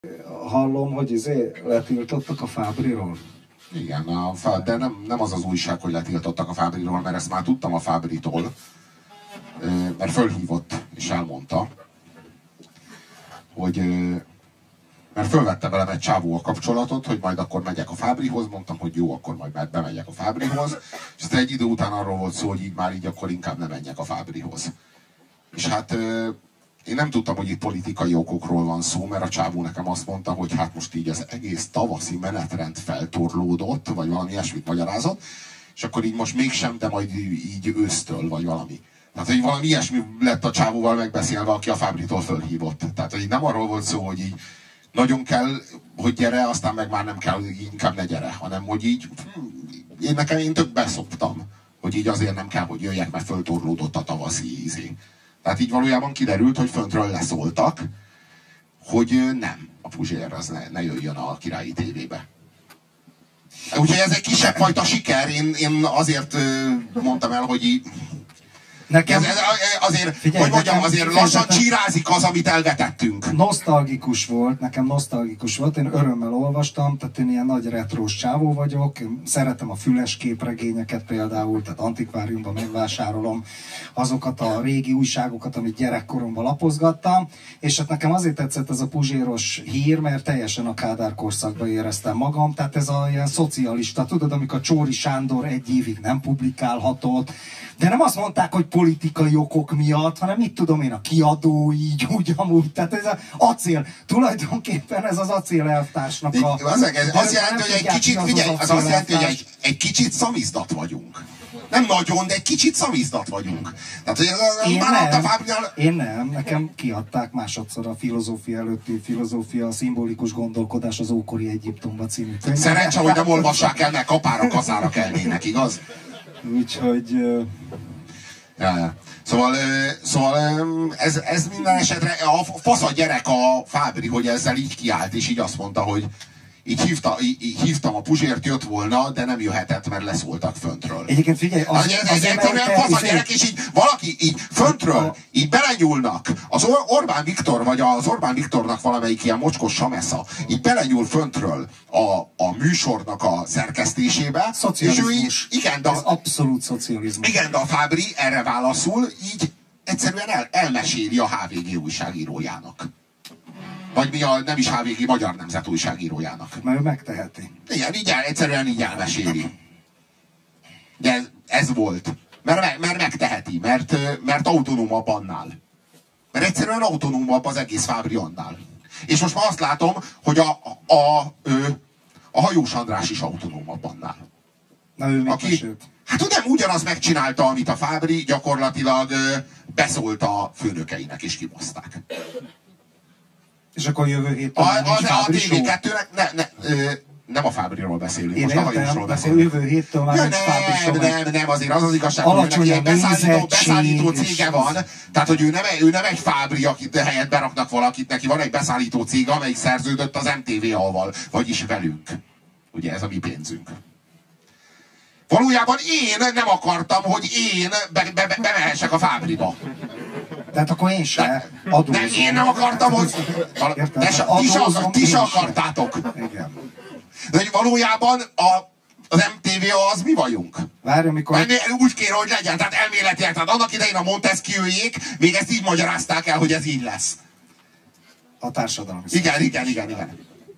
Hallom, hogy letiltottak a Fábriról. Igen, de nem az az újság, hogy letiltottak a Fábriról, mert ezt már tudtam a Fábritól, mert fölhívott és elmondta, hogy mert fölvette velem egy csávó a kapcsolatot, hogy majd akkor megyek a Fábrihoz, mondtam, hogy jó, akkor majd bemegyek a Fábrihoz, és aztán egy idő után arról volt szó, hogy így már így akkor inkább nem menjek a Fábrihoz. És hát én nem tudtam, hogy itt politikai okokról van szó, mert a csávó nekem azt mondta, hogy hát most így az egész tavaszi menetrend feltorlódott, vagy valami ilyesmit magyarázott, és akkor így most mégsem, de majd így ősztől, vagy valami. Tehát, hogy valami ilyesmi lett a csávóval megbeszélve, aki a Fábritól fölhívott. Tehát, hogy nem arról volt szó, hogy így nagyon kell, hogy gyere, aztán meg már nem kell, hogy inkább ne gyere, hanem hogy így, én tök beszoptam, hogy így azért nem kell, hogy jöjjek, mert föltorlódott a tavaszi ízé. Tehát így valójában kiderült, hogy föntről leszóltak, hogy nem, a Puzsér az ne jöjjön a Királyi tévébe. Úgyhogy ez egy kisebb fajta siker, én azért mondtam el, hogy így... Nekem, azért, figyelj, hogy mondjam, nekem, azért lassan csírázik az, amit elvetettünk. Nosztalgikus volt, nekem nosztalgikus volt, én örömmel olvastam, tehát én ilyen nagy retrós csávó vagyok, én szeretem a füles képregényeket például, tehát antikváriumban megvásárolom azokat a régi újságokat, amit gyerekkoromban lapozgattam, és hát nekem azért tetszett ez a puzséros hír, mert teljesen a Kádár korszakban éreztem magam, tehát ez a ilyen szocialista, tudod, amikor Csóri Sándor egy évig nem publikálhatott, de nem azt mondták, hogy politikai okok miatt, hanem mit tudom én, a kiadó így, úgy amúgy. Tehát ez az acél, tulajdonképpen ez az acél elvtársnak a... Azt jelenti, hogy egy kicsit, figyelj, az azt jelenti, hogy egy kicsit szamizdat vagyunk. Nem nagyon, de egy kicsit szamizdat vagyunk. Tehát, hogy én nem, nekem kiadták másodszor a filozófia előtti filozófia, a szimbolikus gondolkodás az ókori Egyiptomba című könyv. Szerencse, hogy nem olvassák el, mert kapára kazára kelnének, igaz? Úgyhogy... Ja. Szóval ez minden esetre a fasz a gyerek a Fábri, hogy ezzel így kiállt, és így azt mondta, hogy így hívtam a Puzsért, jött volna, de nem jöhetett, mert leszóltak föntről. Egyébként figyelj, ez egyszerűen fasz a gyerek, és így valaki így föntről, így belenyúlnak. Az Orbán Viktor, vagy az Orbán Viktornak valamelyik ilyen mocskos samesza, így belenyúl föntről a műsornak a szerkesztésébe. Szocializmus. És igen, ez abszolút szocializmus. Igen, de a Fábri erre válaszul, így egyszerűen elmeséli a HVG újságírójának. Vagy nem is HVG, Magyar Nemzet újságírójának. Mert ő megteheti. Igen, egyszerűen így elmeséli. De ez volt. Mert megteheti, mert autonómabb annál. Mert egyszerűen autonómabb az egész Fábri annál. És most már azt látom, hogy a Hajós András is autonómabb annál. Na ő mit mesélt? Hát nem ugyanaz megcsinálta, amit a Fábri, gyakorlatilag beszólt a főnökeinek, és kibaszták. És akkor jövő héten a TV2-nek nem a Fábriról beszélünk, én most a Hajósról beszélünk. Jövő héttől már nincs Fábri show. Nem, azért az igazság, hogy neki beszállító cége van. Tehát, hogy ő nem egy Fábri, akit helyett beraknak valakit, neki van egy beszállító cége, amelyik szerződött az MTV-val, vagyis velünk. Ugye ez a mi pénzünk. Valójában én nem akartam, hogy én bemehessek a Fábriba. Tehát akkor én se adózom. De én nem akartam, hogy... Ti se akartátok. Igen. De hogy valójában az MTV az mi vagyunk. Várj, amikor... Úgy kéne, hogy legyen, tehát elméletileg. Tehát annak idején a Montesquieuék még ezt így magyarázták el, hogy ez így lesz. A társadalmi Igen.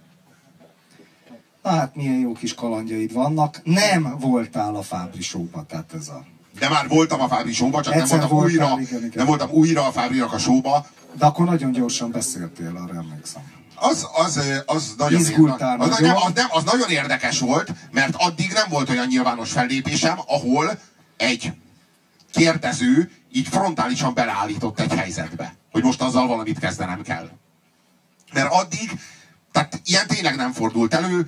Na hát milyen jó kis kalandjaid vannak. Nem voltál a Fábri show-ba, tehát ez a... De már voltam a Fábri show-ba, csak nem voltam újra a Fábrinak a show-ba. De akkor nagyon gyorsan beszéltél, arra emlékszem. Az nagyon érdekes volt, mert addig nem volt olyan nyilvános fellépésem, ahol egy kérdező így frontálisan beleállított egy helyzetbe, hogy most azzal valamit kezdenem kell. Mert addig, tehát ilyen tényleg nem fordult elő.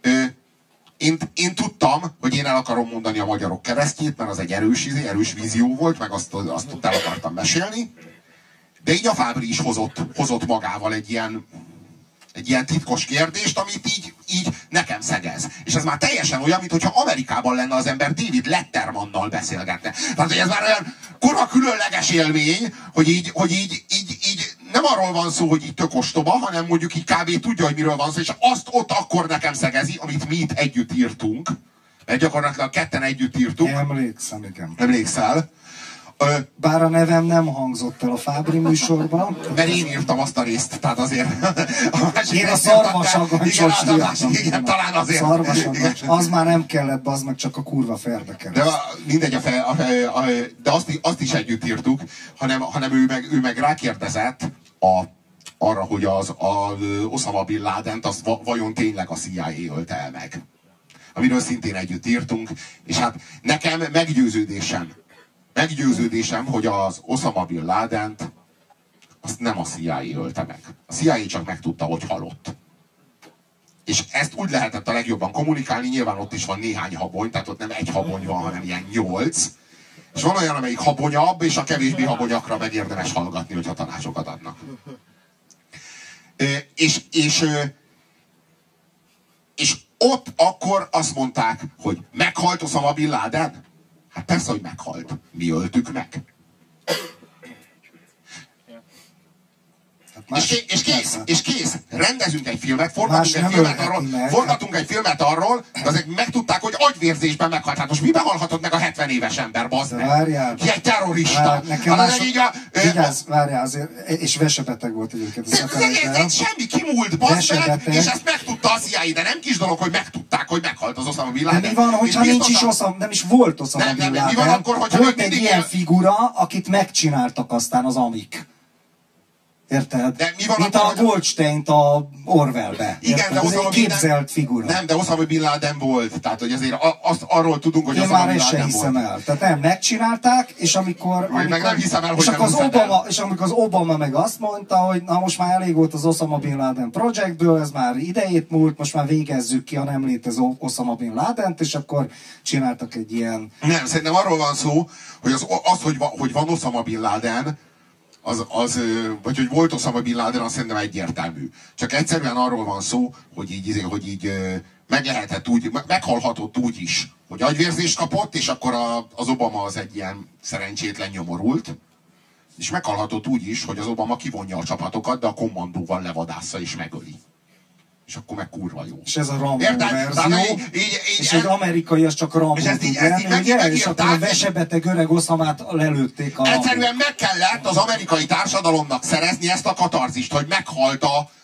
Én tudtam, hogy én el akarom mondani a magyarok keresztjét, mert az egy erős vízió volt, meg azt el akartam mesélni. De így a Fábri is hozott magával egy ilyen titkos kérdést, amit így nekem szegez. És ez már teljesen olyan, mintha Amerikában lenne az ember David Lettermannal beszélgetne. Tehát, hogy ez már olyan kurva különleges élmény, hogy így nem nem arról van szó, hogy itt tök ostoba, hanem mondjuk így kb. Tudja, hogy miről van szó, és azt ott akkor nekem szegezi, amit mi itt együtt írtunk. Mert gyakorlatilag ketten együtt írtuk. Emlékszem, igen. Emlékszel? Bár a nevem nem hangzott el a Fábri műsorban. Mert én írtam azt a részt, tehát azért. Én a szarvasagoncsos írtam. Igen, talán azért. Szarvasagoncs. Az már nem kellett, az meg csak a kurva Ferdeker. De mindegy, de azt is együtt írtuk, hanem ő meg rákérdezett arra, hogy az Osama Bin Ladent azt vajon tényleg a CIA ölte el meg. Amiről szintén együtt írtunk, és hát nekem meggyőződésem, hogy az Osama Bin Ladent azt nem a CIA ölte meg. A CIA csak megtudta, hogy halott. És ezt úgy lehetett a legjobban kommunikálni, nyilván ott is van néhány habony, tehát ott nem egy habony van, hanem ilyen 8. És van olyan, amelyik habonyabb, és a kevésbé habonyakra meg érdemes hallgatni, hogyha tanácsokat adnak. És ott akkor azt mondták, hogy meghalt Osama Bin Laden? Hát persze, hogy meghalt. Mi öltük meg. És kész. Rendezünk egy filmet, forgatunk egy filmet arról, de azok megtudták, hogy agyvérzésben meghalt. Hát most miben halhatott meg a 70 éves ember, bazd meg? Várjál. Ki egy terrorista. Várjál, azért, és vesebeteg volt egyébként. Ez semmi, kimúlt, bazd meg, és ezt megtudta a CIA, de nem kis dolog, hogy megtudták, hogy meghalt az Osama Bin Laden. De mi van, hogyha nincs is Osama, nem is volt Osama Bin Laden. Mi van akkor, hogyha volt egy ilyen figura, akit megcsináltak aztán az amik. Érted? De mi van mint akkor, a Goldsteint a Orwellbe. Igen, de ez egy képzelt figura. Nem, de Osama Bin Laden volt. Tehát, hogy azért arról tudunk, hogy Osama Bin Laden volt. Én már ezt se hiszem el. Tehát nem, megcsinálták, és amikor meg nem hiszem el, hogy és amikor az Obama meg azt mondta, hogy na most már elég volt az Osama Bin Laden projektből, ez már idejét múlt, most már végezzük ki a nem létező Osama Bin Ladent, és akkor csináltak egy ilyen... Nem, szerintem arról van szó, hogy hogy van Osama Bin Laden, vagy hogy volt Osama Bin Laden, azt szerintem egyértelmű. Csak egyszerűen arról van szó, hogy így meghalhatott úgy is, hogy agyvérzést kapott, és akkor az Obama az egy ilyen szerencsétlen nyomorult, és meghalhatott úgy is, hogy az Obama kivonja a csapatokat, de a kommandóval levadásza és megöli. És akkor meg kurva jó. És ez a Rambo verzió, és egy amerikai az csak Rambo tud lenni, és akkor a vesebeteg öreg Oszamát lelőtték a Rambo. Egyszerűen meg kellett az amerikai társadalomnak szerezni ezt a katarzist, hogy meghalt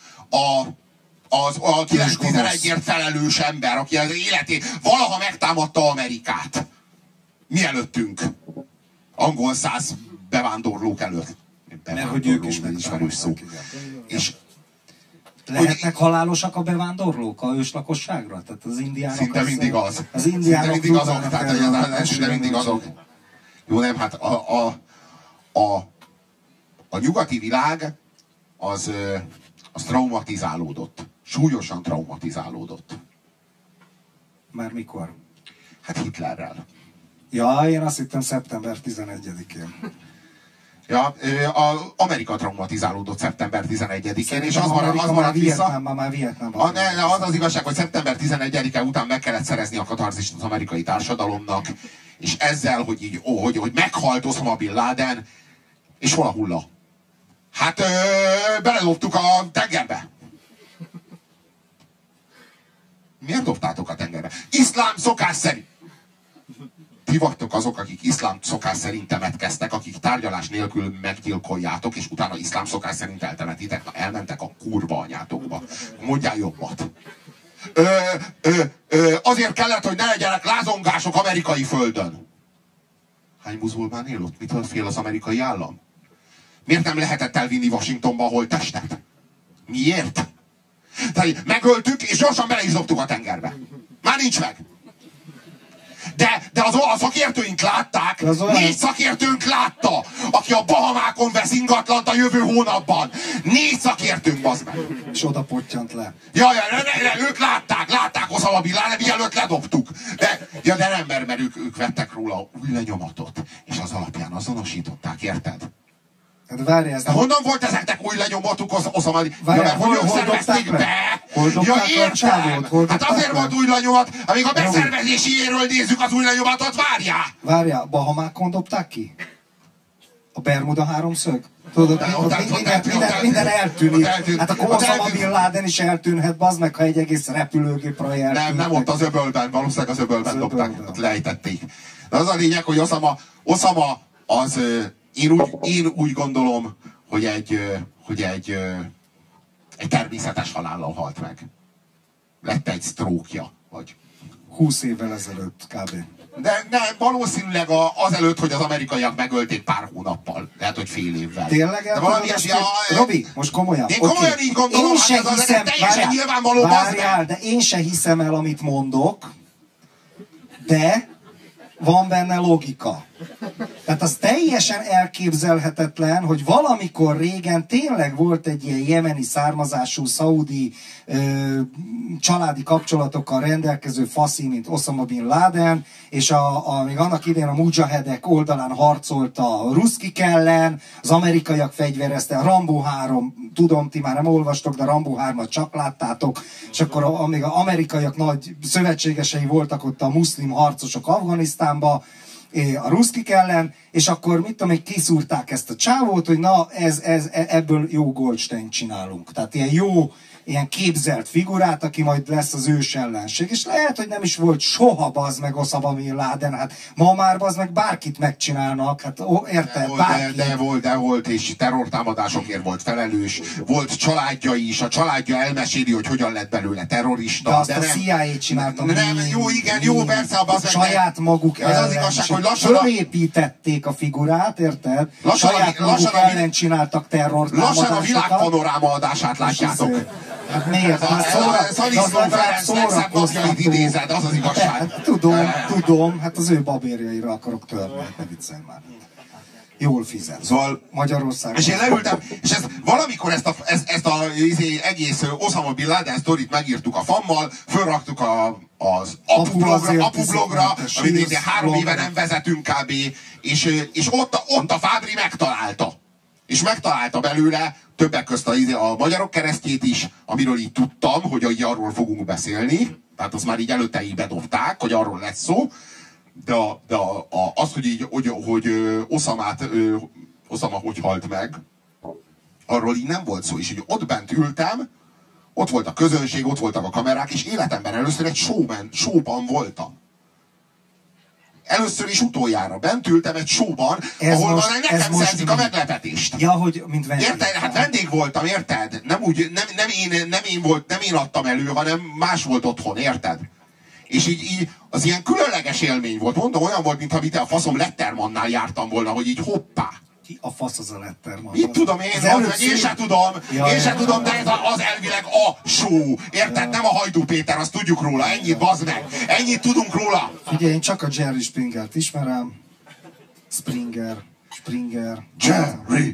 a 9/11-ért felelős ember, aki az életét valaha megtámadta Amerikát. Mi előttünk. Angol száz bevándorlók előtt. Mert hogy ők is ismerős szó. És lehetnek halálosak a bevándorlók a őslakosságra? Tehát az indiánok... Szinte mindig az. Az indiánok szinte mindig azok. Tehát szinte mindig azok. Jó, nem, hát a nyugati világ az traumatizálódott. Súlyosan traumatizálódott. Már mikor? Hát Hitlerrel. Ja, én azt hittem szeptember 11-én. Ja, Amerika traumatizálódott szeptember 11-én, és az maradt vissza. Már Vietnámban. Az igazság, hogy szeptember 11-e után meg kellett szerezni a katarzist az amerikai társadalomnak, és ezzel, hogy meghalt Osama Bin Laden, és hol a hulla? Hát beledobtuk a tengerbe. Miért dobtátok a tengerbe? Iszlám szokás szerint. Ti vagytok azok, akik iszlám szokás szerint temetkeztek, akik tárgyalás nélkül meggyilkoljátok, és utána iszlám szokás szerint eltemetitek. Na, elmentek a kurva anyátokba. Mondjál jobbat. Azért kellett, hogy ne legyenek lázongások amerikai földön. Hány muzulmán él ott? Mitől fél az amerikai állam? Miért nem lehetett elvinni Washingtonba a holttestet? Miért? Tehát megöltük, és gyorsan bele is dobtuk a tengerbe. Már nincs meg. De a szakértőink látták, 4 szakértőnk látta, aki a Bahamákon vesz ingatlant a jövő hónapban. 4 szakértőnk, bazd meg. És oda pottyant le. Ők látták Osama Bin Laden, mielőtt ledobtuk. De nem, mert ők vettek róla új lenyomatot, és az alapján azonosították, érted? Hát várj, ez de honnan volt ezeknek új lenyomatuk Osama Bin Laden? Mert hogy ők szervezték be? Hát azért volt új lenyomat, amíg a beszervezéséről nézzük az új lenyomatot, várjál! Várjál, Bahamákon dobták ki? A Bermuda háromszög? Tudod, minden eltűnik. Hát akkor Osama Bin Laden is eltűnhet, bazd meg, ha egy egész repülőgépre eltűnik. Nem, ott az öbölben, valószínűleg az öbölben dobták, ott lejtették. De az a lényeg, hogy Osama az, én úgy gondolom, hogy egy természetes halállal halt meg. Lett egy sztrókja, vagy 20 évvel ezelőtt kb. De valószínűleg azelőtt, hogy az amerikaiak megölték pár hónappal. Lehet, hogy fél évvel. Tényleg Robi, most komolyan. Én komolyan így gondolom, hát ez teljesen nyilvánvaló. Várjál, de én se hiszem el, amit mondok, de van benne logika. Tehát az teljesen elképzelhetetlen, hogy valamikor régen tényleg volt egy ilyen jemeni származású, szaudi családi kapcsolatokkal rendelkező faszi, mint Osama Bin Laden, és még annak idején a mujahedek oldalán harcolt a ruszkik ellen, az amerikaiak fegyverezte, a Rambo 3, tudom, ti már nem olvastok, de a Rambo 3-at csak láttátok, és akkor még az amerikaiak nagy szövetségesei voltak ott a muszlim harcosok Afganisztánba, a ruszkik ellen, és akkor mit tudom, hogy kiszúrták ezt a csávót, hogy na, ebből jó Goldstein csinálunk. Tehát ilyen képzelt figurát, aki majd lesz az ős ellenség. És lehet, hogy nem is volt soha bazd meg Osama Bin Laden, hát ma már bazd meg bárkit megcsinálnak, hát érted? De volt, és terrortámadásokért volt felelős, volt családja is, a családja elmeséli, hogy hogyan lett belőle terrorista. De azt a CIA csinálta. Jó, persze, saját maguk ellen. Az igazság, hogy lassan fölépítették a figurát, érted? Saját maguk ellen csináltak terrortámadásokat. Lassan a világpanoráma adását látjátok. Hát miért? Szaniszló Ferenc legszebb napjait idézed, az az igazság. Tudom, hát az ő babérjaira akarok törni, hát ne viccelj már. Jól fizet. Szóval Magyarországon. És én leültem, és valamikor ezt a egész Osama Bin Laden sztorit megírtuk a fammal, fölraktuk az apu blogra, amit 3 éve nem vezetünk kb. És ott a Fábri megtalálta. És megtalálta belőle többek közt a magyarok keresztjét is, amiről így tudtam, hogy így arról fogunk beszélni. Tehát azt már így előtte így bedobták, hogy arról lesz szó. De az, hogy így, hogy Osama hogy halt meg, arról így nem volt szó. És így ott bent ültem, ott volt a közönség, ott voltak a kamerák, és életemben először egy showban voltam. Először is utoljára bent ültem egy showban, ahol nekem szerzik a meglepetést. Ja, hogy mint vendég. Érted? Hát vendég voltam, érted? Nem én adtam elő, hanem más volt otthon, érted? És így az ilyen különleges élmény volt. Mondom, olyan volt, mintha a faszom Lettermannál jártam volna, hogy így hoppá. Ki a fasz az a Letterman? Mit tudom én sem tudom, de ez az elvileg a show. Érted? Nem a Hajdú Péter, azt tudjuk róla. Ennyit, bazd meg. Ennyit tudunk róla. Ugye én csak a Jerry Springert ismerem. Springer. Jerry.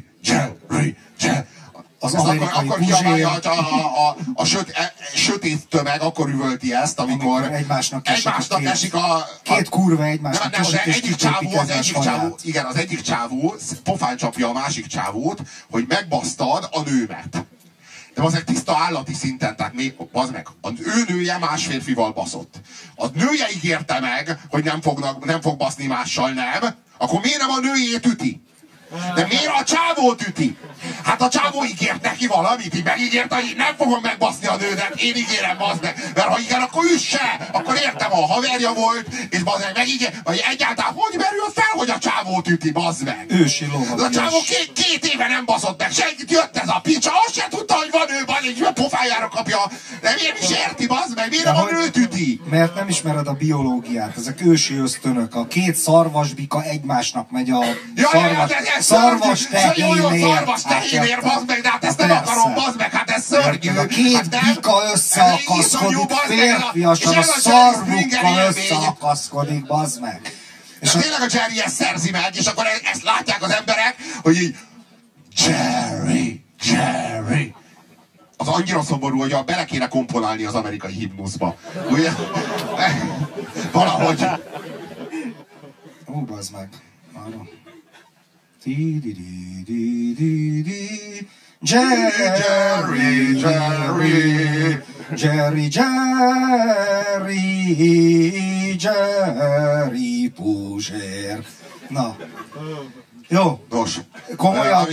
Az amerikai Puzsér. A sötét tömeg akkor üvölti ezt, amikor egymásnak esik a... Két kurva egymásnak esik, és az egyik csávó pofán csapja a másik csávót, hogy megbasztad a nőmet. De az egy tiszta állati szinten, tehát még, bazd meg, az ő nője más férfival baszott. A nője ígérte meg, hogy nem fog baszni mással, nem? Akkor miért nem a nőjét üti? De miért a csávót üti? Hát a csávó ígért neki valamit, így megígért, hogy nem fogom megbaszni a nődet, én ígérem, bazd meg. Mert ha igen, akkor üsse! Akkor értem, a haverja volt, és bazd meg megígér, vagy egyáltalán hogy merül fel, hogy a csávót üti, bazd meg? Ősi lovag. A csávó két éve nem baszott meg, senkit jött ez a picsa, azt se tudta, hogy van ő, bazd meg, pofájára kapja. De miért is érti, bazd meg, miért nem a nőt üti? Mert nem ismered a biológiát, ezek ősi ösztönök, a két szarvasbika egymásnak megy a szarvas tehénér, bazd meg, de hát ezt nem akarom, bazd meg, hát ez szörnyű. A két bika összeakaszkodik, férfiasan a szarvukkal összeakaszkodik, bazd meg. És tényleg a Jerry ezt szerzi meg, és akkor ezt látják az emberek, hogy így Jerry. Az annyira szomorú, hogy bele kéne komponálni az amerikai himnuszba. Ugye? Valahogy. Ó, bazd meg. Jerry Puzsér. Na. Jó. Nos. Komolyabb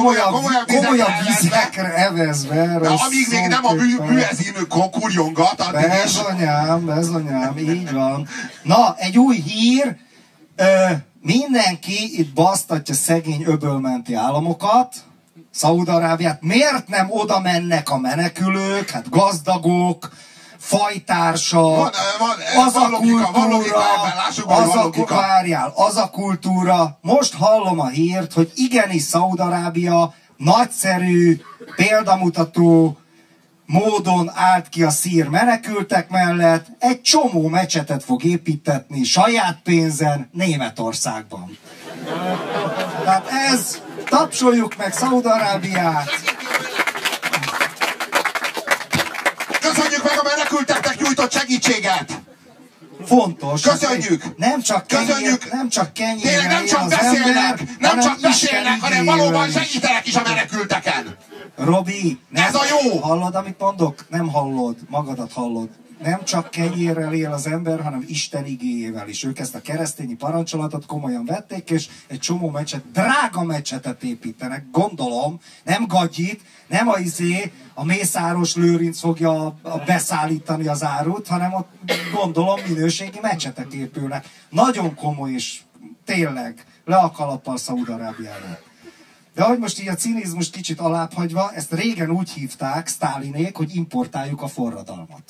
vizekre evezve. De amíg még nem a műezin kurjongat, addig is. Bezonyám, így van. Na, egy új hír. Mindenki itt basztatja szegény öbölmenti államokat. Szaúd-Arábiát. Miért nem oda mennek a menekülők? Hát gazdagok, fajtársak, az a kultúra, az a kultúra. Most hallom a hírt, hogy igenis Szaúd-Arábia nagyszerű, példamutató módon állt ki a szír menekültek mellett, egy csomó mecsetet fog építetni saját pénzen Németországban. Tehát ez, tapsoljuk meg Szaúd-Arábiát! Köszönjük meg a menekülteknek nyújtott segítséget! Fontos. Köszönjük! Nem csak kenyérre tényleg nem csak beszélnek, hanem valóban segítenek is a menekülteken! Robi, ez a jó! Hallod, amit mondok? Nem hallod, magadat hallod. Nem csak kenyérrel él az ember, hanem Isten igéjével is. Ők ezt a keresztényi parancsolatot komolyan vették, és egy csomó drága mecsetet építenek, gondolom, nem gagyit, nem a Mészáros Lőrinc fogja beszállítani az árut, hanem ott gondolom minőségi mecsetek épülnek. Nagyon komoly és tényleg le a kalappal Szaúd-Arábiáról. De hogy most így a cinizmus kicsit alábbhagyva, ezt régen úgy hívták, Sztálinék, hogy importáljuk a forradalmat.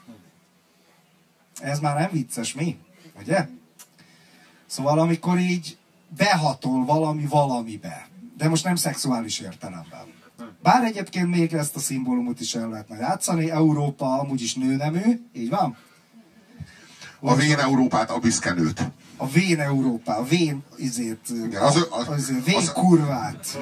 Ez már nem vicces, mi? Ugye? Szóval amikor így behatol valamibe, de most nem szexuális értelemben. Bár egyébként még ezt a szimbólumot is el lehetne játszani, Európa amúgy is nőnemű, így van? A vén Európát, a büszkenőt. A vén Európá, a vén vén kurvát.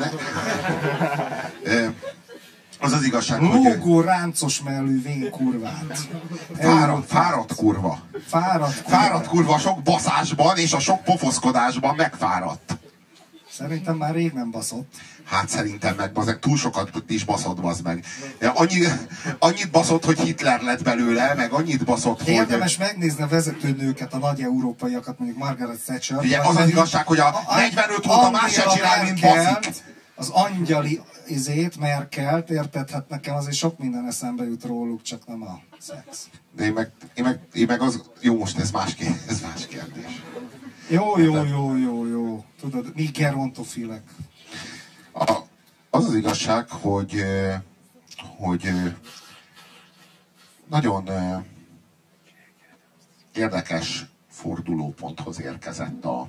Az az igazság, lógó ráncos mellű vén kurvát. Fáradt kurva. Fáradt kurva sok baszásban és a sok pofoszkodásban megfáradt. Szerintem már rég nem baszott. Hát szerintem meg túl sokat is baszott, bazd meg. Annyit baszott, hogy Hitler lett belőle, meg annyit baszott, hogy... Érdemes megnézni a vezetőnőket, a nagy európaiakat, mondjuk Margaret Thatcher. Ugye az az igazság, hogy a 45 óta más se csinál, mint baszik. Az angyali Merkelt, érted? Hát nekem azért sok minden eszembe jut róluk, csak nem a szex. De én meg az... Jó, most ez más kérdés. Jó. Tudod, mi gerontofilek. Az az igazság, hogy nagyon érdekes fordulóponthoz érkezett a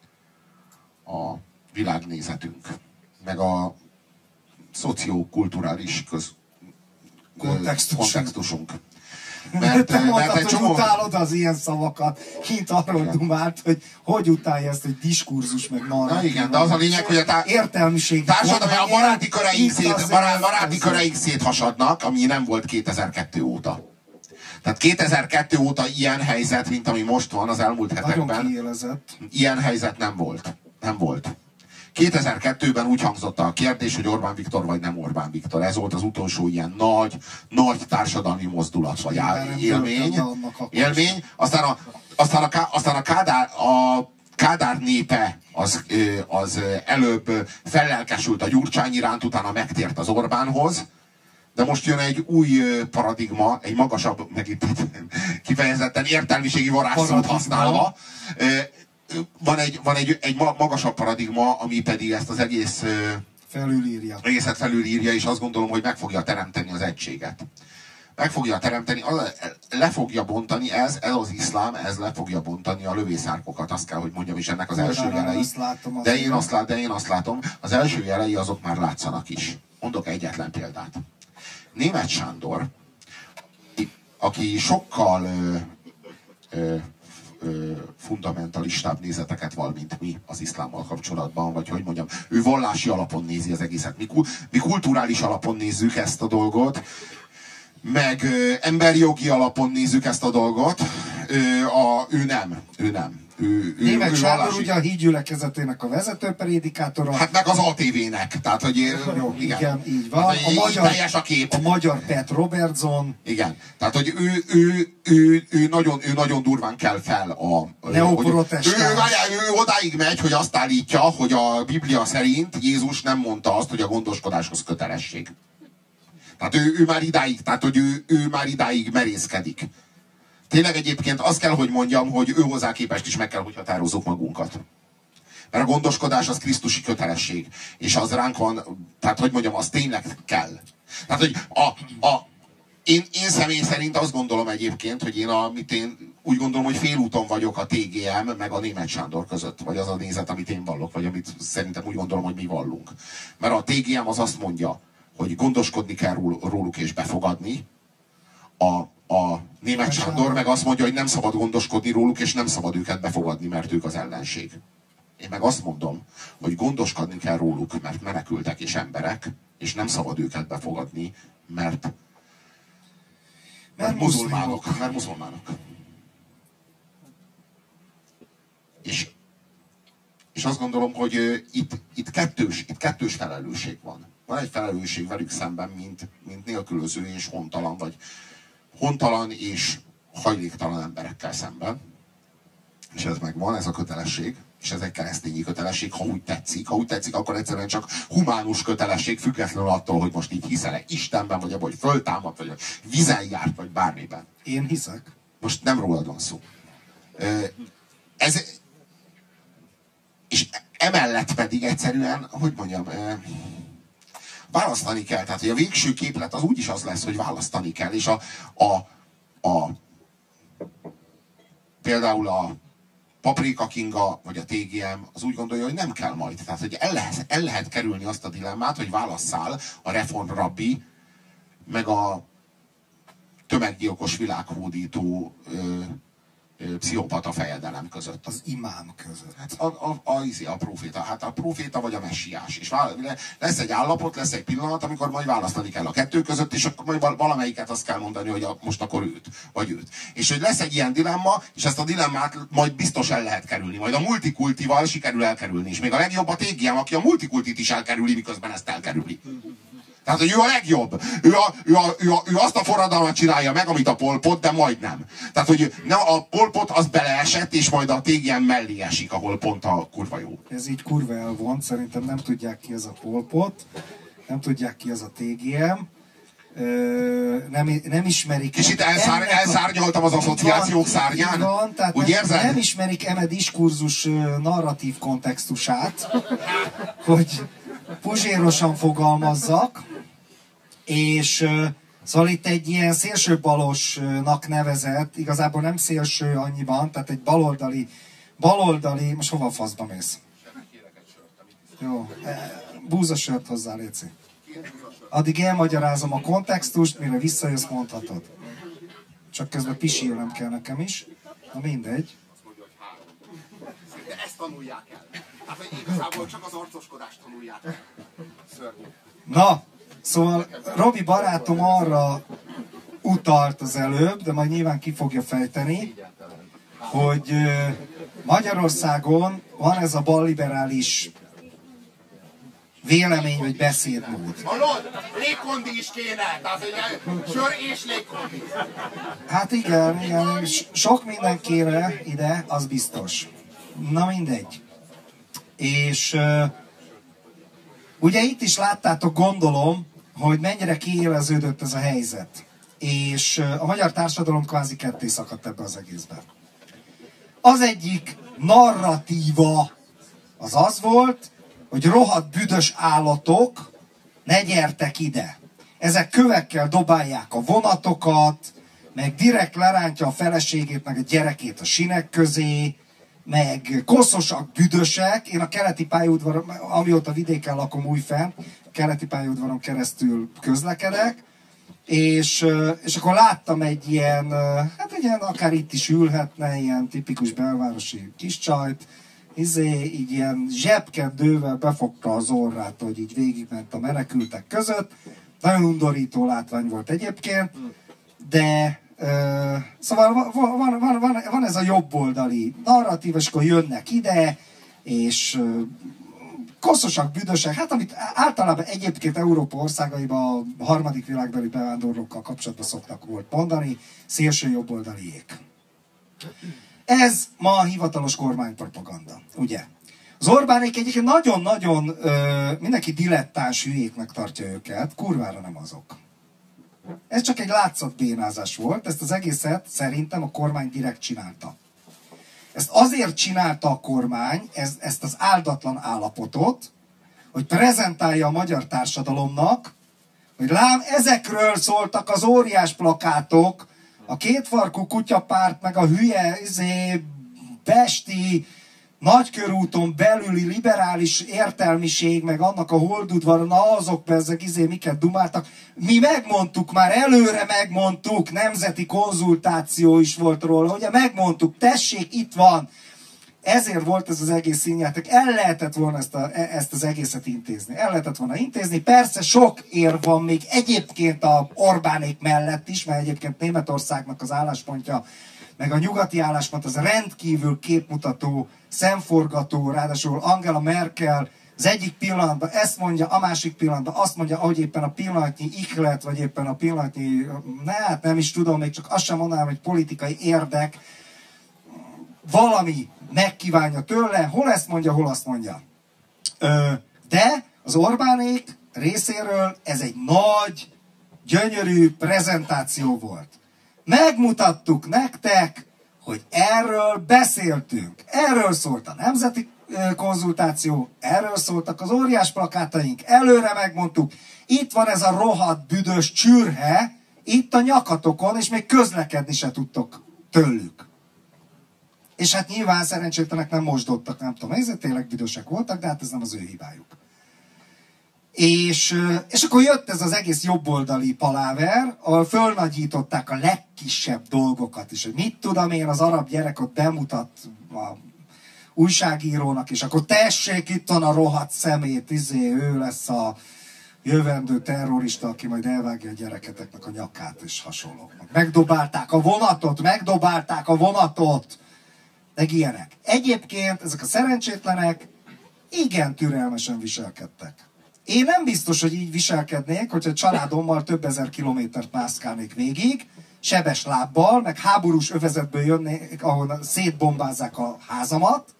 világnézetünk, meg a szociokulturális kontextusunk. Te mondtad, hogy utálod az ilyen szavakat. Kint arról dumált, hogy utálja ezt, hogy diskurzus meg narratív. Na igen, de az a lényeg, hogy a társadalmi a baráti köreink széthasadnak, ami nem volt 2002 óta. Tehát 2002 óta ilyen helyzet, mint ami most van az elmúlt hetekben. Ilyen helyzet nem volt. Nem volt. 2002-ben úgy hangzott a kérdés, hogy Orbán Viktor vagy nem Orbán Viktor. Ez volt az utolsó ilyen nagy társadalmi mozdulat, vagy élmény. Aztán a Kádár népe az előbb fellelkesült a Gyurcsány iránt, utána megtért az Orbánhoz. De most jön egy új paradigma, egy magasabb, megint kifejezetten értelmiségi varázsszót használva. Van egy magasabb paradigma, ami pedig ezt az egészet felülírja, és azt gondolom, hogy meg fogja teremteni az egységet. Meg fogja teremteni, le fogja bontani, ez az iszlám, ez le fogja bontani a lövészárkokat, azt kell, hogy mondjam, és ennek az első jelei. De én azt látom, az első jelei azok már látszanak is. Mondok egyetlen példát. Németh Sándor, aki sokkal fundamentalistább nézeteket val, mint mi az iszlámmal kapcsolatban, vagy hogy mondjam, ő vallási alapon nézi az egészet. Mi kulturális alapon nézzük ezt a dolgot, meg emberi jogi alapon nézzük ezt a dolgot, ő nem. Németh Sándor ugye a hídgyülekezetének a vezető prédikátora. Hát meg az ATV-nek. Tehát, hogy jó, igen, így van. Hát, teljes a kép. A magyar Pat Robertson. Igen. Tehát, hogy ő nagyon durván kell fel a... Neoprotestáns. Ő odáig megy, hogy azt állítja, hogy a Biblia szerint Jézus nem mondta azt, hogy a gondoskodáshoz kötelesség. Tehát ő már idáig, tehát, hogy ő már idáig merészkedik. Tényleg egyébként azt kell, hogy mondjam, hogy ő hozzá képest is meg kell, hogy határozzuk magunkat. Mert a gondoskodás az krisztusi kötelesség. És az ránk van, tehát hogy mondjam, az tényleg kell. Tehát, hogy én személy szerint azt gondolom egyébként, hogy én úgy gondolom, hogy félúton vagyok a TGM meg a Németh Sándor között. Vagy az a nézet, amit én vallok, vagy amit szerintem úgy gondolom, hogy mi vallunk. Mert a TGM az azt mondja, hogy gondoskodni kell róluk és befogadni. A Németh Sándor meg azt mondja, hogy nem szabad gondoskodni róluk, és nem szabad őket befogadni, mert ők az ellenség. Én meg azt mondom, hogy gondoskodni kell róluk, mert menekültek és emberek, és nem szabad őket befogadni, mert muzulmánok. Mert muzulmánok. És azt gondolom, hogy itt kettős felelősség van. Van egy felelősség velük szemben, mint nélkülöző és hontalan és hajléktalan emberekkel szemben. És ez megvan, ez a kötelesség. És ez egy keresztényi kötelesség, ha úgy tetszik. Ha úgy tetszik, akkor egyszerűen csak humánus kötelesség, függetlenül attól, hogy most így hiszel-e Istenben, vagy abban, hogy föltámad, vagy vízen járt, vagy bármiben. Én hiszek. Most nem rólad van szó. És emellett pedig egyszerűen, hogy mondjam, választani kell. Tehát, hogy a végső képlet az úgyis az lesz, hogy választani kell. És például a Paprika Kinga, vagy a TGM az úgy gondolja, hogy nem kell majd. Tehát, hogy el lehet kerülni azt a dilemmát, hogy válasszál a reform rabbi, meg a tömeggyilkos világhódító pszichopata fejedelem között. Az imám között. Hát a proféta. Hát a proféta vagy a messiás. És lesz egy állapot, lesz egy pillanat, amikor majd választani kell a kettő között, és akkor majd valamelyiket azt kell mondani, hogy most akkor őt, vagy őt. És hogy lesz egy ilyen dilemma, és ezt a dilemmát majd biztos el lehet kerülni. Majd a multikultival sikerül elkerülni. És még a legjobb a TGM, aki a multikultit is elkerüli, miközben ezt elkerüli. Tehát, hogy ő a legjobb. Ő azt a forradalmat csinálja meg, amit a Pol Pot, de majdnem. Tehát, hogy a Pol Pot az beleesett, és majd a TGM mellé esik, ahol pont a kurva jó. Ez így kurva elvont, szerintem nem tudják ki ez a Pol Pot, nem tudják ki ez a TGM, nem ismerik... És itt elszárnyaltam az asszociációk szárnyán. Van, tehát úgy érzed? Nem ismerik eme diskurzus narratív kontextusát, hogy puzsérosan fogalmazzak, és szóval itt egy ilyen szélsőbalosnak nevezett, igazából nem szélső annyiban, tehát egy baloldali, most hova a faszba mész? Jó, búzasört hozzá, léci. Addig elmagyarázom a kontextust, mire visszajössz, mondhatod. Csak közben pisilnem kell nekem is. Na mindegy. De ezt tanulják el. Hát, hogy igazából csak az arcoskodást tanulják el. Szörnyű. Na, szóval Robi barátom arra utalt az előbb, de majd nyilván ki fogja fejteni, hogy Magyarországon van ez a balliberális vélemény vagy beszédmód. Hallod? Légkondi is kéne! Tehát, hogy sör és légkondi. Hát igen, sok minden kéne ide, az biztos. Na mindegy. És ugye itt is láttátok, gondolom, hogy mennyire kiéleződött ez a helyzet. És a magyar társadalom kvázi ketté szakadt ebbe az egészben. Az egyik narratíva az volt, hogy rohadt büdös állatok, ne gyertek ide. Ezek kövekkel dobálják a vonatokat, meg direkt lerántja a feleségét, meg a gyerekét a sinek közé, meg koszosak, büdösek. Én a keleti pályaudvaron, amióta vidéken lakom újfenn, keleti pályaudvaron keresztül közlekedek, és akkor láttam egy ilyen, hát egy ilyen, akár itt is ülhetne, ilyen tipikus belvárosi kis csajt, így ilyen zsebkendővel befogta az orrát, hogy így végigment a menekültek között. Nagyon undorító látvány volt egyébként, de Szóval van ez a jobboldali narratív, és akkor jönnek ide, és koszosak, büdösek, hát amit általában egyébként Európa országaiban a harmadik világbeli bevándorlókkal kapcsolatban szoktak volt mondani, szélső jobboldaliék. Ez ma a hivatalos kormánypropaganda, ugye? Az Orbánék egyébként nagyon-nagyon mindenki dilettáns hülyéknek tartja őket, kurvára nem azok. Ez csak egy látszatbénázás volt, ezt az egészet szerintem a kormány direkt csinálta. Ezt azért csinálta a kormány, ezt az áldatlan állapotot, hogy prezentálja a magyar társadalomnak, hogy lám, ezekről szóltak az óriás plakátok, a kétfarkú kutyapárt, meg a hülye, pesti, nagykörúton belüli liberális értelmiség, meg annak a holdudvaron, na azok bezzeg miket dumáltak. Mi megmondtuk már, előre megmondtuk, nemzeti konzultáció is volt róla, ugye megmondtuk, tessék, itt van. Ezért volt ez az egész színjáték. El lehetett volna ezt az egészet intézni. El lehetett volna intézni. Persze sok érv van még egyébként a Orbánék mellett is, mert egyébként Németországnak az álláspontja, meg a nyugati álláspont az rendkívül képmutató, szemforgató, ráadásul Angela Merkel az egyik pillanatban ezt mondja, a másik pillanatban azt mondja, ahogy éppen a pillanatnyi ihlet, vagy éppen a pillanatnyi, hát nem is tudom, még csak azt sem mondanám, hogy politikai érdek, valami megkívánja tőle, hol ezt mondja, hol azt mondja. De az Orbánék részéről ez egy nagy, gyönyörű prezentáció volt. Megmutattuk nektek, hogy erről beszéltünk. Erről szólt a nemzeti konzultáció, erről szóltak az óriás plakátaink, előre megmondtuk, itt van ez a rohadt büdös csürhe, itt a nyakatokon, és még közlekedni se tudtok tőlük. És hát nyilván szerencsétlenek nem mosdottak, nem tudom, ezért tényleg büdösek voltak, de hát ez nem az ő hibájuk. És akkor jött ez az egész jobboldali paláver, ahol fölnagyították a legkisebb dolgokat is, hogy mit tudom én, az arab gyerek ott bemutat a újságírónak, és akkor tessék, itt van a rohadt szemét, ő lesz a jövendő terrorista, aki majd elvágja a gyereketeknek a nyakát, és hasonlók. Megdobálták a vonatot, meg ilyenek. Egyébként ezek a szerencsétlenek igen türelmesen viselkedtek. Én nem biztos, hogy így viselkednék, hogyha családommal több ezer kilométert mászkálnék végig, sebes lábbal, meg háborús övezetből jönnék, ahol szétbombázzák a házamat.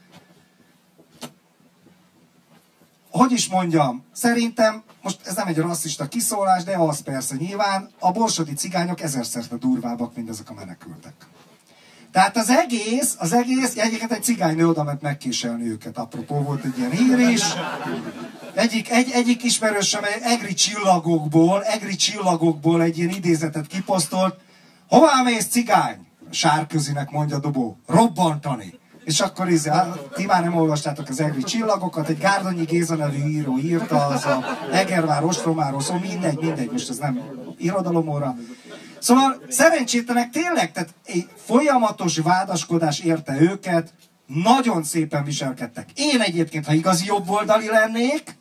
Hogy is mondjam, szerintem, most ez nem egy rasszista kiszólás, de az persze nyilván, a borsodi cigányok ezerszerte durvábbak, mint ezek a menekültek. Tehát az egész, egyébként egy cigánynő oda ment megkéselni őket, apropó volt egy ilyen hír is. Egyik ismerősöm egri csillagokból egy ilyen idézetet kiposztolt. Hová mész, cigány? Sárközinek mondja Dobó. Robbantani. És akkor ti már nem olvastátok az egri csillagokat, egy Gárdonyi Géza nevű író írta, az a Egervár ostromáról, szóval mindegy, most ez nem irodalomóra. Szóval szerencsétlenek tényleg, tehát egy folyamatos vádaskodás érte őket, nagyon szépen viselkedtek. Én egyébként, ha igazi jobboldali lennék,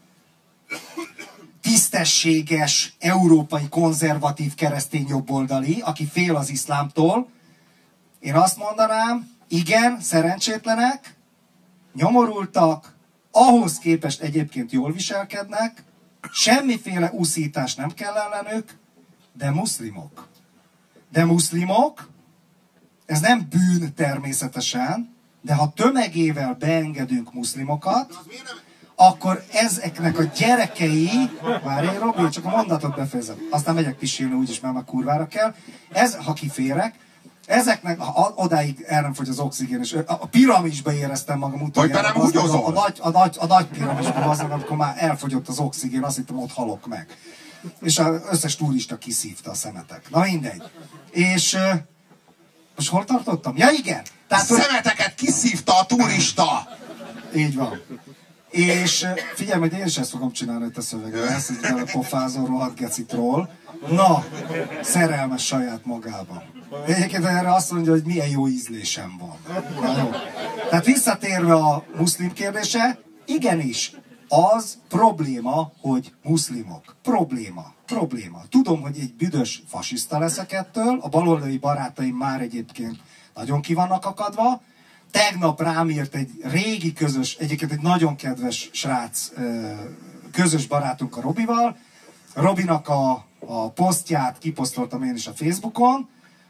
tisztességes, európai, konzervatív, keresztény jobboldali, aki fél az iszlámtól, én azt mondanám, igen, szerencsétlenek, nyomorultak, ahhoz képest egyébként jól viselkednek, semmiféle uszítás nem kell ellenük, de muszlimok. De muszlimok, ez nem bűn természetesen, de ha tömegével beengedünk muszlimokat, akkor ezeknek a gyerekei, várj, Robi, csak a mondatot befejezem, aztán megyek pisilni úgyis, mert már kurvára kell, ez, ha kiférek, ezeknek, odáig el nem fogy az oxigén, és a piramisba éreztem magam utoljára. A nagy piramisban azon, amikor már elfogyott az oxigén, azt hittem, ott halok meg. És az összes turista kiszívta a szemetek. Na mindegy. És most hol tartottam? Ja igen! Tehát, szemeteket kiszívta a turista! Így van. És figyelj, majd én is ezt fogom csinálni, hogy te szövegel. Ezt egy belepofázol rohadt gecitról. Na, szerelmes saját magában. Egyébként erre azt mondja, hogy milyen jó ízlésem van. Na, jó. Tehát visszatérve a muszlim kérdése, igenis, Az probléma, hogy muszlimok. Probléma. Tudom, hogy egy büdös fasiszta leszek ettől, a baloldali barátaim már egyébként nagyon ki vannak akadva. Tegnap rám írt egy régi közös, egyébként egy nagyon kedves srác, közös barátunk a Robival. Robinak a posztját kiposztoltam én is a Facebookon,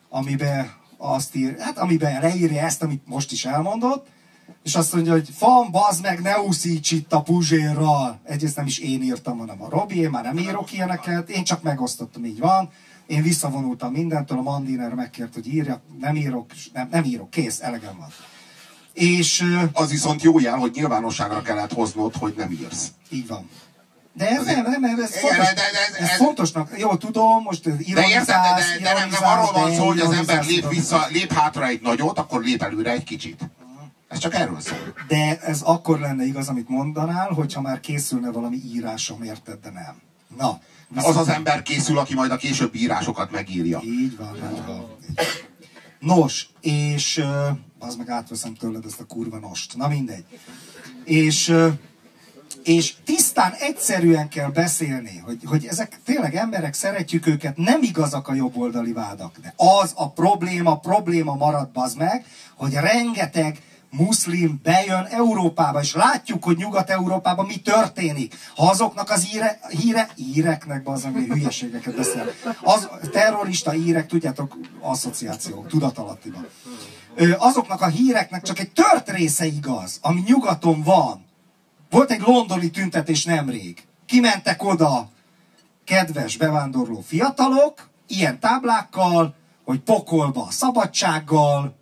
amiben leírja ezt, amit most is elmondott, és azt mondja, hogy fan, bazd meg, ne úszíts itt a Puzsérral. Egyrészt nem is én írtam, hanem a Robi, én már nem írok ilyeneket, én csak megosztottam, így van. Én visszavonultam mindentől, a Mandiner megkért, hogy írjak, nem írok, kész, elegem van. És az viszont jó jel, hogy nyilvánosságra kellett hoznod, hogy nem írsz. Így van. De ez ez fontosnak. Jó, tudom, most ironizálsz, de nem arról van szó, hogy az ember lép hátra egy nagyot, akkor lép előre egy kicsit. Ez csak erről szól. De ez akkor lenne igaz, amit mondanál, hogyha már készülne valami írásom, érted, de nem. Na. Az az ember készül, aki majd a későbbi írásokat megírja. Így van. Nos, és az meg átveszem tőled ezt a kurva nost. Na mindegy. És tisztán, egyszerűen kell beszélni, hogy ezek tényleg emberek, szeretjük őket, nem igazak a jobboldali vádak. De az a probléma marad, bazd meg, hogy rengeteg muszlim bejön Európába, és látjuk, hogy Nyugat-Európában mi történik. Ha azoknak az íreknek, bazd meg, hülyeségeket beszél. Az terrorista írek, tudjátok, asszociáció, tudatalattiban. Azoknak a híreknek csak egy tört része igaz, ami nyugaton van. Volt egy londoni tüntetés nemrég. Kimentek oda kedves bevándorló fiatalok, ilyen táblákkal, hogy pokolba szabadsággal,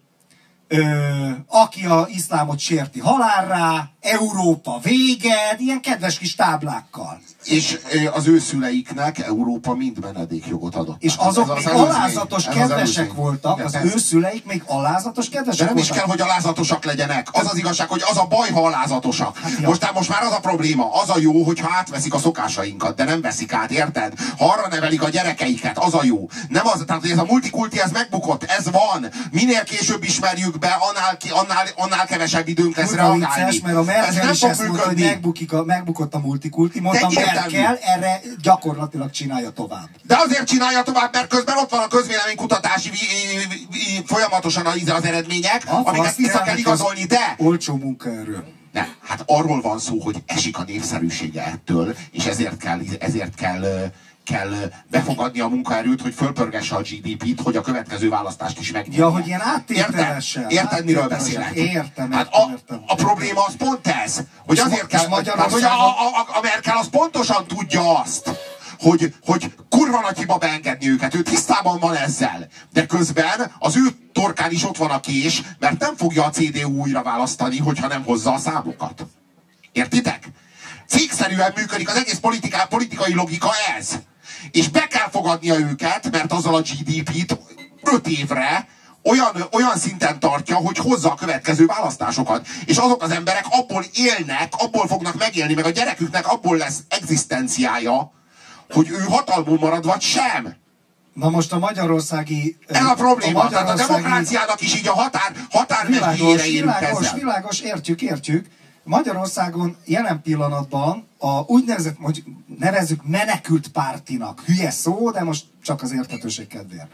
aki a iszlámot sérti halálrá, Európa véged, ilyen kedves kis táblákkal. És az ő szüleiknek Európa mind menedékjogot adott. És azok még alázatos kedvesek voltak, az ő szüleik még alázatos kedvesek voltak. De nem is kell, hogy alázatosak legyenek. Az az igazság, hogy az a baj, ha alázatosak. Hát, most már az a probléma, az a jó, hogyha átveszik a szokásainkat, de nem veszik át, érted? Ha arra nevelik a gyerekeiket, az a jó. Nem az, tehát ez a multikulti, ez megbukott, ez van. Minél később ismerjük be, annál kevesebb időnk lesz reagálni. Vicces, mert a Merkel is ezt mondta, hogy megbukott a multikulti, mondtam, Merkel erre gyakorlatilag csinálja tovább. De azért csinálja tovább, mert közben ott van a közvéleménykutatási folyamatosan az eredmények, amiket vissza kell igazolni, de... Olcsó munkaerő. Nem, hát arról van szó, hogy esik a népszerűsége ettől, és ezért kell befogadni a munkaerőt, hogy fölpörgesse a GDP-t, hogy a következő választást is megnyerje. Ja, hogy ilyen áttételesen. Érted, miről beszélek? Értem. A probléma az pont ez, hogy azért kell, hogy a Merkel az pontosan tudja azt, hogy kurva nagy hiba beengedni őket, ő tisztában van ezzel. De közben az ő torkán is ott van a kés, mert nem fogja a CDU újra választani, hogyha nem hozza a számokat. Értitek? Cégszerűen működik az egész politikai logika ez. És be kell fogadnia őket, mert azzal a GDP-t 5 évre olyan szinten tartja, hogy hozza a következő választásokat. És azok az emberek abból élnek, abból fognak megélni, meg a gyereküknek abból lesz egzisztenciája, hogy ő hatalmon marad, vagy sem. Na most a magyarországi... Ez a probléma, tehát a demokráciának is így a határmezőjére érünk ezzel. Világos, értjük. Magyarországon jelen pillanatban a úgynevezett, hogy nevezzük menekült pártinak, hülye szó, de most csak az érthetőség kedvéért.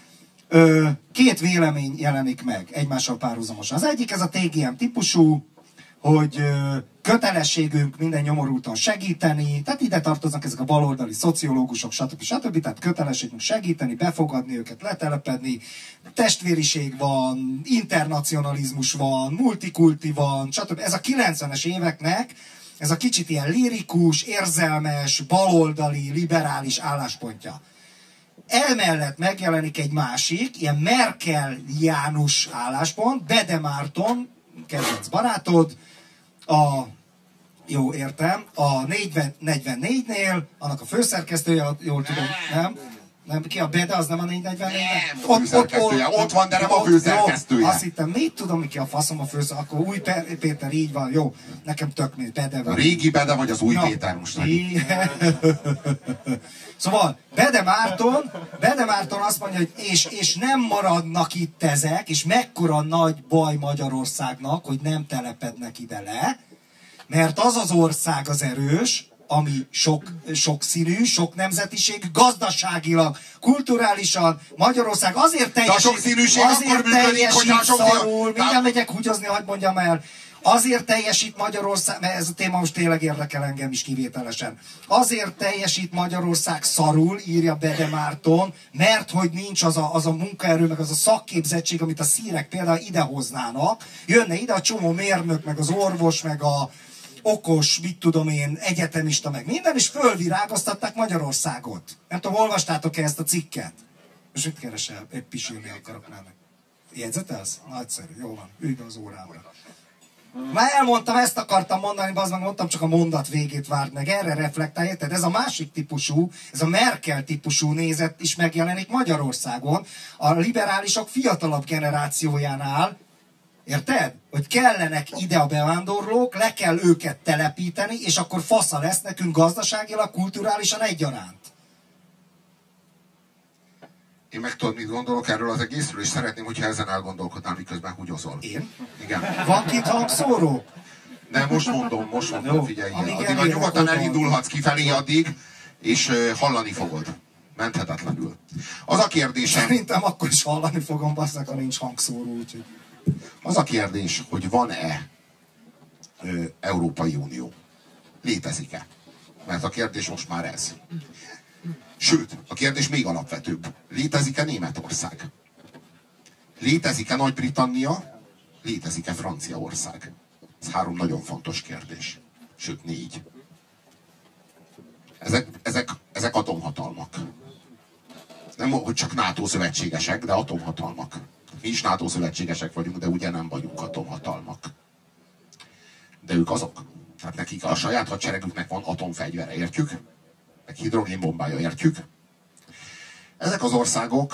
2 vélemény jelenik meg egymással párhuzamosan. Az egyik ez a TGM típusú, hogy kötelességünk minden nyomorultan segíteni, tehát ide tartoznak ezek a baloldali szociológusok, stb. Tehát kötelességünk segíteni, befogadni őket, letelepedni, testvériség van, internacionalizmus van, multikulti van, stb. Ez a 90-es éveknek, ez a kicsit ilyen lirikus, érzelmes, baloldali, liberális álláspontja. Emellett megjelenik egy másik, ilyen Merkel-Jánus álláspont, Bede Márton, kedvenc barátod, jó, értem, a 44-nél, annak a főszerkesztője, jól tudom, nem, ki a Bede, az nem a 444-nél? Ott van, de nem a főszerkesztője. Azt hittem, mit tudom, ki a faszom a főszerkesztője, akkor új Péter, így van, jó, nekem tök még Bede van. A régi Bede vagy az új Péter most? Szóval Bede Márton azt mondja, hogy és nem maradnak itt ezek, és mekkora nagy baj Magyarországnak, hogy nem telepednek ide le, Mert az az ország az erős, ami sokszínű, sok nemzetiség, gazdaságilag, kulturálisan, Magyarország azért teljesít szarul, mindjárt megyek húgyozni, hagyd mondjam el, azért teljesít Magyarország, mert ez a téma most tényleg érdekel engem is kivételesen, azért teljesít Magyarország szarul, írja Bede Márton, mert hogy nincs az a munkaerő, meg az a szakképzettség, amit a szírek például idehoznának, jönne ide a csomó mérnök, meg az orvos, meg a okos, mit tudom én, egyetemista, meg minden, és fölvirágoztatták Magyarországot. Nem tudom, olvastátok-e ezt a cikket? Most mit keresel? Egy pisülni akarok már meg. Jegyzetelsz? Nagyszerű, jó van, ülj be az órámra. Már elmondtam, ezt akartam mondani, bazd meg, mondtam, csak a mondat végét várt meg. Erre reflektálj, érted? Ez a másik típusú, ez a Merkel típusú nézet is megjelenik Magyarországon, a liberálisok fiatalabb generációjánál. Érted? Hogy kellenek ide a bevándorlók, le kell őket telepíteni, és akkor fasza lesz nekünk gazdaságilag, kulturálisan egyaránt. Én meg tudod, mit gondolok erről az egészről, és szeretném, hogyha ezen elgondolkodnál, miközben húgyozol. Én? Igen. Van két hangszóró? De most mondom, jó, figyelj. Addig a nyugodtan elindulhatsz kifelé addig, és hallani fogod. Menthetetlenül. Az a kérdésem... Szerintem akkor is hallani fogom, basszak, ha nincs hangszóró, úgyhogy... Az a kérdés, hogy van-e Európai Unió? Létezik-e? Mert a kérdés most már ez. Sőt, a kérdés még alapvetőbb. Létezik-e Németország? Létezik-e Nagy-Britannia? Létezik-e Franciaország? Ez 3 nagyon fontos kérdés. Sőt, 4. Ezek atomhatalmak. Nem, hogy csak NATO szövetségesek, de atomhatalmak. Mi is NATO szövetségesek vagyunk, de ugye nem vagyunk atomhatalmak. De ők azok. Tehát nekik a saját hadseregüknek van atomfegyvere, értjük? Meg hidrogénbombája, értjük? Ezek az országok,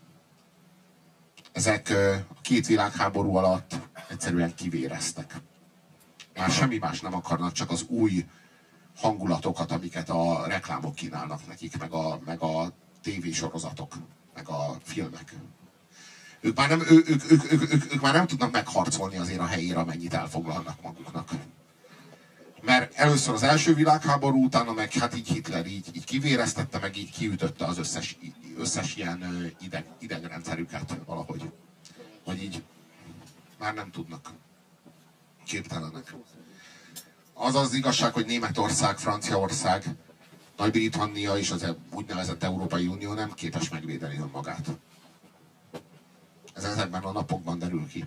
ezek a 2 világháború alatt egyszerűen kivéreztek. Már semmi más nem akarnak, csak az új hangulatokat, amiket a reklámok kínálnak nekik, meg a tévésorozatok, meg a filmek. Ők már nem tudnak megharcolni azért a helyére, amennyit elfoglalnak maguknak. Mert először az első világháború, utána meg hát így Hitler így kivéreztette, meg így kiütötte az összes ilyen idegrendszerüket valahogy. Hogy így már nem tudnak. Képtelenek. Az az igazság, hogy Németország, Franciaország, Nagy-Britannia és az úgynevezett Európai Unió nem képes megvédeni önmagát. Ez ezekben a napokban derül ki.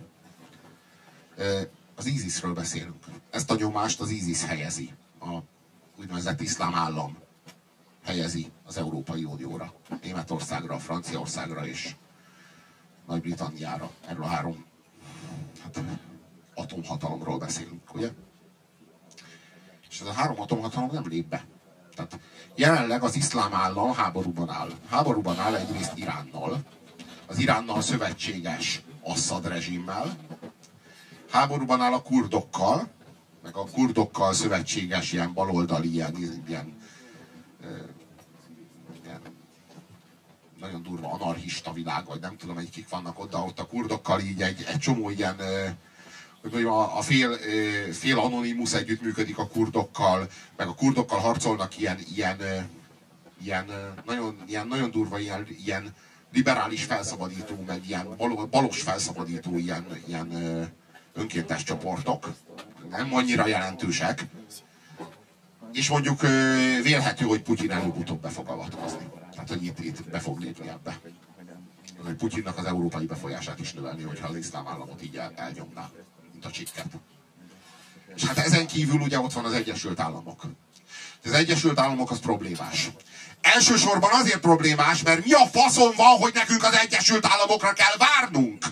Az ISIS-ről beszélünk. Ezt a nyomást az ISIS helyezi. A úgynevezett iszlám állam helyezi az Európai Unióra. Németországra, Franciaországra és Nagy-Britanniára. Erről a 3 atomhatalomról beszélünk, ugye? És ez a 3 atomhatalom nem lép be. Tehát jelenleg az iszlám állam háborúban áll. Háborúban áll egyrészt Iránnal, az Iránnal szövetséges Assad rezsimmel, háborúban áll a kurdokkal, meg a kurdokkal szövetséges ilyen baloldali, ilyen nagyon durva anarchista világ, vagy nem tudom, hogy kik vannak ott a kurdokkal így egy csomó ilyen, hogy mondjam, a fél anonimus együttműködik a kurdokkal, meg a kurdokkal harcolnak ilyen nagyon durva, ilyen liberális felszabadító, meg ilyen balos felszabadító ilyen önkéntes csoportok, nem annyira jelentősek, és mondjuk vélhető, hogy Putyin előbb-utóbb be fog avatkozni. Tehát, hogy itt be fog lépni ebbe. Hogy Putyinnak az európai befolyását is növelni, hogyha az iszlám államot így elnyomná, mint a csikket. És hát ezen kívül ugye ott van az Egyesült Államok. Az Egyesült Államok az problémás. Elsősorban azért problémás, mert mi a faszon van, hogy nekünk az Egyesült Államokra kell várnunk?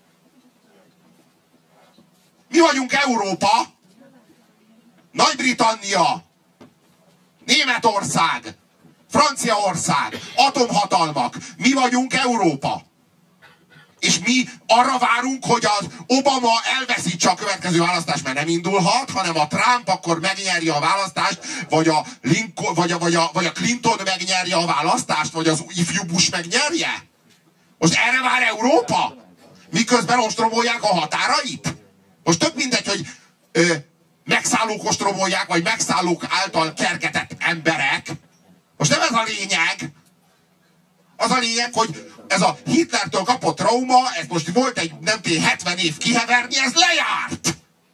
Mi vagyunk Európa, Nagy-Britannia, Németország, Franciaország, atomhatalmak. Mi vagyunk Európa. És mi arra várunk, hogy az Obama elveszítse a következő választást, mert nem indulhat, hanem a Trump akkor megnyerje a választást, vagy a Lincoln, vagy a Clinton megnyerje a választást, vagy az ifjú Bush megnyerje. Most erre vár Európa? Miközben ostromolják a határait? Most tök mindegy, hogy megszállók ostromolják, vagy megszállók által kergetett emberek. Most nem ez a lényeg. Az a lényeg, hogy ez a Hitlertől kapott trauma, ez most volt egy, nem tudom, 70 év kiheverni, ez lejárt!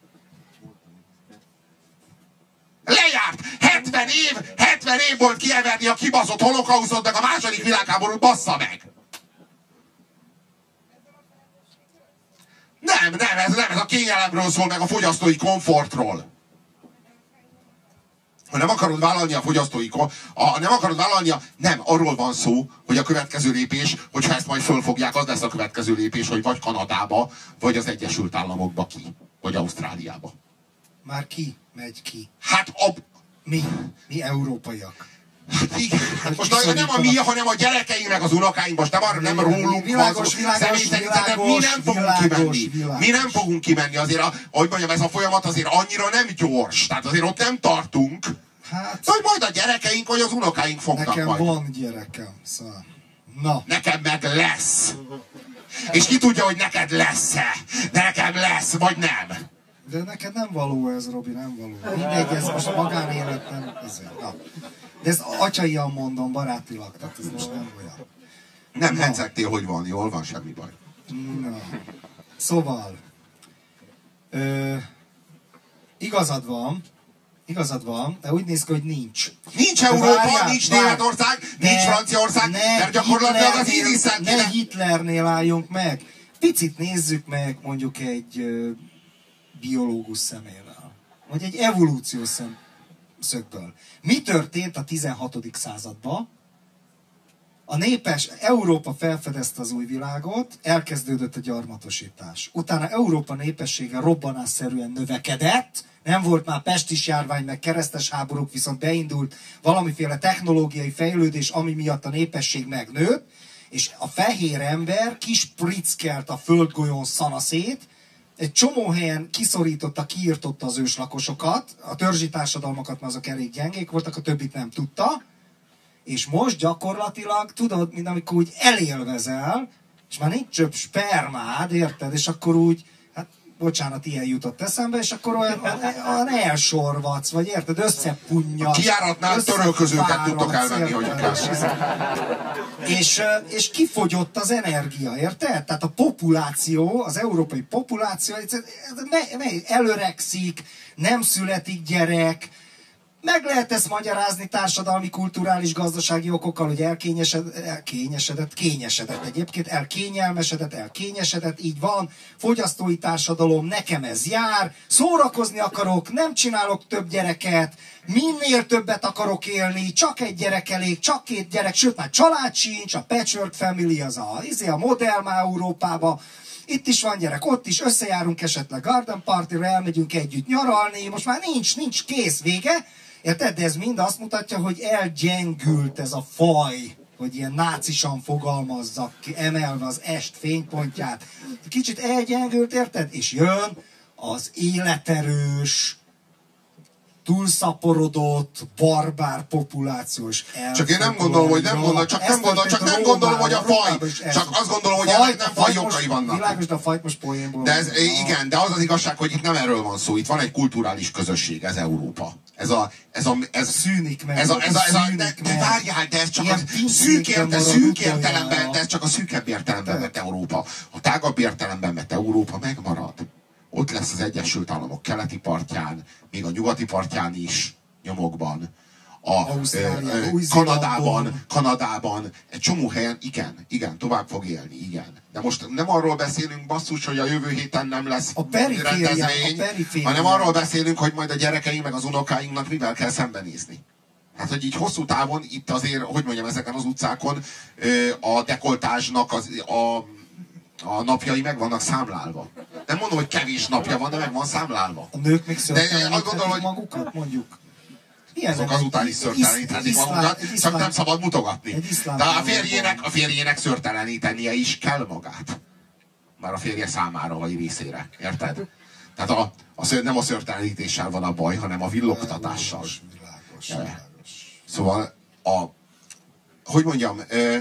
Lejárt! 70 év volt kiheverni a kibaszott holokausztot, meg a második világháborút, bassza meg! Nem, ez a kényelemről szól, meg a fogyasztói komfortról. Ha nem akarod vállalni a fogyasztói nem akarod vállalni nem, arról van szó, hogy a következő lépés, hogyha ezt majd fölfogják, az lesz a következő lépés, hogy vagy Kanadába, vagy az Egyesült Államokba ki, vagy Ausztráliába. Már ki megy ki? Hát Mi európaiak. Hát igen, hát most nem a mi, hanem a gyerekeink meg az unokáink, most nem rólunk van szó, személy szerint mi nem fogunk kimenni. Mi nem fogunk kimenni, azért, ahogy mondjam, ez a folyamat azért annyira nem gyors, tehát azért ott nem tartunk. Hát, hogy majd a gyerekeink vagy az unokáink fognak nekem majd. Van gyerekem, szóval. Na. Nekem meg lesz. És ki tudja, hogy neked lesz-e? Nekem lesz, vagy nem. De neked nem való ez, Robi, nem való. Mindegy, ez most a magánélet nem, ezért. Na. De ezt atyaian mondom, barátilag, tehát ez most nem olyan. Nem hencegtél, hogy van, jól van, semmi baj. Na. Szóval, igazad van, de úgy néz ki, hogy nincs. Nincs Európa, nincs Németország, nincs Franciaország, mert gyakorlatilag az ISIS-en ne Hitlernél álljunk meg. Picit nézzük meg mondjuk egy biológus szemével, vagy egy evolúciós szemszögből. Mi történt a 16. században? Európa felfedezte az új világot, elkezdődött a gyarmatosítás. Utána Európa népessége robbanásszerűen növekedett, nem volt már pestis járvány, meg keresztes háborúk, viszont beindult valamiféle technológiai fejlődés, ami miatt a népesség megnőtt, és a fehér ember kisprickelt a földgolyón szanaszét, egy csomó helyen kiírtotta az őslakosokat, a törzsi társadalmakat, mert azok elég gyengék voltak, a többit nem tudta, és most gyakorlatilag, tudod, mint amikor úgy elélvezel, és már nincs több spermád, érted? És akkor úgy, hát bocsánat, ilyen jutott eszembe, és akkor olyan elsorvadsz, vagy érted? Összepunnyadsz. A kijáratnál törölközőket tudtok elvenni, hogy és kifogyott az energia, érted? Tehát a populáció, az európai populáció előregszik, nem születik gyerek. Meg lehet ezt magyarázni társadalmi, kulturális, gazdasági okokkal, hogy kényesedett egyébként, elkényesedett, így van, fogyasztói társadalom, nekem ez jár, szórakozni akarok, nem csinálok több gyereket, minél többet akarok élni, csak egy gyerek elég, csak 2 gyerek, sőt már család sincs, a patchwork family az a modell már Európába, itt is van gyerek, ott is, összejárunk esetleg garden partyra, elmegyünk együtt nyaralni, most már nincs kész, vége. Érted? De ez mind azt mutatja, hogy elgyengült ez a faj, hogy ilyen nácisan fogalmazzak ki, emelve az est fénypontját. Kicsit elgyengült, érted? És jön az életerős, túlszaporodott, barbár populációs Csak én nem gondolom, hogy nem gondolom, hogy a faj. Csak azt gondolom, hogy ennek nem fajjogai vannak. Világos, de a fajt most poénból. De igen, de az igazság, hogy itt nem erről van szó. Itt van egy kulturális közösség, ez Európa. Ez szűnik meg. De várjál, de ez csak a szűk értelemben, de ez csak a szűkebb értelemben vett Európa. A tágabb értelemben vett Európa megmarad. Ott lesz az Egyesült Államok keleti partján, még a nyugati partján is, nyomokban, Kanadában, egy csomó helyen, igen, tovább fog élni, igen. De most nem arról beszélünk, basszus, hogy a jövő héten nem lesz rendezvény, hanem arról beszélünk, hogy majd a gyerekeink meg az unokáinknak mivel kell szembenézni. Hát, hogy így hosszú távon itt azért, hogy mondjam, ezeken az utcákon a dekoltázsnak a napjai meg vannak számlálva. Nem mondom, hogy kevés napja van, de meg van számlálva. A nők még szörteleníthetik magukat, mondjuk? Azok azután is szörteleníthetik magukat, csak nem szabad mutogatni. De a férjének szörtelenítenie is kell magát. Már a férje számára, vagy részére. Érted? Tehát nem a szörtelenítéssel van a baj, hanem a villogtatással. Világos. Szóval hogy mondjam,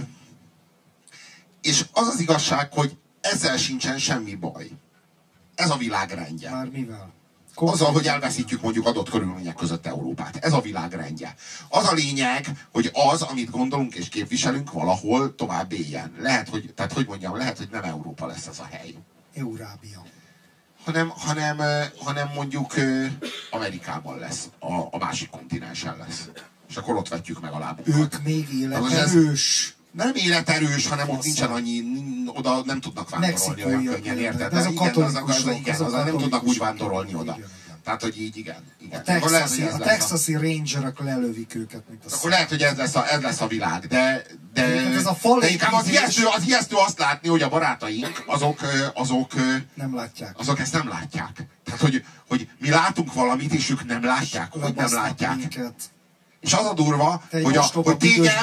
és az az igazság, hogy ezzel sincsen semmi baj. Ez a világrendje. Már mivel? Azzal, hogy elveszítjük mondjuk adott körülmények között Európát. Ez a világrendje. Az a lényeg, hogy az, amit gondolunk és képviselünk, valahol tovább éljen. Lehet, hogy, tehát hogy mondjam, lehet, hogy nem Európa lesz ez a hely. Eurábia. Hanem mondjuk Amerikában lesz, a másik kontinensen lesz. És akkor ott vetjük meg a lábukat. Ők még életerős. Nem életerős, hanem ott nincsen annyi, oda nem tudnak vándorolni olyan könnyen, érted? De azok nem tudnak úgy vándorolni oda. Tehát, hogy így, igen. A texasi rangerek lelövik őket, mint a akkor lehet, hogy ez lesz a világ, de inkább az ijesztő azt látni, hogy a barátaink, azok nem látják. Azok ezt nem látják. Tehát, hogy mi látunk valamit, és ők nem látják, hogy nem látják. Minket. És az a durva, hogy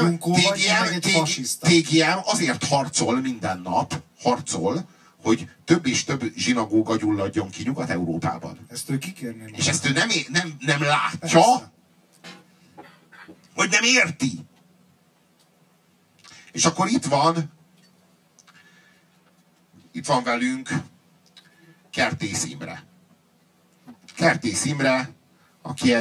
TGM azért harcol minden nap, hogy több és több zsinagóga gyulladjon ki Nyugat-Európában. Ezt ő kikérné. És ezt ő nem látja, persze, hogy nem érti. És akkor itt van velünk Kertész Imre. Kertész Imre, aki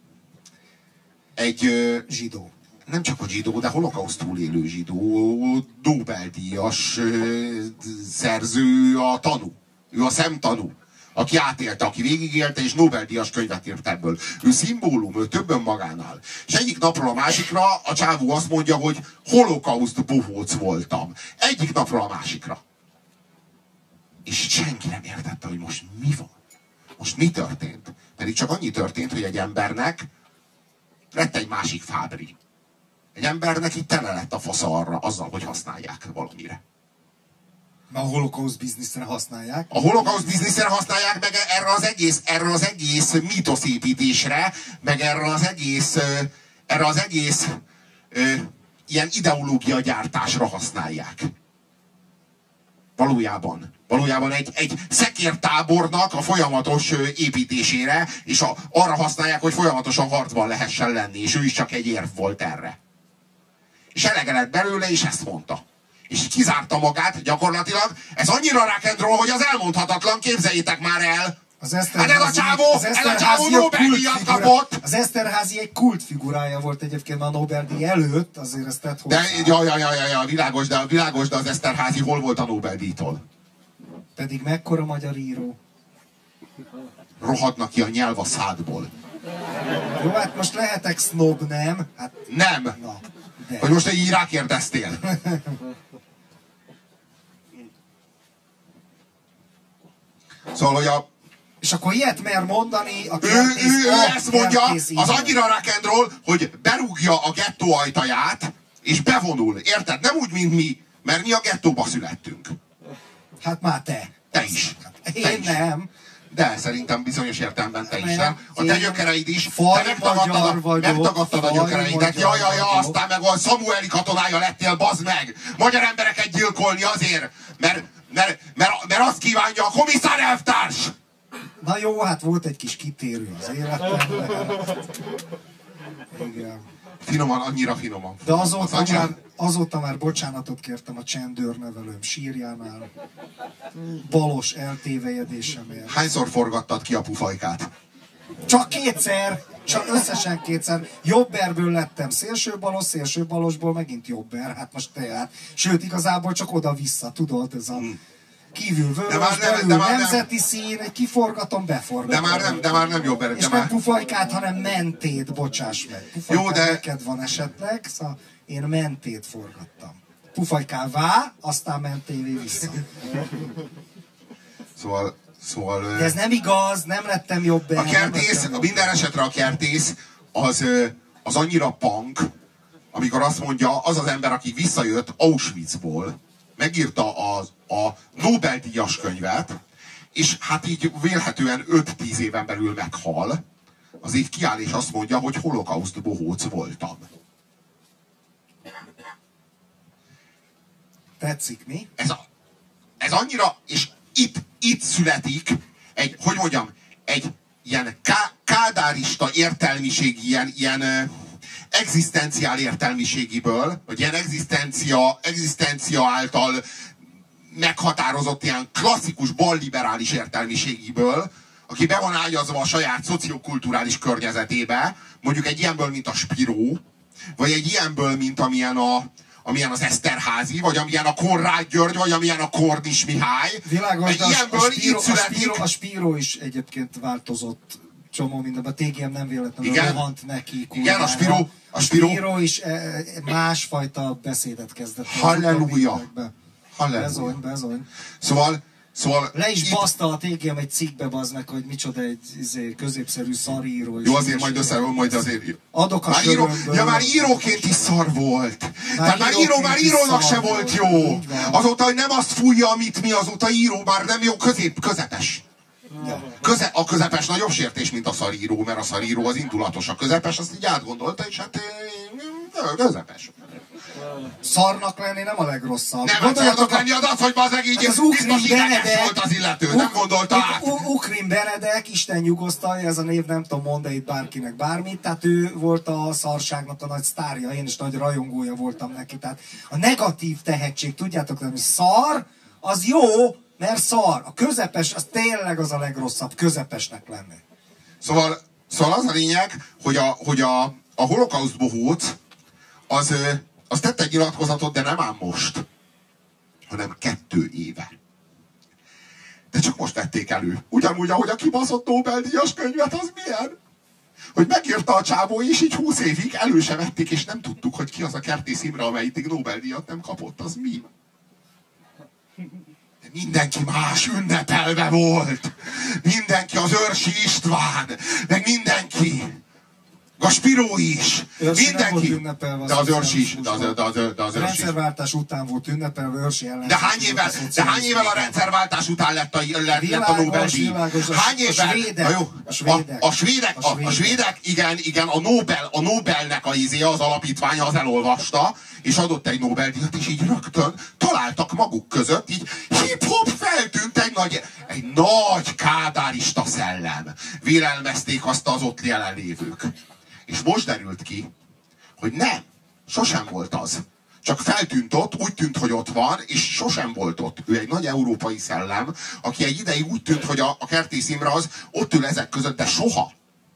egy zsidó. Nem csak a zsidó, de holokauszt túlélő zsidó, Nobel-díjas szerző, a tanú. Ő a szemtanú, aki átélte, aki végigélte, és Nobel-díjas könyvet írt ebből. Ő szimbólum, ő több önmagánál. És egyik napról a másikra a csávó azt mondja, hogy holokauszt bohóc voltam. Egyik napról a másikra. És senki nem értette, hogy most mi van. Most mi történt? Pedig csak annyi történt, hogy egy embernek lett egy másik Fábri. Egy embernek itt tele lett a fasza arra, azzal, hogy használják valamire. A holokauszt bizniszre használják. A holokauszt bizniszre használják, meg erre az egész mítoszépítésre, meg erre az egész ilyen ideológia gyártásra használják. Valójában egy szekértábornak a folyamatos építésére, és arra használják, hogy folyamatosan harcban lehessen lenni, és ő is csak egy érv volt erre. És elege lett belőle, és ezt mondta. És kizárta magát gyakorlatilag. Ez annyira rock and roll, hogy az elmondhatatlan, képzeljétek már el! Ez a csávó Nobel-díjat kapott! Az Esterházy egy kultfigurája volt egyébként már a Nobel-díj előtt, azért ezt tett hozzá. Világos, de az Esterházy hol volt a Nobel-díjtól? Pedig mekkora magyar író. Rohadnak ki a nyelv a szádból. Jó, hát most lehetek sznob, nem? Hát, nem! Na, hogy most így rákérdeztél. Szóval, hogy és akkor ilyet mer mondani a Kertész. Ő ezt mondja, az annyira rock and roll, hogy berúgja a gettó ajtaját, és bevonul. Érted? Nem úgy, mint mi, mert mi a gettóba születtünk. Hát már te. Te is. Hát én nem. De szerintem bizonyos értelemben te is, nem? A te gyökereid is. Megtagadtad a gyökereidet. Ja, aztán meg a Samueli katonája lettél, bazd meg! Magyar embereket gyilkolni azért, mert azt kívánja a komisszár elvtárs! Na jó, hát volt egy kis kitérő az életemben. Igen. Finoman, annyira finoman. De azóta már bocsánatot kértem a csendőrnevelőm sírjánál. Balos eltévejedésemért. Hányszor forgattad ki a pufajkát? Csak kétszer! Csak összesen kétszer. Jobberből lettem szélső balosból megint jobber. Hát most tehát. Sőt, igazából csak oda-vissza, tudod, ez a kívül vörös, belül nemzeti szín, egy kiforgatom, beforgatom. De már nem jobber. És nem pufajkát, hanem mentét, bocsáss meg. Pufajkát neked van esetleg, szóval én mentét forgattam. Pufajkává, aztán mentévé vissza. Szóval... De ez nem igaz, nem lettem jobb. A Kertész, minden esetre a Kertész az annyira punk, amikor azt mondja, az az ember, aki visszajött Auschwitzból, megírta a Nobel-díjas könyvet, és hát így vélhetően 5-10 éven belül meghal, az így kiáll és azt mondja, hogy holokauszt bohóc voltam. Tetszik, mi? Ez annyira, és itt születik egy ilyen kádárista értelmiség, ilyen egzisztenciál értelmiségiből, vagy ilyen egzisztencia által meghatározott ilyen klasszikus balliberális értelmiségiből aki be van ágyazva a saját szociokulturális környezetébe, mondjuk egy ilyenből, mint a Spiró, vagy egy ilyenből, mint amilyen az Eszterházy, vagy amilyen a Konrád György, vagy amilyen a Kornis Mihály. Világos, de a Spiró is egyébként változott csomó mindenben. A TGM nem véletlenül rohant neki. Igen, a Spiró is másfajta beszédet kezdett. Halleluja! Bezony. Szóval le is baszta a TGM egy cikkbe, bazd meg, hogy micsoda egy középszerű szaríró. Jó, azért majd azért... Adok a sörömből. Ja, már íróként is szar volt. Tehát már írónak se volt jó. Azóta, hogy nem azt fújja, amit mi, azóta író már nem jó, közepes. A közepes nagyobb sértés, mint a szaríró, mert a szaríró az indulatos. A közepes azt így átgondolta, és hát közepes. Szarnak lenni nem a legrosszabb. Nem, szarnak lenni az, hogy bazeg így az Ukrin Benedek volt az illető, nem gondolta át. Ukrin Benedek, Isten nyugosztalja, ez a név nem tudom mondani itt bárkinek bármit, tehát ő volt a szarságnak a nagy sztárja, én is nagy rajongója voltam neki. Tehát a negatív tehetség, tudjátok, hogy szar, az jó, mert szar. A közepes, az tényleg az a legrosszabb, közepesnek lenni. Szóval az a lényeg, hogy a holokauszt bohóc, az tette egy nyilatkozatot, de nem ám most, hanem 2 éve. De csak most vették elő. Ugyanúgy, ahogy a kibaszott Nobel-díjas könyvet, az milyen? Hogy megírta a csávó, és így 20 évig elő se vették, és nem tudtuk, hogy ki az a Kertész Imre, amelyik Nobel-díjat nem kapott, az mi? De mindenki más ünnepelve volt. Mindenki, az Őrsi István, meg mindenki. A Spiró is! Őrsi mindenki! De az Őrsi is. A rendszerváltás után volt ünnepelve, Őrsi ellen. De hány évvel a rendszerváltás után lett a Nobel-díj? Hány évvel? A svédek, igen, a Nobelnek az alapítványa az elolvasta, és adott egy Nobel-díjat, és így rögtön találtak maguk között, így hip-hop feltűnt egy nagy kádárista szellem. Vélelmezték azt az ott jelenlévők. És most derült ki, hogy nem, sosem volt az. Csak feltűnt ott, úgy tűnt, hogy ott van, és sosem volt ott. Ő egy nagy európai szellem, aki egy ideig úgy tűnt, hogy a Kertész Imre az ott ül ezek között, de soha.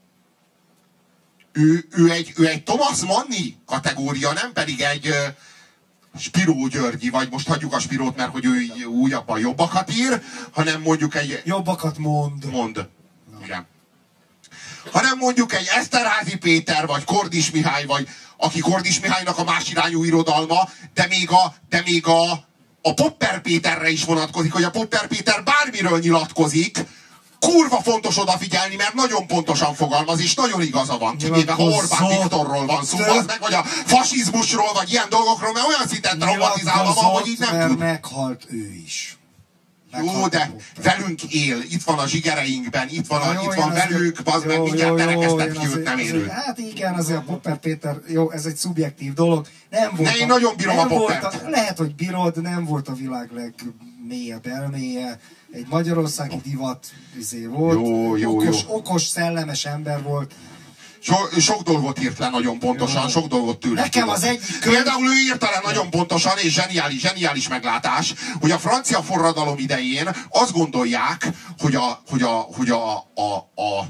Ő egy Thomas Manni kategória, nem pedig egy Spiró Györgyi, vagy most hagyjuk a Spirót, mert hogy ő újabban jobbakat ír, hanem mondjuk egy... Jobbakat mond. Igen. Hanem mondjuk egy Eszterházy Péter, vagy Kornis Mihály, vagy aki Kornis Mihálynak a más irányú irodalma, de még a Popper Péterre is vonatkozik, hogy a Popper Péter bármiről nyilatkozik, kurva fontos odafigyelni, mert nagyon pontosan fogalmaz, és nagyon igaza van. Kivéve, ha Orbán Viktorról van szó, az meg, vagy a fasizmusról, vagy ilyen dolgokról, mert olyan szinten traumatizálva van, hogy így nem tud. Meghalt ő is. Jó, de velünk él, itt van a zsigereinkben, itt van velük, bazd meg, mindjárt telekeztet ki őt, nem érő. Hát igen, azért a Popper Péter, jó, ez egy szubjektív dolog. Én nagyon bírom a Poppert. Lehet, hogy bírod, nem volt a világ legmélyebb elméje. Egy magyarországi divat volt. Jó. Okos, szellemes ember volt. Sok dolgot írt le nagyon pontosan, jó. Sok dolgot tőle. Nekem az egyik Például ő írta le nagyon pontosan, és zseniális meglátás, hogy a francia forradalom idején azt gondolják, hogy a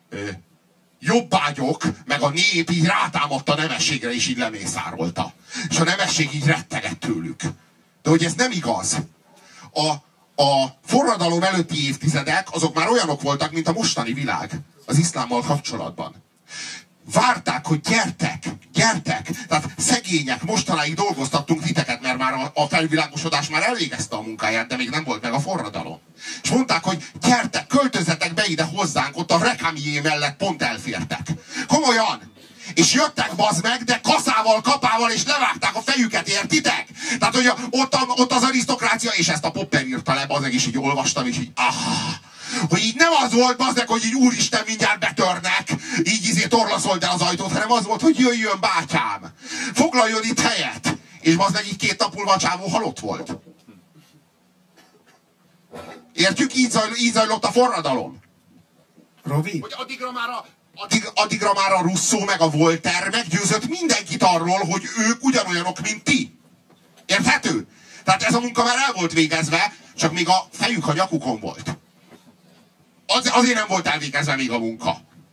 jobbágyok, meg a nép így rátámadt a nemességre, és így lemészárolta. És a nemesség így rettegett tőlük. De hogy ez nem igaz. A forradalom előtti évtizedek, azok már olyanok voltak, mint a mostani világ az iszlámmal kapcsolatban. Várták, hogy gyertek! Tehát szegények, mostanáig dolgoztattunk titeket, mert már a felvilágosodás már elvégezte a munkáját, de még nem volt meg a forradalom. És mondták, hogy gyertek, költözzetek be ide hozzánk, ott a Recamier mellett pont elfértek. Komolyan! És jöttek, bazd meg, de kaszával, kapával, és levágták a fejüket, értitek? Tehát, hogy ott az arisztokrácia, és ezt a Popper írta le, bazd meg, és így olvastam, és így hogy így nem az volt, bazd meg, hogy így úristen, mindjárt betörnek, így torlaszold el az ajtót, hanem az volt, hogy jöjjön bátyám, foglaljon itt helyet. És bazd meg, így 2 nap múlva a csávó halott volt. Értjük? Így zajlott a forradalom. Robi? Hogy addigra már a Rousseau meg a Voltaire meggyőzött mindenkit arról, hogy ők ugyanolyanok, mint ti. Érthető? Tehát ez a munka már el volt végezve, csak még a fejük a nyakukon volt. azért nem volt elvégezve még a munka.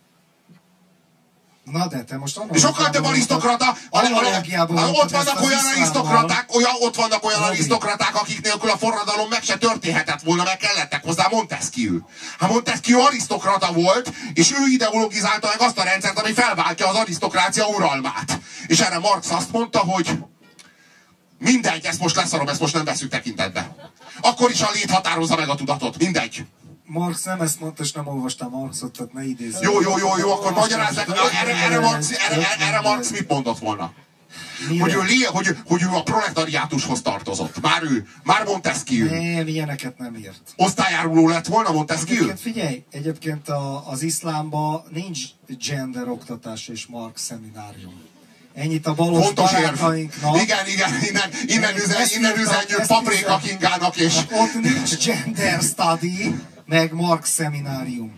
Na de te most sokkal több arisztokrata, ott vannak olyan arisztokraták, akik nélkül a forradalom meg se történhetett volna, meg kellettek hozzá Montesquieu. Hát Montesquieu arisztokrata volt, és ő ideologizálta meg azt a rendszert, ami felváltja az arisztokrácia uralmát. És erre Marx azt mondta, hogy mindegy, ezt most leszarom, ezt most nem veszük tekintetbe. Akkor is a lét határozza meg a tudatot, mindegy. Marx nem ezt mondta, és nem olvastam Marxot, tehát ne idézzük. Jó, akkor magyarázzák, erre Marx mit mondott volna? Hogy ő a proletariátushoz tartozott. Már Montesquieu. Nem, ilyeneket nem írt. Osztályáruló lett volna Montesquieu? Egyébként az iszlámban nincs gender oktatás és Marx szeminárium. Ennyit a balos barátainknak. Igen, innen üzenjük Paprika Kingának és... Ott nincs gender study, meg Marx szeminárium.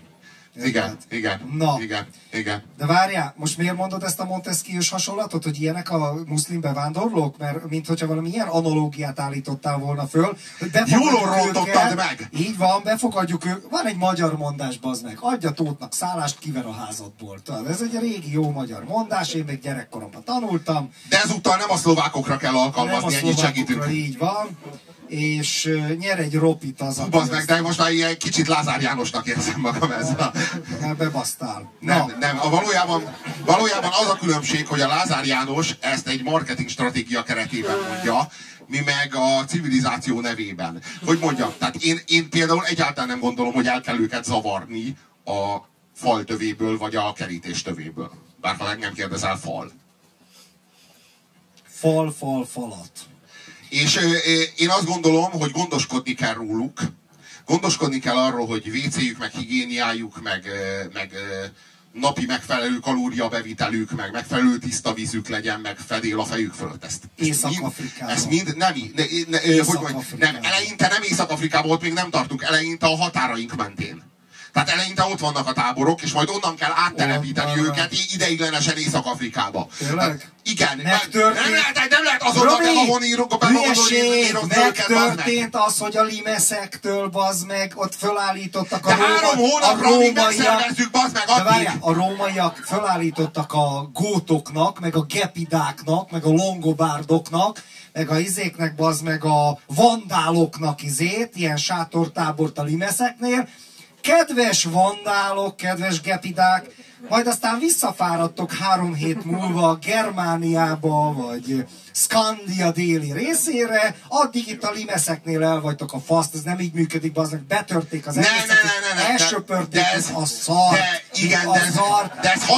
Igen. De várjál, most miért mondod ezt a Montesquieu-s hasonlatot, hogy ilyenek a muszlim bevándorlók? Mert minthogyha valami ilyen analógiát állítottál volna föl, hogy jól rontottad meg! Így van, befogadjuk őket. Van egy magyar mondás, bazd meg. Adja Tóthnak szállást, kiver a házadból. Ez egy régi jó magyar mondás, én még gyerekkoromban tanultam. De ezúttal nem a szlovákokra kell alkalmazni, ennyit segítünk. Így van. És nyer egy ropit az, aki... Bazd meg, de most már ilyen kicsit Lázár Jánosnak érzem magam ezzel. Bebasztál. Nem. Valójában az a különbség, hogy a Lázár János ezt egy marketing stratégia keretében mondja, mi meg a civilizáció nevében. Hogy mondjam, tehát én például egyáltalán nem gondolom, hogy el kell őket zavarni a fal tövéből, vagy a kerítés tövéből. Bár ha engem kérdezel, fal. Falat. És én azt gondolom, hogy gondoskodni kell róluk, gondoskodni kell arról, hogy WC-jük, meg higiéniájuk, meg napi megfelelő kalóriabevitelük, meg megfelelő tiszta vízük legyen, meg fedél a fejük fölött. Észak-Afrikában. Ezt mind nem, eleinte nem Észak-Afrikában, ott még nem tartunk, eleinte a határaink mentén. Tehát eleinte ott vannak a táborok, és majd onnan kell áttelepíteni őket ideiglenesen Észak-Afrikába. Tényleg? Igen. Nem lehet azonnal bevonni őket. Megtörtént az, hogy a limeszektől, bazd meg, ott fölállítottak a rómaiak. De 3 hónapra még megszervezzük, bazd meg, addig. De várjál, a rómaiak fölállítottak a gótoknak, meg a gepidáknak, meg a longobárdoknak, meg a izéknek, bazd meg a vandáloknak ilyen sátortábort a limeszeknél. Kedves vandálok, kedves gepidák, majd aztán visszafáradtok 3 hét múlva Germániába, vagy Szkandia déli részére, addig itt a limeszeknél el vagytok a faszt, ez nem így működik, bazdmeg, betörték az egészet, elsöpörték a szart. De ez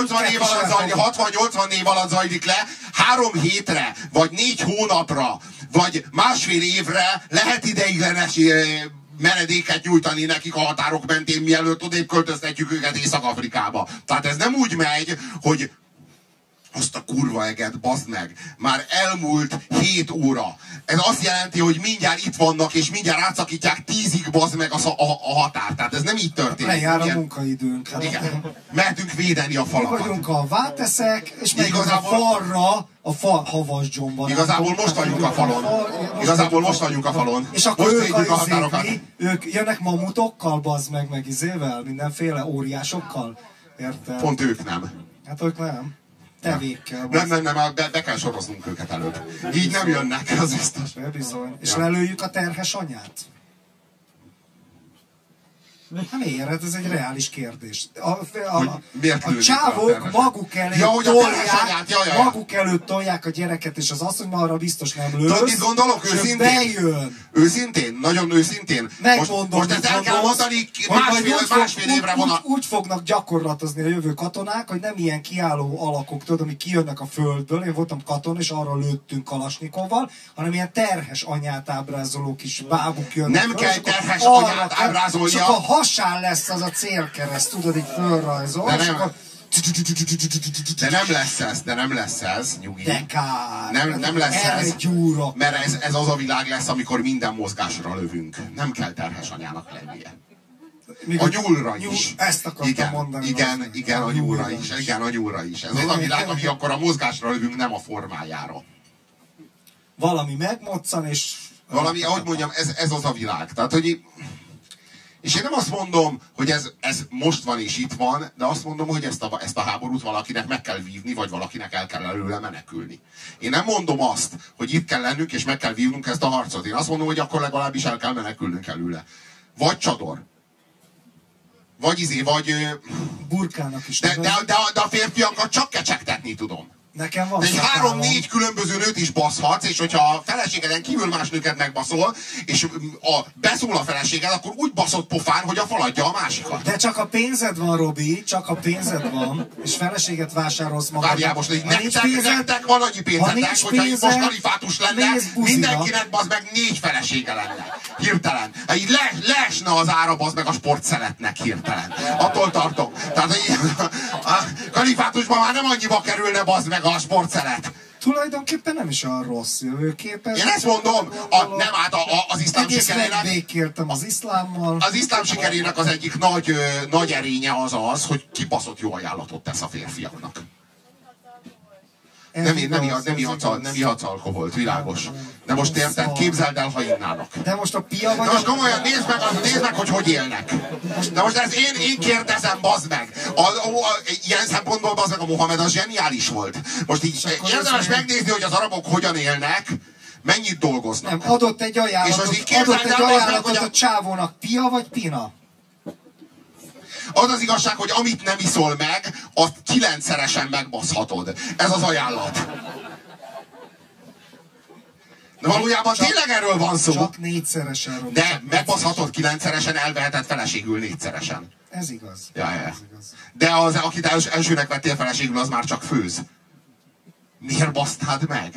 60-80 év alatt zajlik le, 3 hétre, vagy 4 hónapra, vagy másfél évre lehet ideiglenes menedéket nyújtani nekik a határok mentén, mielőtt odébb költöztetjük őket Észak-Afrikába. Tehát ez nem úgy megy, hogy azt a kurva eget, bazd meg, már elmúlt 7 óra. Ez azt jelenti, hogy mindjárt itt vannak, és mindjárt átszakítják 10-ig, bazd meg a határ. Tehát ez nem így történik. Lejár a munkaidőnk. Igen. Mehetünk védeni a falakat. Mi vagyunk a váteszek, és megyünk a falra, a fal havas dzsomban. Igazából most vagyunk a falon. És akkor ők jönnek mamutokkal, bazd meg izével, mindenféle óriásokkal. Érted? Pont ők nem. Hát ők nem. Tevékkel. Nem, be kell soroznunk őket előbb. Így nem jönnek, az biztos. Bizony. És lelőjük a terhes anyát? Hát miért? Ez egy reális kérdés. A csávók maguk előtt tolják a gyereket, és az asszony már arra biztos nem lősz. Tudod, mit gondolok? Őszintén, nagyon őszintén. Most ezt el kell mondani, másfél évre vonat. Úgy fognak gyakorlatozni a jövő katonák, hogy nem ilyen kiálló alakok, tudod, amik kijönnek a földből. Én voltam katon, és arra lőttünk kalasnyikovval, hanem ilyen terhes anyát ábrázoló kis bábuk jönnek. Nem kell terhes anyát ábrázolnia. Hasán lesz az a célkereszt, tudod, így fölrajzol. De nem lesz ez, nyugi. De kár. Nem lesz ez, mert ez az a világ lesz, amikor minden mozgásra lövünk. Nem kell terhes anyának lennie. A nyúlra is. Ezt akartam mondani. Igen, a nyúlra is. Igen, a nyúlra is. Ez az a világ, ami akkor a mozgásra lövünk, nem a formájára. Valami megmoccan, és... Valami, ahogy mondjam, ez az a világ. Tehát, hogy És én nem azt mondom, hogy ez most van és itt van, de azt mondom, hogy ezt a háborút valakinek meg kell vívni, vagy valakinek el kell előle menekülni. Én nem mondom azt, hogy itt kell lennünk, és meg kell vívnunk ezt a harcot. Én azt mondom, hogy akkor legalábbis el kell menekülnünk előle. Vagy csador. Vagy Burkának is. De a férfiakat csak kecsegtetni tudom. Nekem van. De egy 3-4 különböző nőt is baszhatsz, és hogyha a feleségeden kívül más nőket megbaszol, és beszól a feleséged, akkor úgy baszod pofán, hogy a faladja a másikat. De csak a pénzed van, Robi, csak a pénzed van, és feleséget vásárolsz magadnak. Várjál most, hogy nektek van annyi pénzetek, hogyha itt most kalifátus lenne, mindenkinek bazd meg 4 felesége lenne. Hirtelen. Így leesne az ára bazd meg a sportszeletnek hirtelen. Attól tartok. Tehát a kalifátusban már nem annyiba kerülne bazd meg a sportszelet. Tulajdonképpen nem is olyan rossz jövőkép. Én ezt mondom, nem hát az iszlám sikerének... Végkértem az iszlámmal. Az iszlám sikerének az egyik nagy erénye az, hogy kibaszott jó ajánlatot tesz a férfiaknak. Nem ihatsz alkoholt, világos. De most érted, képzeld el, ha innának. De most a pia vagy... De most komolyan nézd meg, hogy élnek. De most ez én kérdezem, bazd meg. Ilyen szempontból bazd meg a Mohamed az zseniális volt. Most így érdemes megnézni, hogy az arabok hogyan élnek, mennyit dolgoznak. Nem, adott egy ajánlatot a csávónak, pia vagy pina? Az az igazság, hogy amit nem iszol meg, azt 9-szeresen megbaszhatod. Ez az ajánlat. De valójában tényleg erről van szó. Csak 4-szeresen. De megbaszhatod 9-szeresen, elveheted feleségül 4-szeresen. Ez igaz. Ja. Ez igaz. De akit elsőnek vettél feleségül, az már csak főz. Miért basztád meg?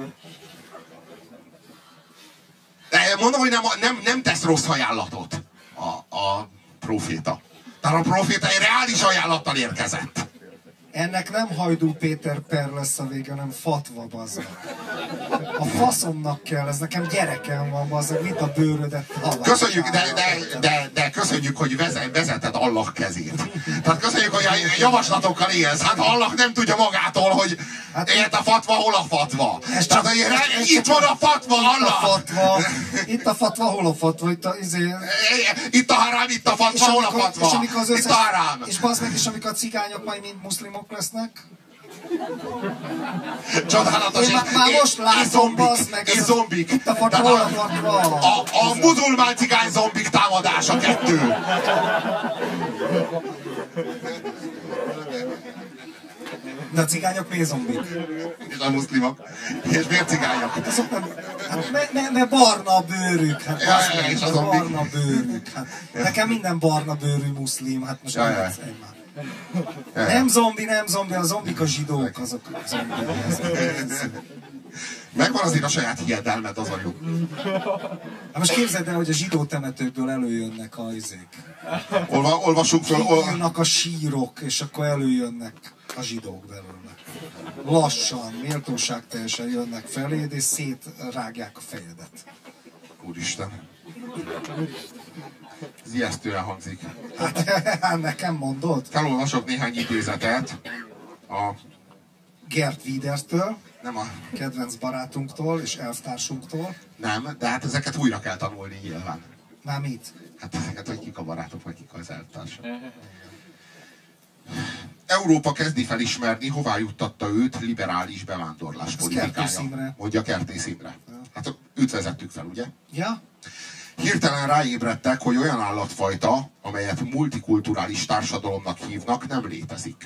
De mondom, hogy nem tesz rossz ajánlatot a proféta. Tehát a proféta egy reális ajánlattal érkezett. Ennek nem Hajdú Péter per lesz a vége, hanem fatva, bazzeg. A faszomnak kell, ez nekem gyerekem van, bazzeg, mit a bőrödet halál. Köszönjük, de köszönjük, hogy vezeted Allah kezét. Tehát köszönjük, hogy a javaslatokkal élsz. Hát Allah nem tudja magától, hogy élt a fatva, hol a fatva. Itt van a fatva, Allah! Itt a fatva, hol a fatva? Itt a harám, itt a fatva, hol a fatva? Itt a harám. És bazd meg, és amikor a cigányok majd mind muszlimok lesznek? Csodálatos. Én már most látom, bazd meg. És zombik. Itt a fatva, hol a fatva? A muzulmán cigány zombik támadása 2. De a cigányok miért zombik? És a muszlimok. És miért cigányok? Mert barna a bőrük. Hát és a zombik. barna bőrük. Hát, nekem minden barna bőrű muszlim. Hát most nem egyszer már. Nem zombi, a zombik a zsidók, azok a zombik. Megvan azért a saját hiedelmed, az a jó. Hát most képzeld el, hogy a zsidó temetőkből előjönnek a izék. Olvassuk föl. Kinyílnak a sírok, és akkor előjönnek a zsidók belőle. Lassan, méltóságteljesen jönnek feléd, és szétrágják a fejedet. Úristen. Ez ijesztően hangzik. Hát nekem mondod? Felolvasok néhány idézetet a... Gert Wiedertől, nem a... kedvenc barátunktól és elvtársunktól. Nem, de hát ezeket újra kell tanulni nyilván. Már mit? Hát ezeket, hogy kik a barátok, vagy kik az elvtársak. Európa kezdi felismerni, hová juttatta őt liberális bevándorlás politikája. Mondja Kertész Imre. Hát őt vezettük fel, ugye? Ja. Hirtelen ráébredtek, hogy olyan állatfajta, amelyet multikulturális társadalomnak hívnak, nem létezik.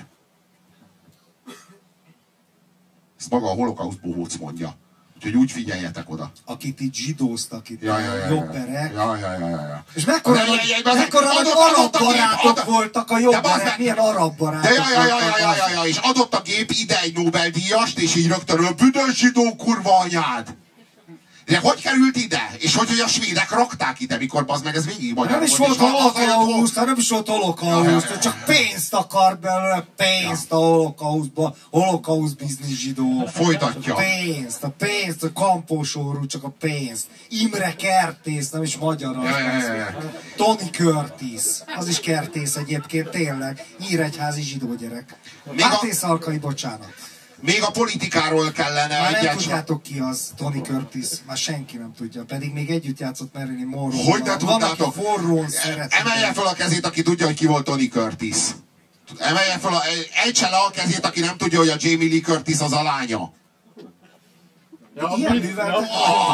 Ezt maga a holokauszt bohóc mondja. Úgyhogy úgy figyeljetek oda. Akit itt zsidóztak, itt jobberek. Ja. És mekkora nagy arab barátok voltak a jobberek, milyen arab barátok voltak. Ja, és adott a gép ide egy Nobel-díjast, és így rögtön büdös zsidó kurva anyád. De hogy került ide? És hogy a svédek rakták ide, mikor bazd meg ez végig magyar nem is volt holokauszt, csak pénzt akart belőle, pénzt a holokauszba, holokausz biznisz zsidó. Folytatja. A pénzt, a kampósorú, csak a pénzt. Imre Kertész, nem is magyar az. Tony Curtis, az is Kertész egyébként, tényleg. Nyíregyházi zsidó gyerek. Máté Szalkai, bocsánat. Még a politikáról kellene már nem egyet... tudjátok ki az Tony Curtis, már senki nem tudja, pedig még együtt játszott Marilyn Monroe. Hogy ne tudnátok? Van, aki forrón szeret. Emelje fel a kezét, aki tudja, hogy ki volt Tony Curtis. Emelje fel ejtse le a kezét, aki nem tudja, hogy a Jamie Lee Curtis az a lánya. Ilyen műveltek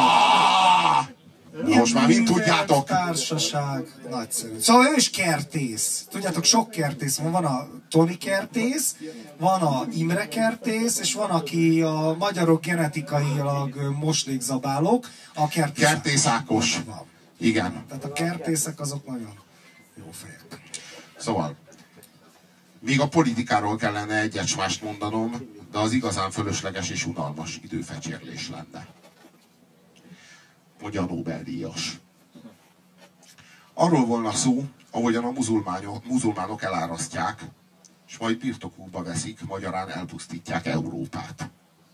most már mind tudjátok. Társaság, nagyszerű. Szóval ő is kertész. Tudjátok, sok kertész van. Van a Tony kertész, van a Imre kertész, és van, aki a magyarok genetikailag moslékzabálók, a kertész. Kertész Ákos. Igen. Tehát a kertészek azok nagyon jó fejek. Szóval, még a politikáról kellene egyet mást mondanom, de az igazán fölösleges és unalmas időfecsérlés lenne. Mondja a Nobel-díjas. Arról volna szó, ahogyan a muzulmánok elárasztják, és majd birtokukba veszik, magyarán elpusztítják Európát.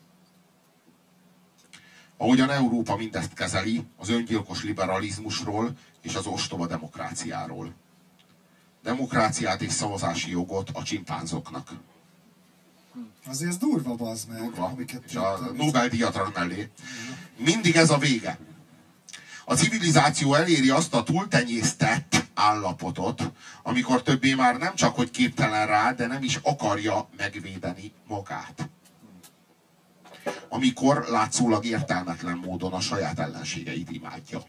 Ahogyan Európa mindezt kezeli, az öngyilkos liberalizmusról és az ostoba demokráciáról. Demokráciát és szavazási jogot a csimpánzoknak. Azért ez durva, bazd meg. Durva. És a Nobel-díjat rad mellé. Mindig ez a vége. A civilizáció eléri azt a túltenyésztett állapotot, amikor többé már nem csak, hogy képtelen rá, de nem is akarja megvédeni magát. Amikor látszólag értelmetlen módon a saját ellenségeit imádja.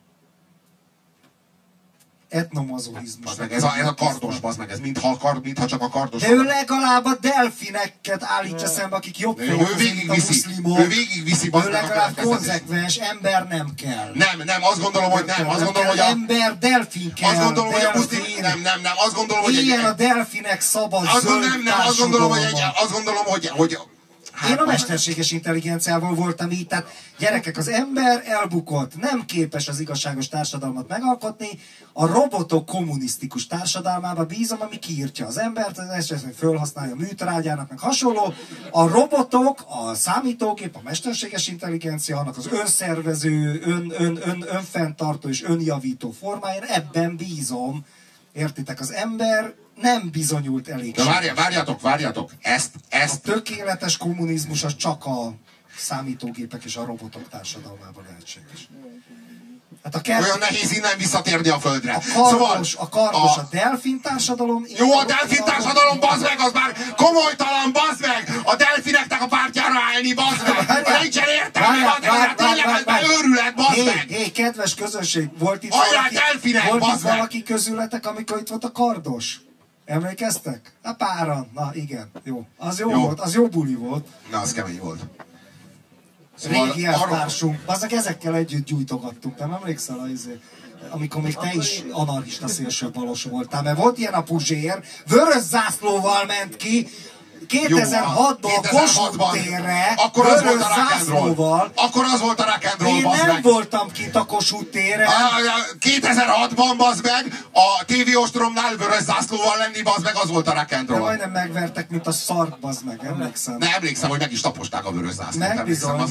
Etnomazochizmus. Ez a kardos, bazd meg, ez mintha csak a kardos... De ő legalább a delfineket állítja szembe, akik jobb fejek, mint a muszlimok. Ő végigviszi, bazd meg. Ő legalább konzekvens, ember nem kell. Nem, azt gondolom, hogy nem. Azt gondolom, hogy ember, delfin kell. Azt gondolom, hogy a muszlim... Nem, azt gondolom, hogy... Ilyen a delfinek szabad zöld Azt gondolom, hogy én a mesterséges intelligenciával voltam így, tehát gyerekek, az ember elbukott, nem képes az igazságos társadalmat megalkotni, a robotok kommunisztikus társadalmába bízom, ami kiírtja az embert, az esetleg fölhasználja műtrágyának, meg hasonló. A robotok, a számítógép, a mesterséges intelligencia, annak az önszervező, önfenntartó és önjavító formáján, ebben bízom. Értitek, az ember nem bizonyult elég. De várjátok, ezt... A tökéletes kommunizmus az csak a számítógépek és a robotok társadalmában lehetséges. Hát olyan nehéz innen visszatérni a földre. A kardos a delfin társadalom... Jó, a delfin társadalom, bazd meg, az már komolytalan, bazd meg! A delfineknek a pártjára állni, bazd meg! Nincsen értelme, bazd meg, őrület, bazd meg! Hé, kedves közönség, volt itt valaki közületek, amikor itt volt a kardos? Emlékeztek? Na páran. Na igen, jó. Az jó volt, az jó buli volt. Na, az kemény volt. Régi elvtársunk. Azok ezekkel együtt gyújtogattunk. Nem emlékszel amikor még te is anarchista szélsőbalos voltál, mert volt ilyen a Puzsér, vörös zászlóval ment ki, 2006-ban a Kossuth térre, akkor az volt a rock and roll. Akkor az volt a rock and roll, bazd meg. Én nem voltam kint a Kossuth térre. 2006-ban, bazd meg, a TV Ostromnál vörös zászlóval lenni, bazd meg, az volt a rock and roll. De majdnem megvertek, mint a szark, bazd meg, emlékszem. Ne, emlékszem, hogy meg is taposták a vörös zászlót. Megbizony.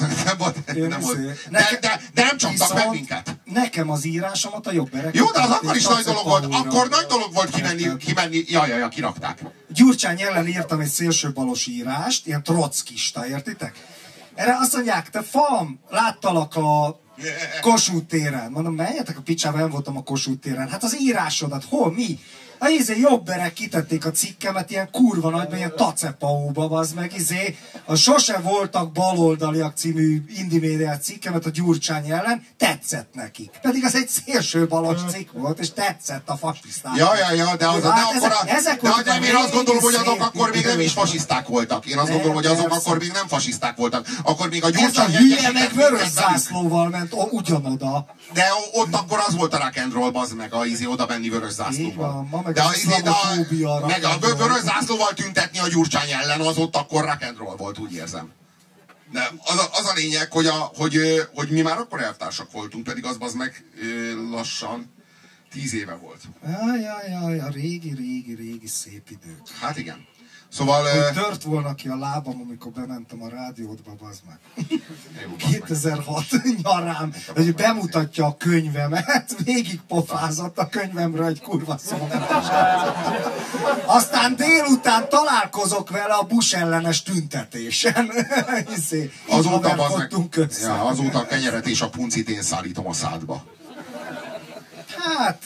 De nem csaptak meg minket. Nekem az írásomat a jobberek. Jó, de az akkor is nagy dolog volt. Akkor nagy dolog volt kimenni. Ja, kirakták. Gyurcsány ellen írtam egy szélsőbalos írást, ilyen trockista, értitek? Erre azt mondják, te fam, láttalak a Kossuth téren. Mondom, menjetek a picsába, nem voltam a Kossuth téren. Hát az írásodat, hol, mi? Jobberek kitették a cikkemet ilyen kurva nagyban, ilyen tacepaóba, az meg a Sose voltak baloldaliak című indimédia cikkemet a Gyurcsány ellen, tetszett nekik. Pedig az egy szélsőbalos cikk volt, és tetszett a fasiszták. Ja, de én azt gondolom, hogy azok akkor még nem is fasiszták voltak. Én azt gondolom, hogy azok akkor még nem fasiszták voltak. Akkor még a Gyurcsány... Ez a hülye meg vörös zászlóval ment ugyanoda. De ott akkor az volt a rock and roll, bazd meg, oda menni vörös zászlóval. De a vörös zászlóval tüntetni a Gyurcsány ellen, az ott akkor rock and roll volt, úgy érzem. De az a lényeg, hogy mi már akkor elvtársak voltunk, pedig az meg lassan 10 éve volt. Jaj, a régi szép idők. Hát igen. Szóval... Hogy tört volna ki a lábam, amikor bementem a rádiódba, bazd meg. 2006 nyarán, hogy bemutatja a könyvemet, végig pofázott a könyvemről egy kurva szó nem. Aztán délután találkozok vele a Bush ellenes tüntetésen. Azóta, ja, azóta a kenyeret és a puncit én szállítom a szádba. Hát...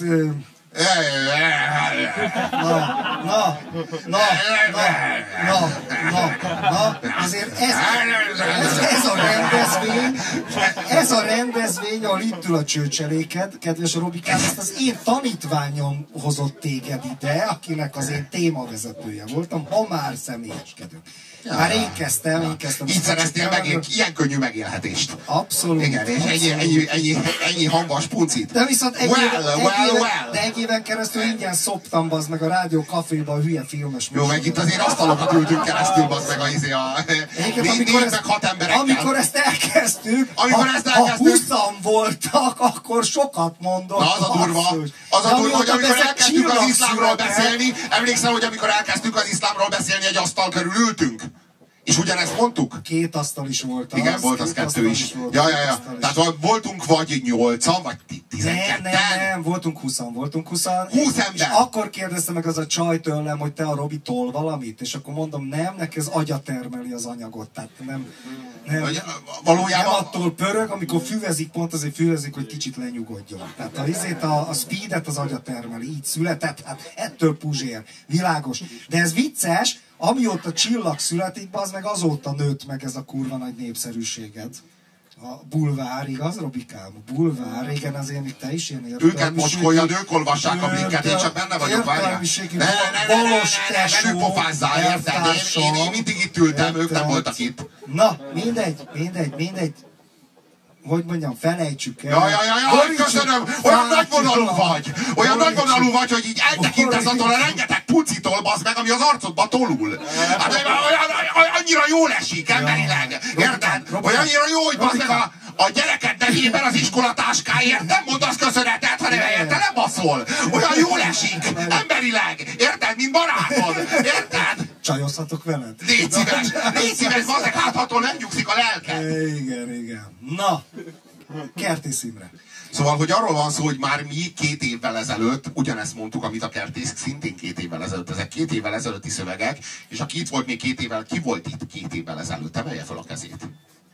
Azért ez a rendezvény, ahol itt ül a csőcseléked, kedves Robikám, ezt az én tanítványom hozott téged ide, akinek az én témavezetője voltam, ha már személyeskedünk. Már én kezdtem. Így szereztél ilyen könnyű megélhetést. Abszolút. Igen, és ennyi hangos puncit. De viszont egy éven keresztül ingyen szoptam, bazd meg a Rádió Caféba a hülye filmes műsor. Jó, meg itt azért asztalokat ültünk keresztül, bazd meg négy meg 6 emberekkel. Amikor ezt elkezdtük, ha 20-an voltak, akkor sokat mondott. Na, az a durva, hogy amikor elkezdtük az iszlámról beszélni, emlékszel, hogy amikor elkezdtük az iszlámról beszélni, egy asztal körül ültünk? És ugyanezt mondtuk? 2 asztal is volt az. Igen, volt az 2 is. Ja. Tehát voltunk vagy 8-an, vagy 12-en. Nem, voltunk 20-an. 20 ember. És akkor kérdezte meg az a csaj tőlem, hogy te a Robi tol valamit, és akkor mondom, nem, neki ez agya termeli az anyagot. Tehát valójában... nem attól pörög, amikor füvezik, pont azért füvezik, hogy kicsit lenyugodjon. Tehát a speedet az agya termeli, így született, hát ettől puzsér, világos. De ez vicces, amióta Csillag születik, az meg azóta nőtt meg ez a kurva nagy népszerűséged. A bulvár, igaz, Robikám? A bulvár, régen azért még te is ilyen értelmiségi... Őket mocskoljan, ők olvassák a blikket, én csak benne vagyok, várjál. Ne pofázzál, érted? Én mindig itt ültem, ők nem voltak itt. Na, mindegy. Hogy mondjam, felejtsük el. Ja, köszönöm, olyan nagyvonalú vagy, hogy így eltekintesz attól a rengeteg pucitól, bazd meg, ami az arcodba tolul. Hát annyira jól esik emberileg, érted? Annyira jó, hogy bazd meg a gyereked nevében az iskolatáskáért nem mondasz köszönetet, hanem helyette nem baszol. Olyan jól esik, emberileg, érted, mint barátod, érted? Csajozhatok veled? Légy szíves, bazd meg, háthatól nem nyugszik a lelked. Igen. Na, Kertész Imre. Szóval, hogy arról van szó, hogy már mi 2 évvel ezelőtt ugyanezt mondtuk, amit a Kertész szintén 2 évvel ezelőtt. Ezek 2 évvel ezelőtti szövegek, és aki itt volt még 2 évvel, ki volt itt 2 évvel ezelőtt? Emelje fel a kezét.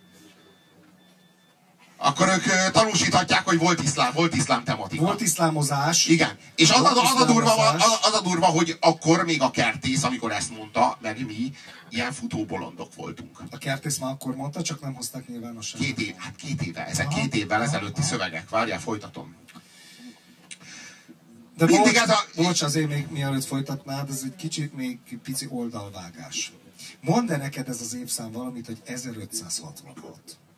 Akkor ők tanúsíthatják, hogy volt iszlám tematika. Volt iszlámozás. Igen. És az a durva, hogy akkor még a Kertész, amikor ezt mondta, meg mi ilyen futóbolondok voltunk. A Kertész már akkor mondta, csak nem hozták nyilvánosságra. 2 éve. Ezek 2 évvel ezelőtti szövegek. Várjál, folytatom. De bocs, azért még mielőtt folytatnád, ez egy kicsit még pici oldalvágás. Mondd-e neked ez az évszám valamit, hogy 1566.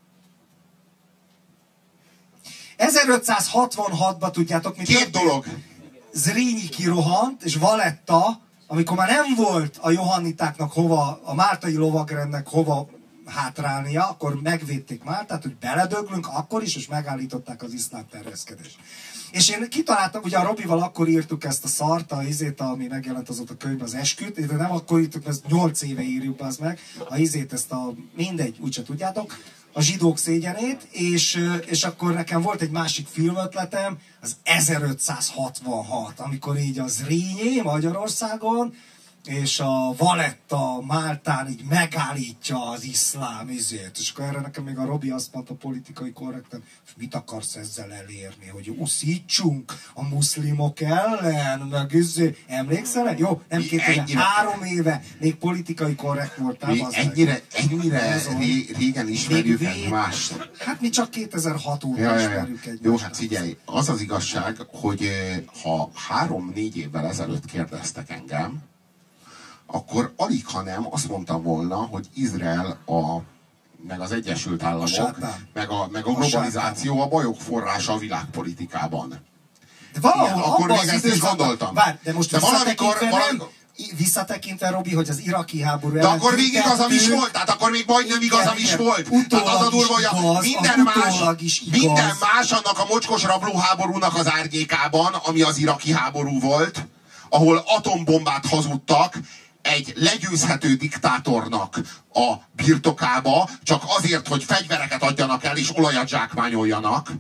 1566-ban tudjátok, mit 2 dolog. Zrínyi kirohant, és Valetta, amikor már nem volt a johannitáknak hova, a máltai lovagrendnek hova hátrálnia, akkor megvédték Máltát, hogy beledöglünk akkor is, és megállították az iszlám terjeszkedést. És én kitaláltam, ugye a Robival akkor írtuk ezt a szart, ami megjelent azóta a könyvben, az Esküt, de nem akkor írtuk, ezt 8 éve írjuk az meg, mindegy, úgyse tudjátok, a zsidók szégyenét, és akkor nekem volt egy másik filmötletem, az 1566, amikor így az Zrínyi Magyarországon, és a Valetta Máltán így megállítja az iszlám izét. És akkor erre nekem még a Robi azt mondta politikai korrekten, mit akarsz ezzel elérni, hogy uszítsunk a muszlimok ellen, meg izé. Emlékszel? Jó, nem 2 éve, 3 éve még politikai korrekt voltál. Ennyire régen ismerjük egymást. Hát mi csak 2006 óta ismerjük egymást. Jó, hát figyelj, az az igazság, hogy ha 3-4 évvel ezelőtt kérdeztek engem, akkor alig, ha nem azt mondtam volna, hogy Izrael meg az Egyesült Államok, meg a globalizáció a bajok forrása a világpolitikában. De valahol akkor még ezt is gondoltam. De most visszatekintve, Robi, hogy az iraki háború ellen... De akkor még igazam is volt, tehát akkor még majdnem igazam is volt. Tehát az a durva, hogy minden más annak a mocskos rablóháborúnak az árnyékában, ami az iraki háború volt, ahol atombombát hazudtak, egy legyőzhető diktátornak a birtokába, csak azért, hogy fegyvereket adjanak el, és olajat zsákmányoljanak.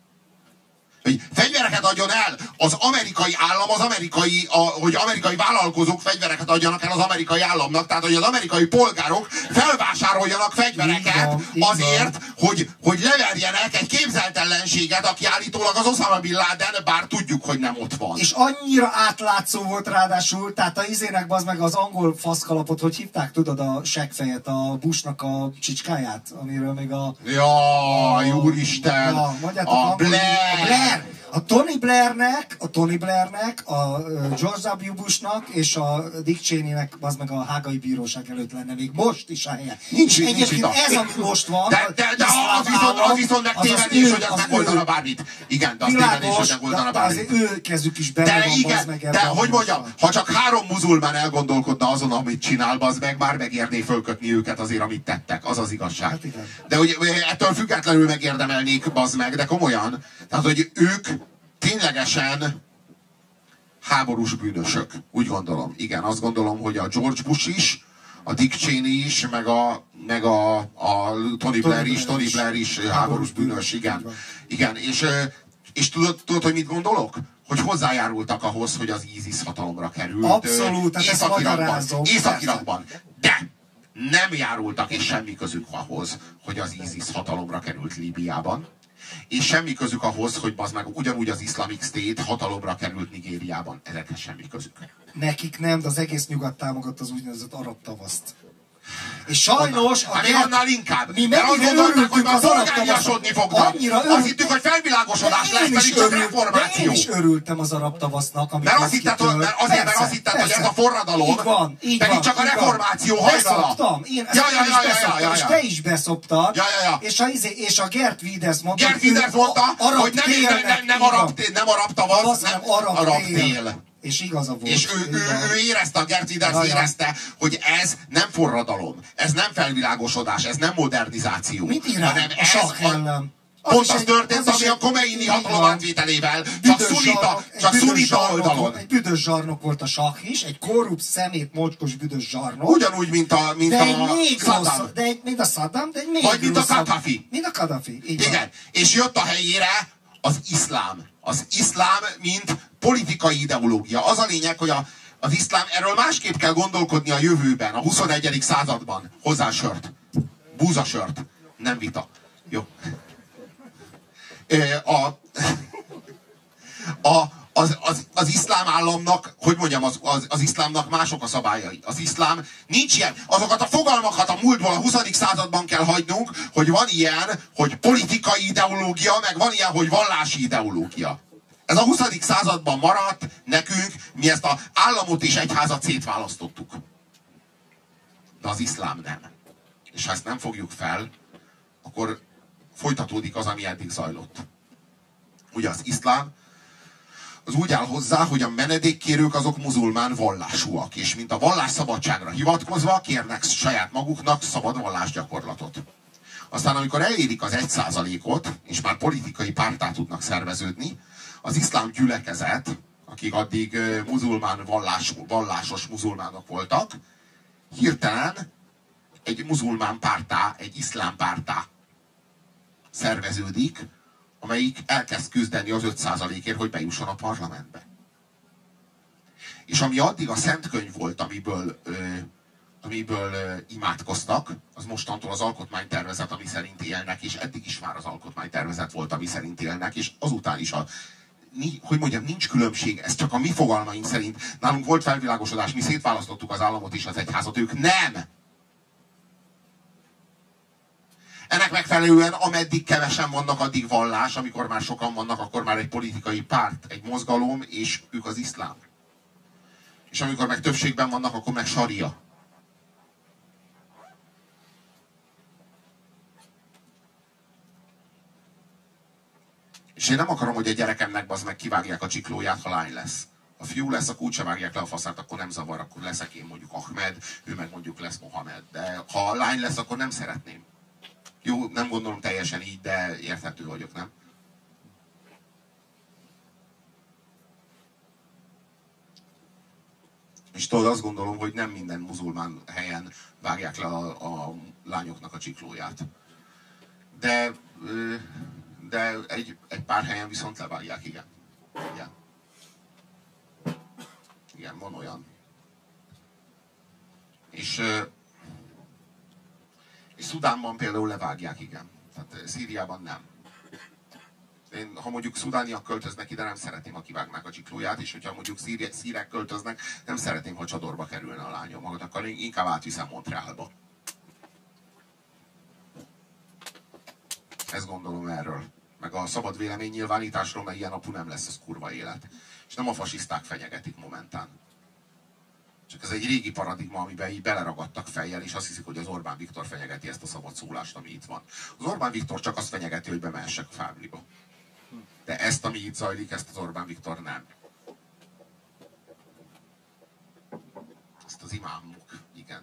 Hogy fegyvereket adjon el az amerikai állam, hogy amerikai vállalkozók fegyvereket adjanak el az amerikai államnak, tehát hogy az amerikai polgárok felvásároljanak fegyvereket azért, hogy leverjenek egy képzelt ellenséget, aki állítólag az Osama Bin Laden, bár tudjuk, hogy nem ott van. És annyira átlátszó volt ráadásul, tehát a izének az meg az angol faszkalapot, hogy hívták, tudod, a seggfejet, a Bushnak a csicskáját, amiről még a... Jaj, úristen! A Blair! A Tony Blairnek, a George W. Bushnak és a Dick Cheneynek az meg a hágai bíróság előtt lenne még most is a helye. Nincs ez, ami most van. De az viszont megtévedés, hogy az megoldana bármit. Igen, de az tévedés, hogy megoldana bármit. De azért ő kezük is benne van, bazd meg. De hogy mondjam, ha csak 3 muzulmán elgondolkodna azon, amit csinál, bazd meg, már megérné fölkötni őket azért, amit tettek. Az az igazság. Hát de hogy ettől függetlenül megérdemelnék, bazd meg, de komolyan. Tehát, hogy ők ténylegesen háborús bűnösök. Úgy gondolom. Igen, azt gondolom, hogy a George Bush is, a Dick Cheney is, meg a Tony Blair is háborús bűnös. Igen. És tudod, hogy mit gondolok? Hogy hozzájárultak ahhoz, hogy az ISIS hatalomra került. Abszolút, Észak-Irakban. De nem járultak, és semmi közük ahhoz, hogy az ISIS hatalomra került Líbiában. És semmi közük ahhoz, hogy bazd meg ugyanúgy az Islamic State hatalomra került Nigériában. Ezekhez semmi közük. Nekik nem, de az egész nyugat támogatta az úgynevezett arab tavaszt. És sajnos... annál inkább. Mi mert azt gondolták, hogy már polgáriasodni fognak. Azt hittük, hogy felvilágosodás lesz, pedig csak reformáció. Én is örültem az arab tavasznak, mert azt hitted, hogy ez a forradalom, pedig csak a reformáció hajlala. Beszoptam. És te is beszoptad. És a Gert Wilders mondta, hogy nem arab tavasz, hanem arab tél. És igaza volt. És ő érezte, a Gert Wilders érezte, hogy ez nem forradalom, ez nem felvilágosodás, ez nem modernizáció. Mit írál a sakk ellen? Pont az történt, ami a Khomeini hatalom átvételével, csak szunita oldalon. Egy büdös zsarnok volt a sakk is, egy korrupt, szemét, mocskos büdös zsarnok. Ugyanúgy, mint a Saddam. Mint a Saddam, de egy még vagy mint a Kadhafi. Mint a Kadhafi. Igen. És jött a helyére az iszlám. Az iszlám, mint politikai ideológia. Az a lényeg, hogy az iszlám, erről másképp kell gondolkodni a jövőben, a 21. században. Hozzá sört. Búzasört. Nem vita. Jó. Az iszlám államnak, hogy mondjam, az iszlámnak mások a szabályai. Az iszlám nincs ilyen. Azokat a fogalmakat a múltból a 20. században kell hagynunk, hogy van ilyen, hogy politikai ideológia, meg van ilyen, hogy vallási ideológia. Ez a 20. században maradt nekünk, mi ezt az államot és egyházat szétválasztottuk. De az iszlám nem. És ha ezt nem fogjuk fel, akkor folytatódik az, ami eddig zajlott. Ugye az iszlám az úgy áll hozzá, hogy a menedékkérők azok muzulmán vallásúak, és mint a vallásszabadságra hivatkozva kérnek saját maguknak szabad vallásgyakorlatot. Aztán amikor elérik az 1%-ot, és már politikai párttá tudnak szerveződni, az iszlám gyülekezet, akik addig muzulmán vallásos muzulmánok voltak, hirtelen egy muzulmán párttá, egy iszlám párttá szerveződik, amelyik elkezd küzdeni az 5%-ért, hogy bejusson a parlamentbe. És ami addig a Szent Könyv volt, amiből imádkoztak, az mostantól az alkotmánytervezet, ami szerint élnek, és eddig is már az alkotmánytervezet volt, ami szerint élnek, és azután is hogy mondjam, nincs különbség, ez csak a mi fogalmaink szerint. Nálunk volt felvilágosodás, mi szétválasztottuk az államot és az egyházat, ők nem! Ennek megfelelően, ameddig kevesen vannak, addig vallás, amikor már sokan vannak, akkor már egy politikai párt, egy mozgalom, és ők az iszlám. És amikor meg többségben vannak, akkor meg saria. És én nem akarom, hogy a gyerekemnek bazd meg kivágják a csiklóját, ha lány lesz. Ha fiú lesz, akkor úgyse vágják le a faszát, akkor nem zavar, akkor leszek én mondjuk Ahmed, ő meg mondjuk lesz Mohamed. De ha lány lesz, akkor nem szeretném. Jó, nem gondolom teljesen így, de érthető vagyok, nem? És tudod, azt gondolom, hogy nem minden muzulmán helyen vágják le a lányoknak a csiklóját. De egy pár helyen viszont levágják, igen. Igen. Igen, van olyan. És Szudánban például levágják, igen. Tehát Szíriában nem. Ha mondjuk szudániak költöznek ide, nem szeretném, ha kivágnák a csiklóját, és hogyha mondjuk szírek költöznek, nem szeretném, ha csadorba kerülne a lányom. Akkor inkább átviszem Montrealba. Ezt gondolom erről. Meg a szabad véleménynyilvánításról, mert ilyen apu nem lesz, az kurva élet. És nem a fasiszták fenyegetik momentán. Csak ez egy régi paradigma, amiben így beleragadtak fejjel, és azt hiszik, hogy az Orbán Viktor fenyegeti ezt a szabad szólást, ami itt van. Az Orbán Viktor csak azt fenyegeti, hogy bemehessek a Fábriba. De ezt, ami itt zajlik, ezt az Orbán Viktor nem. Ezt az imámok, igen.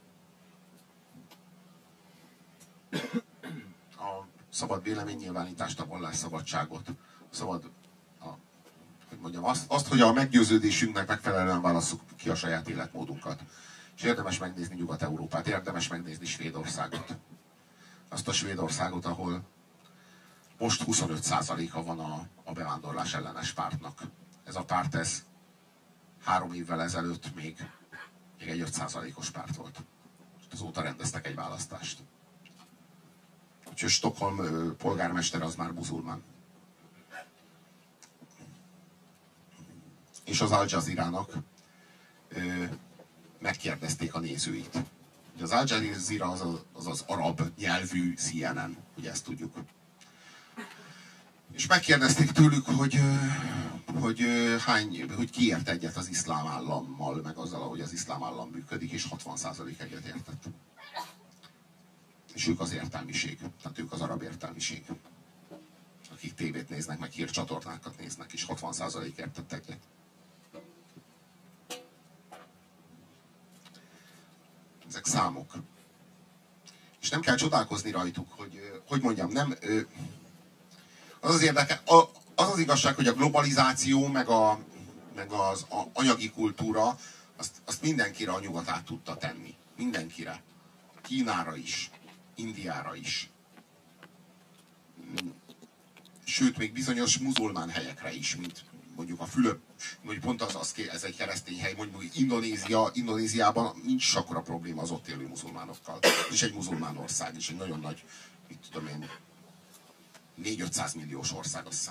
A szabad véleménynyilvánítást, a vallásszabadságot, hogy mondjam, azt, hogy a meggyőződésünknek megfelelően válasszuk ki a saját életmódunkat. És érdemes megnézni Nyugat-Európát, érdemes megnézni Svédországot. Azt a Svédországot, ahol most 25%-a van a bevándorlás ellenes pártnak. Ez a párt, ez 3 évvel ezelőtt még egy 5%-os párt volt. És azóta rendeztek egy választást. Úgyhogy Stockholm polgármester az már muzulmán. És az Al Jazeera-nak megkérdezték a nézőit. Az Al Jazeera az arab nyelvű CNN, ugye ezt tudjuk. És megkérdezték tőlük, hogy ki ért egyet az iszlám állammal, meg azzal, ahogy az iszlám állam működik, és 60% egyet értett. És ők az értelmiség, tehát ők az arab értelmiség. Akik tévét néznek, meg hírcsatornákat néznek, és 60% értett egyet. Ezek számok. És nem kell csodálkozni rajtuk, hogy mondjam, nem... Az az érdeke, az igazság, hogy a globalizáció, meg az anyagi kultúra, azt mindenkire a nyugat át tudta tenni. Mindenkire. Kínára is. Indiára is. Sőt, még bizonyos muzulmán helyekre is, mint mondjuk a Fülöp, mondjuk pont ez egy keresztény hely, mondjuk Indonéziában nincs akkora probléma az ott élő muzulmánokkal. Ez is egy muzulmán ország, és egy nagyon nagy, mit tudom én, 400-500 milliós ország, azt hiszem.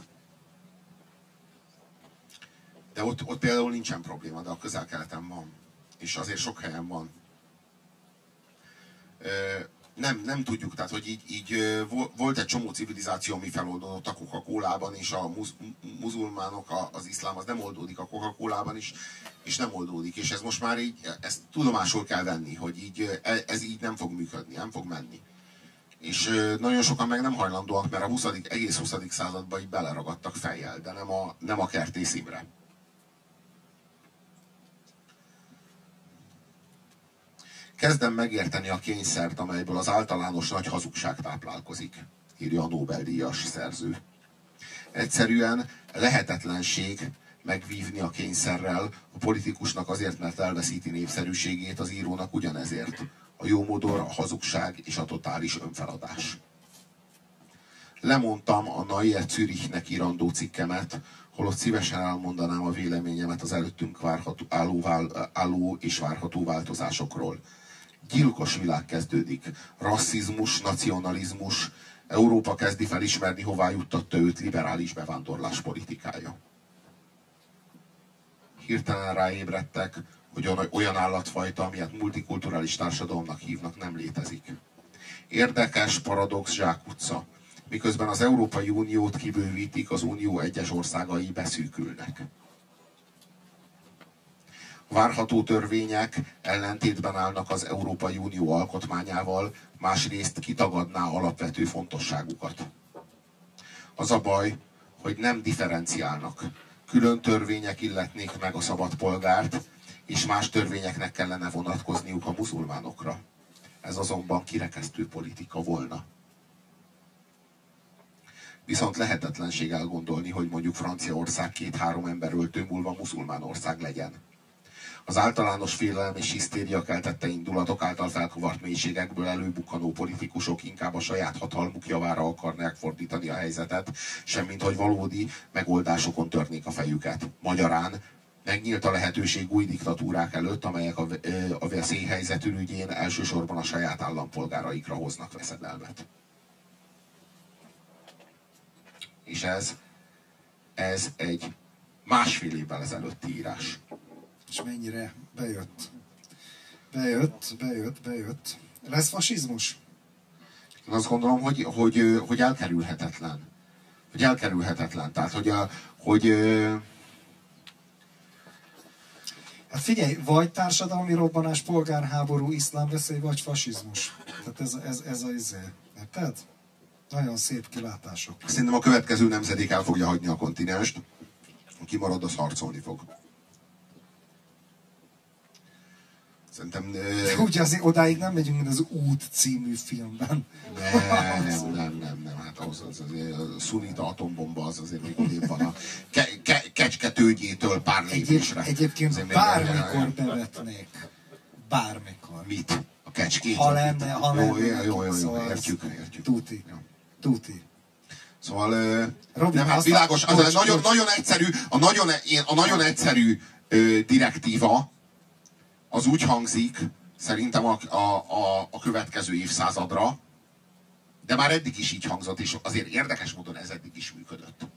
De ott például nincsen probléma, de a Közel-Keleten van. És azért sok helyen van. Nem tudjuk, tehát hogy így volt egy csomó civilizáció, ami feloldódott a Coca-Colában, és a muzulmánok, az iszlám az nem oldódik a Coca-Colában is, és nem oldódik. És ez most már így, ezt tudomásul kell venni, hogy így, ez így nem fog működni, nem fog menni. És nagyon sokan meg nem hajlandóak, mert egész 20. században így beleragadtak fejjel, de nem a Kertész Imre. Kezdem megérteni a kényszert, amelyből az általános nagy hazugság táplálkozik, írja a Nobel-díjas szerző. Egyszerűen lehetetlenség megvívni a kényszerrel, a politikusnak azért, mert elveszíti népszerűségét, az írónak ugyanezért. A jómodor, a hazugság és a totális önfeladás. Lemondtam a Neue Zürichnek írandó cikkemet, holott szívesen elmondanám a véleményemet az előttünk álló és várható változásokról. Gyilkos világ kezdődik. Rasszizmus, nacionalizmus. Európa kezdi felismerni, hová juttatta őt liberális bevándorlás politikája. Hirtelen ráébredtek, hogy olyan állatfajta, amilyet multikulturális társadalomnak hívnak, nem létezik. Érdekes, paradox zsákutca. Miközben az Európai Uniót kibővítik, az Unió egyes országai beszűkülnek. Várható törvények ellentétben állnak az Európai Unió alkotmányával, másrészt kitagadná alapvető fontosságukat. Az a baj, hogy nem differenciálnak. Külön törvények illetnék meg a szabad polgárt, és más törvényeknek kellene vonatkozniuk a muzulmánokra. Ez azonban kirekesztő politika volna. Viszont lehetetlenség elgondolni, hogy mondjuk Franciaország 2-3 emberöltő múlva muzulmán ország legyen. Az általános félelem és hisztéria keltette indulatok által felkavart mélységekből előbukkanó politikusok inkább a saját hatalmuk javára akarnák fordítani a helyzetet, semmint hogy valódi megoldásokon törnék a fejüket. Magyarán megnyílt a lehetőség új diktatúrák előtt, amelyek a veszélyhelyzet ürügyén elsősorban a saját állampolgáraikra hoznak veszedelmet. És ez egy másfél évvel ezelőtti írás. És mennyire bejött. Bejött. Lesz fasizmus? Én azt gondolom, hogy elkerülhetetlen. Hogy elkerülhetetlen. Tehát, hogy hát figyelj, vagy társadalmi robbanás, polgárháború, iszlámveszély, vagy fasizmus. Tehát ez a izé. Érted? Nagyon szép kilátások. Szerintem a következő nemzedék el fogja hagyni a kontinenst. Aki marad, az harcolni fog. Szerintem... De ugye azért odáig nem megyünk, mint az Út című filmben. Nem. Hát ahhoz a szunita atombomba az azért még odébb van a Kecsketőgyétől pár lépésre. Egyébként bármikor bevetnék. Bármikor. Mit? A Kecskét? Ha lenne. Jó, szóval értjük. Tuti. Szóval Robi, nem, hát világos, az a nagyon egyszerű direktíva az úgy hangzik, szerintem a következő évszázadra, de már eddig is így hangzott, és azért érdekes módon ez eddig is működött.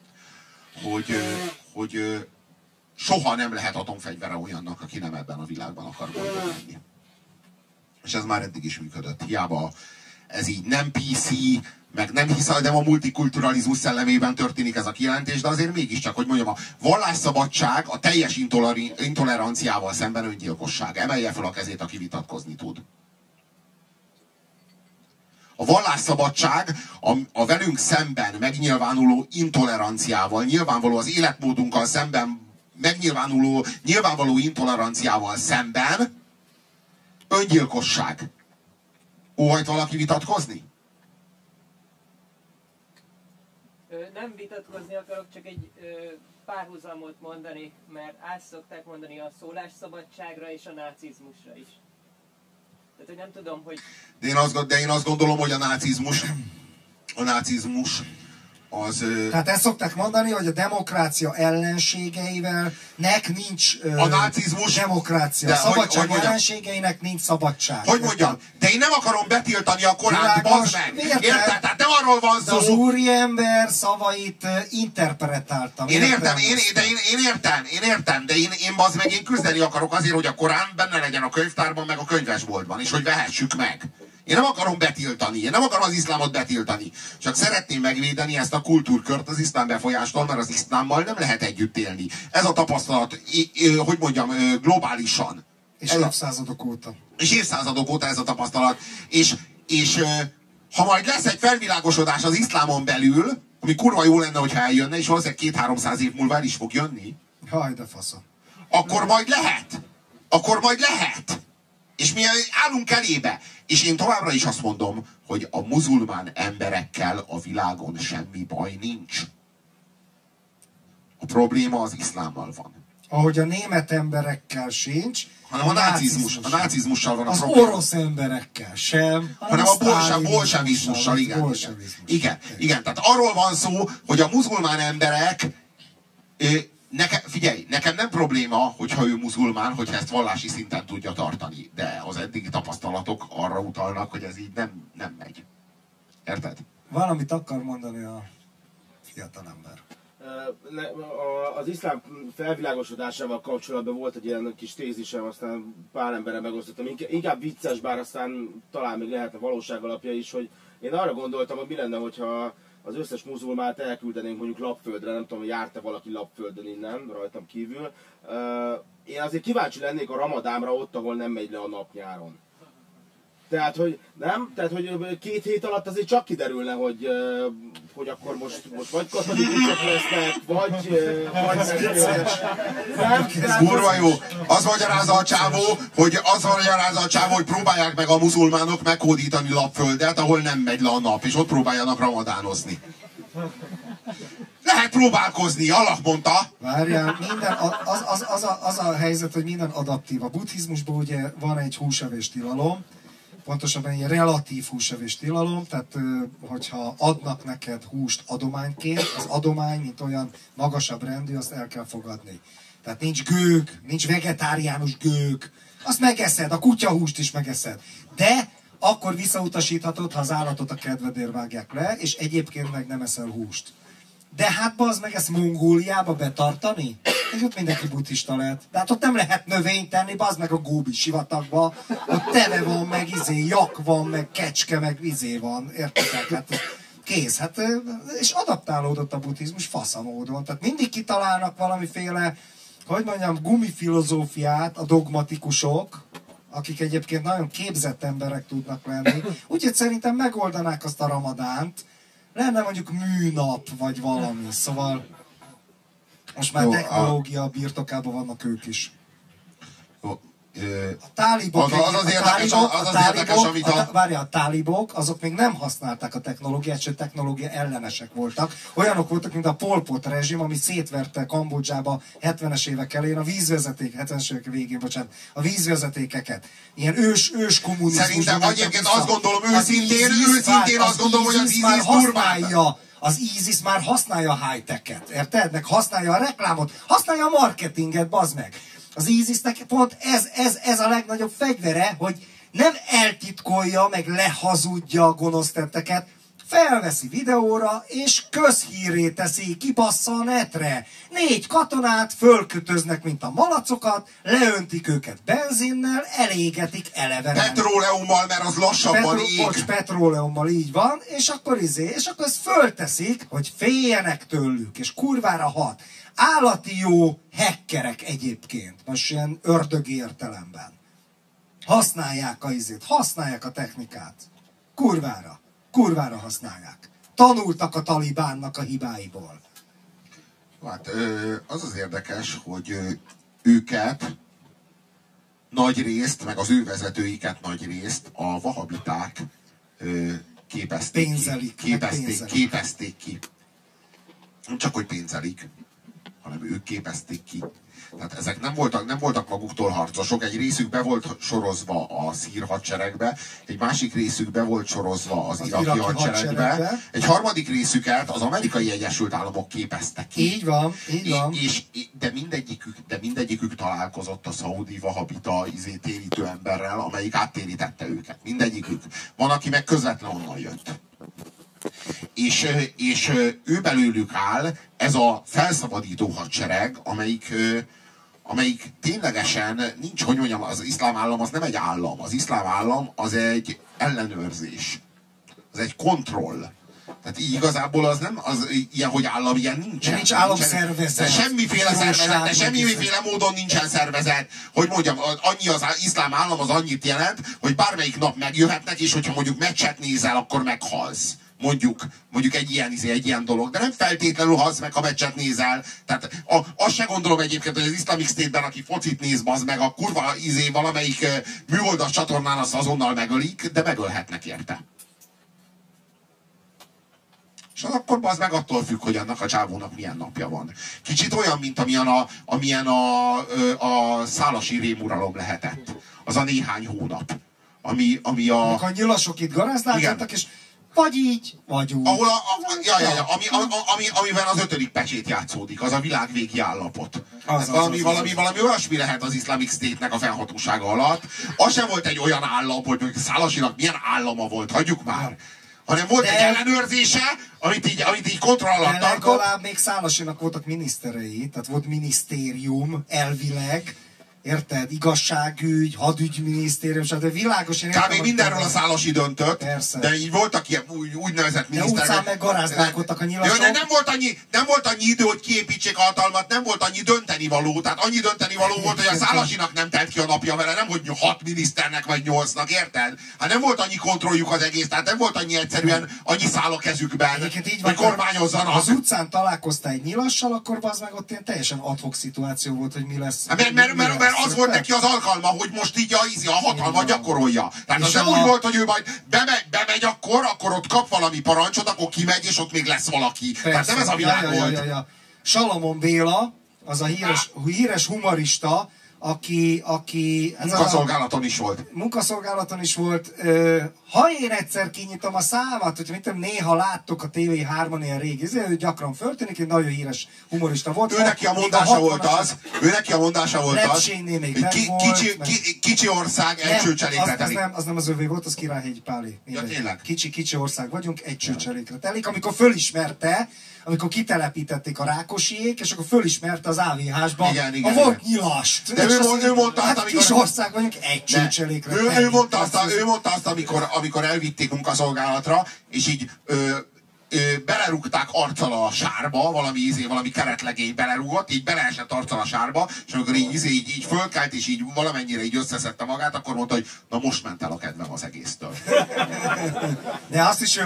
Hogy soha nem lehet atomfegyvere olyannak, aki nem ebben a világban akar boldog lenni. És ez már eddig is működött. Hiába ez így nem PC, meg nem a multikulturalizmus szellemében történik ez a kijelentés, de azért mégiscsak, hogy mondjam, a vallásszabadság a teljes intoleranciával szemben öngyilkosság. Emelje fel a kezét, aki vitatkozni tud. A vallásszabadság a velünk szemben megnyilvánuló intoleranciával, nyilvánvaló az életmódunkkal szemben megnyilvánuló, nyilvánvaló intoleranciával szemben öngyilkosság. Óhajt valaki vitatkozni? Nem vitatkozni akarok, csak egy párhuzamot mondani, mert át szokták mondani a szólásszabadságra és a nácizmusra is. Tehát, hogy nem tudom, hogy... De én azt gondolom, hogy a nácizmus az... Tehát ezt szokták mondani, hogy a demokrácia ellenségeivel nincs a nácizmus, demokrácia. A szabadság ellenségeinek nincs szabadság. Hogy mondjam? De én nem akarom betiltani a Koránt, bazd meg! Érted? Tehát nem arról van szó... De az úriember szavait interpretáltam. Én értem, de én bazd meg, én küzdeni akarok azért, hogy a Korán benne legyen a könyvtárban, meg a könyvesboltban, és hogy vehessük meg. Én nem akarom betiltani, én nem akarom az iszlámot betiltani. Csak szeretném megvédeni ezt a kultúrkört az iszlám befolyástól, mert az iszlámmal nem lehet együtt élni. Ez a tapasztalat, hogy mondjam, globálisan. És évszázadok óta. És évszázadok óta ez a tapasztalat. És ha majd lesz egy felvilágosodás az iszlámon belül, ami kurva jó lenne, hogyha eljönne, és valószínűleg 200-300 év múlva el is fog jönni. Haj, de fasza. Akkor majd lehet. És mi állunk elébe. És én továbbra is azt mondom, hogy a muzulmán emberekkel a világon semmi baj nincs. A probléma az iszlámmal van. Ahogy a német emberekkel sincs, hanem a nácizmussal van a az probléma. Az orosz emberekkel sem, hanem a bolsevizmussal, igen. Tehát arról van szó, hogy a muzulmán emberek... Figyelj, nekem nem probléma, hogyha ő muzulmán, hogyha ezt vallási szinten tudja tartani. De az eddigi tapasztalatok arra utalnak, hogy ez így nem megy. Érted? Valamit akar mondani a fiatalember. Az iszlám felvilágosodásával kapcsolatban volt egy ilyen kis tézisem, aztán pár emberre megosztottam. Inkább vicces, bár aztán talán még lehetne valóság alapja is, hogy én arra gondoltam, hogy mi lenne, hogyha az összes muzulmánt elküldenénk mondjuk lapföldre, nem tudom, járt-e valaki lapföldön innen, rajtam kívül. Én azért kíváncsi lennék a ramadánra ott, ahol nem megy le a nap nyáron. Tehát, hogy nem? Tehát, hogy 2 hét alatt azért csak kiderülne, hogy akkor most vagy katolikusok lesznek, vagy ez kurva jó. Az magyarázza a csávó, hogy próbálják meg a muzulmánok meghódítani lapföldet, ahol nem megy le a nap, és ott próbáljanak ramadánozni. Lehet próbálkozni, Allah mondta. Várjál, minden, az a helyzet, hogy minden adaptív. A buddhizmusban ugye van egy húsevés tilalom, pontosabban egy relatív húsevés tilalom, tehát hogyha adnak neked húst adományként, az adomány, mint olyan magasabb rendű, azt el kell fogadni. Tehát nincs gőg, nincs vegetáriánus gőg, azt megeszed, a kutyahúst is megeszed. De akkor visszautasíthatod, ha az állatot a kedvedért vágják le, és egyébként meg nem eszel húst. De hát bazd meg ezt Mongóliába betartani? És ott mindenki buddhista lehet. De hát ott nem lehet növényt tenni, bazd meg a Góbi sivatagba. Ott teve van, meg jak van, meg kecske, meg van. Értitek? Hát kész. Hát, és adaptálódott a buddhizmus faszamódon. Tehát mindig kitalálnak valamiféle, hogy mondjam, gumifilozófiát a dogmatikusok, akik egyébként nagyon képzett emberek tudnak lenni. Úgyhogy szerintem megoldanák azt a ramadánt, lenne mondjuk műnap, vagy valami. Szóval most már technológia birtokában vannak ők is. A tálibok, a tálibok, azok még nem használták a technológiát, sőt technológia ellenesek voltak. Olyanok voltak, mint a Pol Pot rezsim, ami szétverte Kambodzsába 70-es évek elején a vízvezeték, 70-es évek végén, bocsánat, a vízvezetékeket. Ilyen ős kommunizmus. Szerintem egyébként azt gondolom, őszintén azt gondolom, hogy az ISIS használja. Az ISIS már használja a high-tech-et, érted? Meg használja a reklámot, használja a marketinget, bazd meg. Az ISIS-nek pont ez a legnagyobb fegyvere, hogy nem eltitkolja, meg lehazudja a gonosz tetteket, felveszi videóra, és közhírré teszi, kibassza a netre. 4 katonát fölkötöznek, mint a malacokat, leöntik őket benzinnel, elégetik elevenen. Petróleummal, mert az lassabban ég. Petróleummal, így van, és akkor ezt fölteszik, hogy féljenek tőlük, és kurvára hat. Állati jó hackerek egyébként, most ilyen ördögi értelemben. Használják használják a technikát. Kurvára használják. Tanultak a talibánnak a hibáiból. Hát az érdekes, hogy őket nagy részt, meg az ő vezetőiket nagy részt a vahabiták képezték ki. Nem csak, hogy pénzelik, hanem ők képezték ki. Tehát ezek nem voltak maguktól harcosok, egy részük be volt sorozva a szír hadseregbe, egy másik részük be volt sorozva az iraki hadseregbe, egy harmadik részüket az Amerikai Egyesült Államok képezte ki. Így van. De mindegyikük találkozott a szaudi vahabita térítő emberrel, amelyik áttérítette őket. Mindegyikük. Van, aki meg közvetlen onnan jött. És ő belőlük áll ez a felszabadító hadsereg, amelyik ténylegesen nincs, hogy mondjam, az iszlám állam az nem egy állam. Az iszlám állam az egy ellenőrzés. Az egy kontroll. Tehát így igazából az nem, az ilyen, hogy állam, ilyen nincsen. Nincs államszervezet. De semmiféle szervezet, de semmiféle módon nincsen szervezet. Hogy mondjam, annyi az iszlám állam az annyit jelent, hogy bármelyik nap megjöhetnek, és hogyha mondjuk meccset nézel, akkor meghalsz. Mondjuk egy ilyen dolog, de nem feltétlenül halsz meg, ha meccset nézel. Tehát azt se gondolom egyébként, hogy az Islamic State-ben, aki focit néz, bazd meg, a kurva valamelyik műholdas csatornán azt azonnal megölik, de megölhetnek érte. És az akkor bazd meg attól függ, hogy annak a csávónak milyen napja van. Kicsit olyan, mint amilyen a szálasi rémuralom lehetett. Az a néhány hónap. Ami a nyilasok itt garázdálkodtak, és vagy így, vagy úgy. Ahol amiben az 5. pecsét játszódik, az a világvégi állapot. Valami olyasmi lehet az Islamic State-nek a fennhatósága alatt. Az sem volt egy olyan állam, hogy Szálasinak milyen állama volt, hagyjuk már. Hanem volt egy ellenőrzése, amit így kontroll alatt tartott. Legalább még Szálasinak voltak miniszterei, tehát volt minisztérium elvileg, érted? Igazságügy, hadügyminisztérium, de világos... Kb. Mindenről a Szálasi döntött, persze. De így voltak ilyen úgynevezett miniszterek. De utcán meg garázdálkodtak a nyilasok. Nem volt annyi idő, hogy kiépítsék a hatalmat, nem volt annyi döntenivaló. Tehát annyi döntenivaló volt, hogy a Szálasinak nem telt ki a napja vele, nem hogy 6 miniszternek vagy 8-nak, érted? Hát nem volt annyi kontrolljuk az egész, tehát nem volt annyi egyszerűen annyi szál a kezükben, hogy kormányozzanak. Az utcán találkoztál egy nyilassal, akkor az meg ott ilyen teljesen ad hoc szituáció volt, hogy mi lesz. Mert az volt neki az alkalma, hogy most így a hatalmat gyakorolja. Tehát az nem úgy volt, hogy ő majd bemegy akkor ott kap valami parancsot, akkor kimegy, és ott még lesz valaki. Persze. Tehát nem ez a világ volt. Salamon Béla, az a híres humorista, aki munkaszolgálaton is volt. Munkaszolgálaton is volt. Ha én egyszer kinyitom a számat, hogyha mit tudom, néha láttok a TV3-on ilyen régi, ő gyakran föltűnik, egy nagyon híres humorista volt. Ő neki a mondása volt az, kicsi ország, egy csőcselékre telik. Az nem az övé volt, az Királyhegyi Pálé. Ja, tényleg? Kicsi ország vagyunk, egy csőcselékre telik. Amikor fölismerte, amikor kitelepítették a Rákosiék, és akkor fölismerte az AVH-sba a volt nyilast. De ő mondta azt, amikor... Kis ország vagyunk, egy csőcselékre telik. Ő mondta azt, amikor elvitték munkaszolgálatra, és így belerúgták arccal a sárba, valami keretlegény belerúgott, így beleesett arccal a sárba, és amikor így fölkelt, és így valamennyire így összeszedte magát, akkor mondta, hogy na most ment el a kedvem az egésztől. De azt is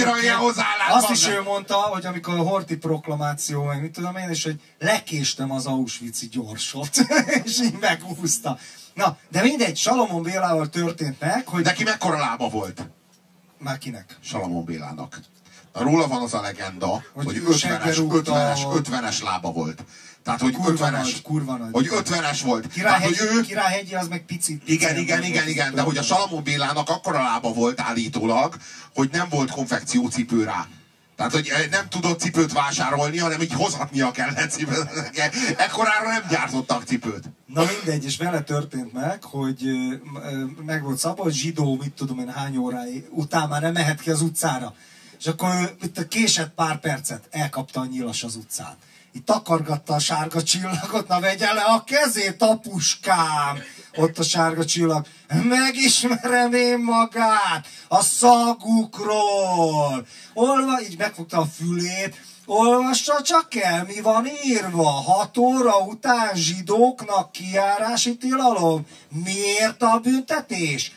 ő mondta, hogy hogy amikor a Horthy proklamáció, meg mit tudom én, és hogy lekéstem az Auschwitz-i gyorsot, és így megúszta. Na, de mindegy, Salamon Bélával történt meg, hogy... Neki mekkora lába volt? Már kinek? Salamon Bélának. Na, róla van az a legenda, hogy 50-es lába volt. Tehát, hogy 50-es volt. Királyhegyi az meg picit. Igen, de hogy a Salamon Bélának akkora lába volt állítólag, hogy nem volt konfekciócipő rá. Tehát, hogy nem tudott cipőt vásárolni, hanem így hozatnia kellett cipőt. Ekkorára nem gyártottak cipőt. Na mindegy, és vele történt meg, hogy meg volt szabva, hogy zsidó, mit tudom én, hány óráig után már nem mehet ki az utcára. És akkor ő késett pár percet, elkapta a nyilas az utcán. Így takargatta a sárga csillagot, na vegye le a kezét, apuskám! Ott a sárga csillag. Megismerem én magát a szagukról. Így megfogta a fülét. Olvassa csak el, mi van írva. 6 óra után zsidóknak kijárási tilalom. Miért a büntetés?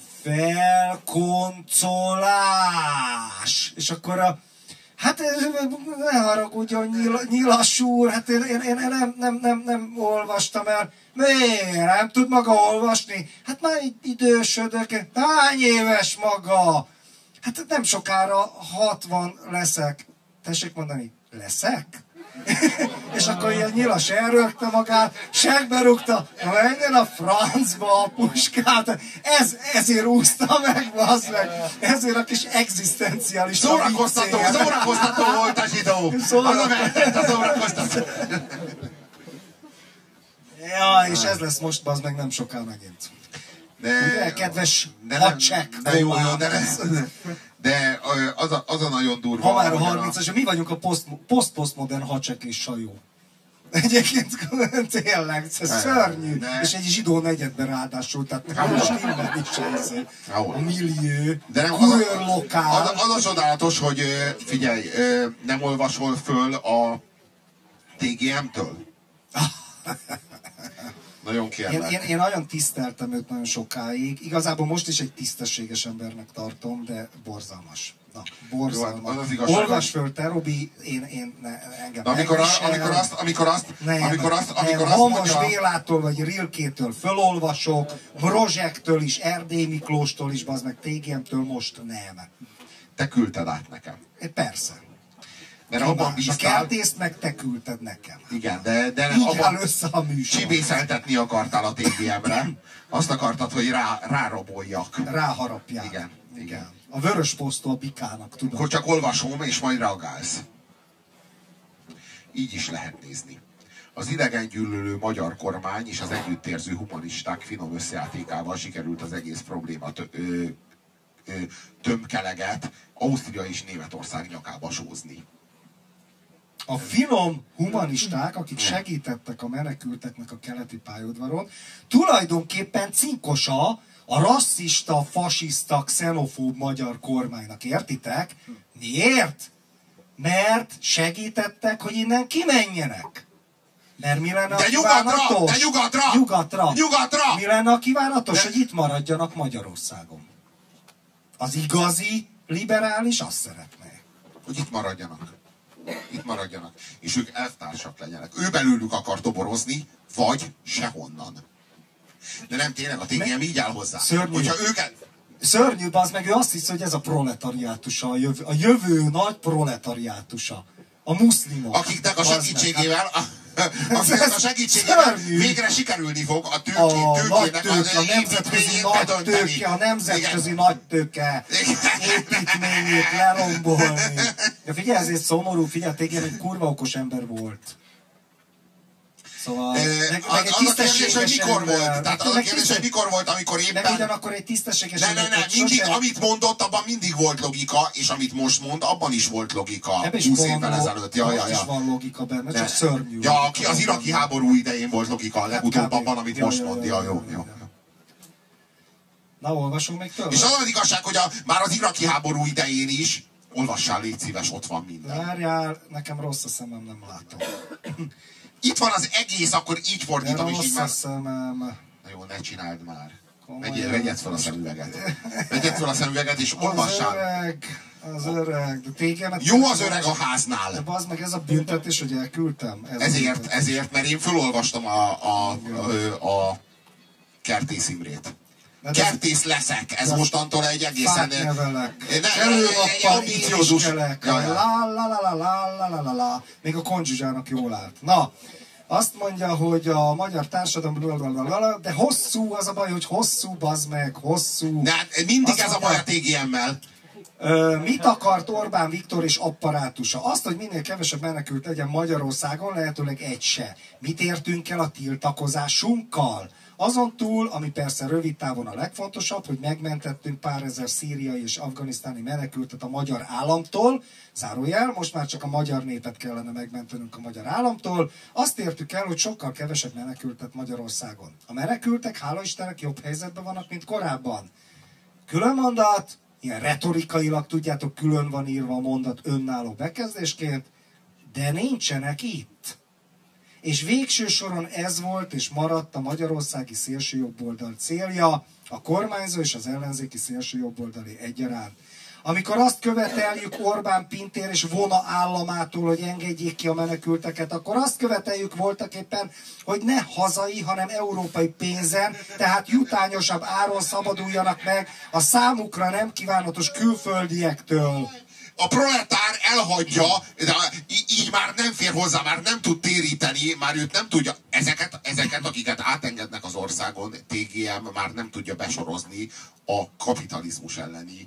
Felkoncolás. És akkor hát ne haragudjon, nyilas úr, hát én nem olvastam el. Miért? Nem tud maga olvasni? Hát már idősödök. Hány éves maga? Hát nem sokára 60 leszek. Tessék mondani, leszek? És akkor ilyen nyilas elrögte magát, segbe rúgta, menjen a francba a puskát. Ezért úszta meg, bazd meg. Ezért a kis egzisztenciális szórakoztató volt a zsidó. Az a szórakoztató. Ja, és ez lesz most, bazd meg, nem soká megint. Ugye, kedves hadcsek. De az a nagyon durva. Ha már a 30-as, mi vagyunk a post-postmodern hacsek és sajó. Egyébként tényleg, ez szörnyű. És egy zsidó negyedben ráadásul, tehát nem is minden is a millió, queer lokál. Az a csodálatos, hogy figyelj, nem olvasol föl a TGM-től? Nagyon kérlek. Én nagyon tiszteltem őt nagyon sokáig. Igazából most is egy tisztességes embernek tartom, de borzalmas. Na, borzalmas. Olvas föl, te Robi, engem Hamvas Bélától vagy Rilkétől fölolvasok, Brozsektől is, Erdély Miklóstól is, bazd meg TGM-től most nem. Te küldted át nekem. Persze. Mert abban bíztál... A kertészt meg te küldted nekem. Igen, de abban össze a műsor. Csibészeltetni akartál a TGM-re. Azt akartad, hogy ráraboljak. Ráharapjál. Igen. A vörös posztó a bikának, tudom. Akkor csak olvasom, és majd reagálsz. Így is lehet nézni. Az idegengyűlölő magyar kormány és az együttérző humanisták finom összejátékával sikerült az egész problémát tömkeleget Ausztria és Németország nyakába sózni. A finom humanisták, akik segítettek a menekülteknek a keleti pályaudvaron, tulajdonképpen cinkosa a rasszista, fasiszta, xenofób magyar kormánynak. Értitek? Miért? Mert segítettek, hogy innen kimenjenek. Mert mi lenne a kívánatos? Nyugatra! Mi lenne a kívánatos, hogy itt maradjanak Magyarországon? Az igazi liberális azt szeretné. Hogy itt maradjanak. És ők elvtársak legyenek. Ő belőlük akar toborozni, vagy sehonnan. De nem tényleg, a TGM így áll hozzá. Szörnyű. Hogyha őket... Szörnyű, az meg ő azt hiszi, hogy ez a proletariátusa, a jövő nagy proletariátusa. A muszlimok. Akiknek a segítségével... Akiknek a segítségével végre sikerülni fog a tőkének a nemzetközi nagy tőke, a nemzetközi nagy tőke építményét lerombolni. De figyelj, ezért szomorú, figyelj, téged egy kurva okos ember volt. Szóval, meg egy tisztességes mikor volt? Tehát az a kérdés, hogy mikor volt, amikor éppen... Meg ugyanakkor egy tisztességes ember. Nem, mindig, amit mondott, abban mindig volt logika, és amit most mond, abban is volt logika. 20 évvel ezelőtt. Most is van logika benne, csak szörnyű. Ja, az iraki háború idején volt logika, legutóbb abban, amit most mond. Jó. Na, olvasunk még tőle? És az igazság, hogy már az iraki háború idején is, olvassál, légy szíves, ott van minden. Várjál, nekem rossz a szemem, nem látom. Itt van az egész, akkor így fordítom, és így már... szemem. Na jó, ne csináld már. Vegyed fel a szemüveget. Vegyed fel a szemüveget, és olvassál. Az öreg. De tégemet... Jó az öreg a háznál. De bazd meg, ez a büntetés, hogy elküldtem. Ezért, mert én felolvastam a Kertész Imrét. Kertész leszek, ez mostantól egy egészen... Fát nevelek. Előrappal, ízkelek. Még a Konzsuzsának jól állt. Na, azt mondja, hogy a magyar társadalom... De hosszú, az a baj, hogy hosszú, bazd meg, hosszú. Mindig ez a baj a TGM-mel. Mit akart Orbán Viktor és apparátusa? Azt, hogy minél kevesebb menekült legyen Magyarországon, lehetőleg egy se. Mit értünk el a tiltakozásunkkal? Azon túl, ami persze rövid távon a legfontosabb, hogy megmentettünk pár ezer szíriai és afganisztáni menekültet a magyar államtól, zárójel, most már csak a magyar népet kellene megmentenünk a magyar államtól, azt értük el, hogy sokkal kevesebb menekültet Magyarországon. A menekültek, hála Istennek, jobb helyzetben vannak, mint korábban. Külön mondat, ilyen retorikailag, tudjátok, külön van írva a mondat önálló bekezdésként, de nincsenek itt. És végső soron ez volt és maradt a magyarországi szélsőjobboldal célja, a kormányzó és az ellenzéki szélsőjobboldali egyaránt. Amikor azt követeljük Orbán Pintér és Vona államától, hogy engedjék ki a menekülteket, akkor azt követeljük voltaképpen, hogy ne hazai, hanem európai pénzen, tehát jutányosabb áron szabaduljanak meg a számukra nem kívánatos külföldiektől. A proletár elhagyja, de így már nem fér hozzá, már nem tud téríteni, már őt nem tudja, ezeket akiket átengednek az országon, TGM már nem tudja besorozni a kapitalizmus elleni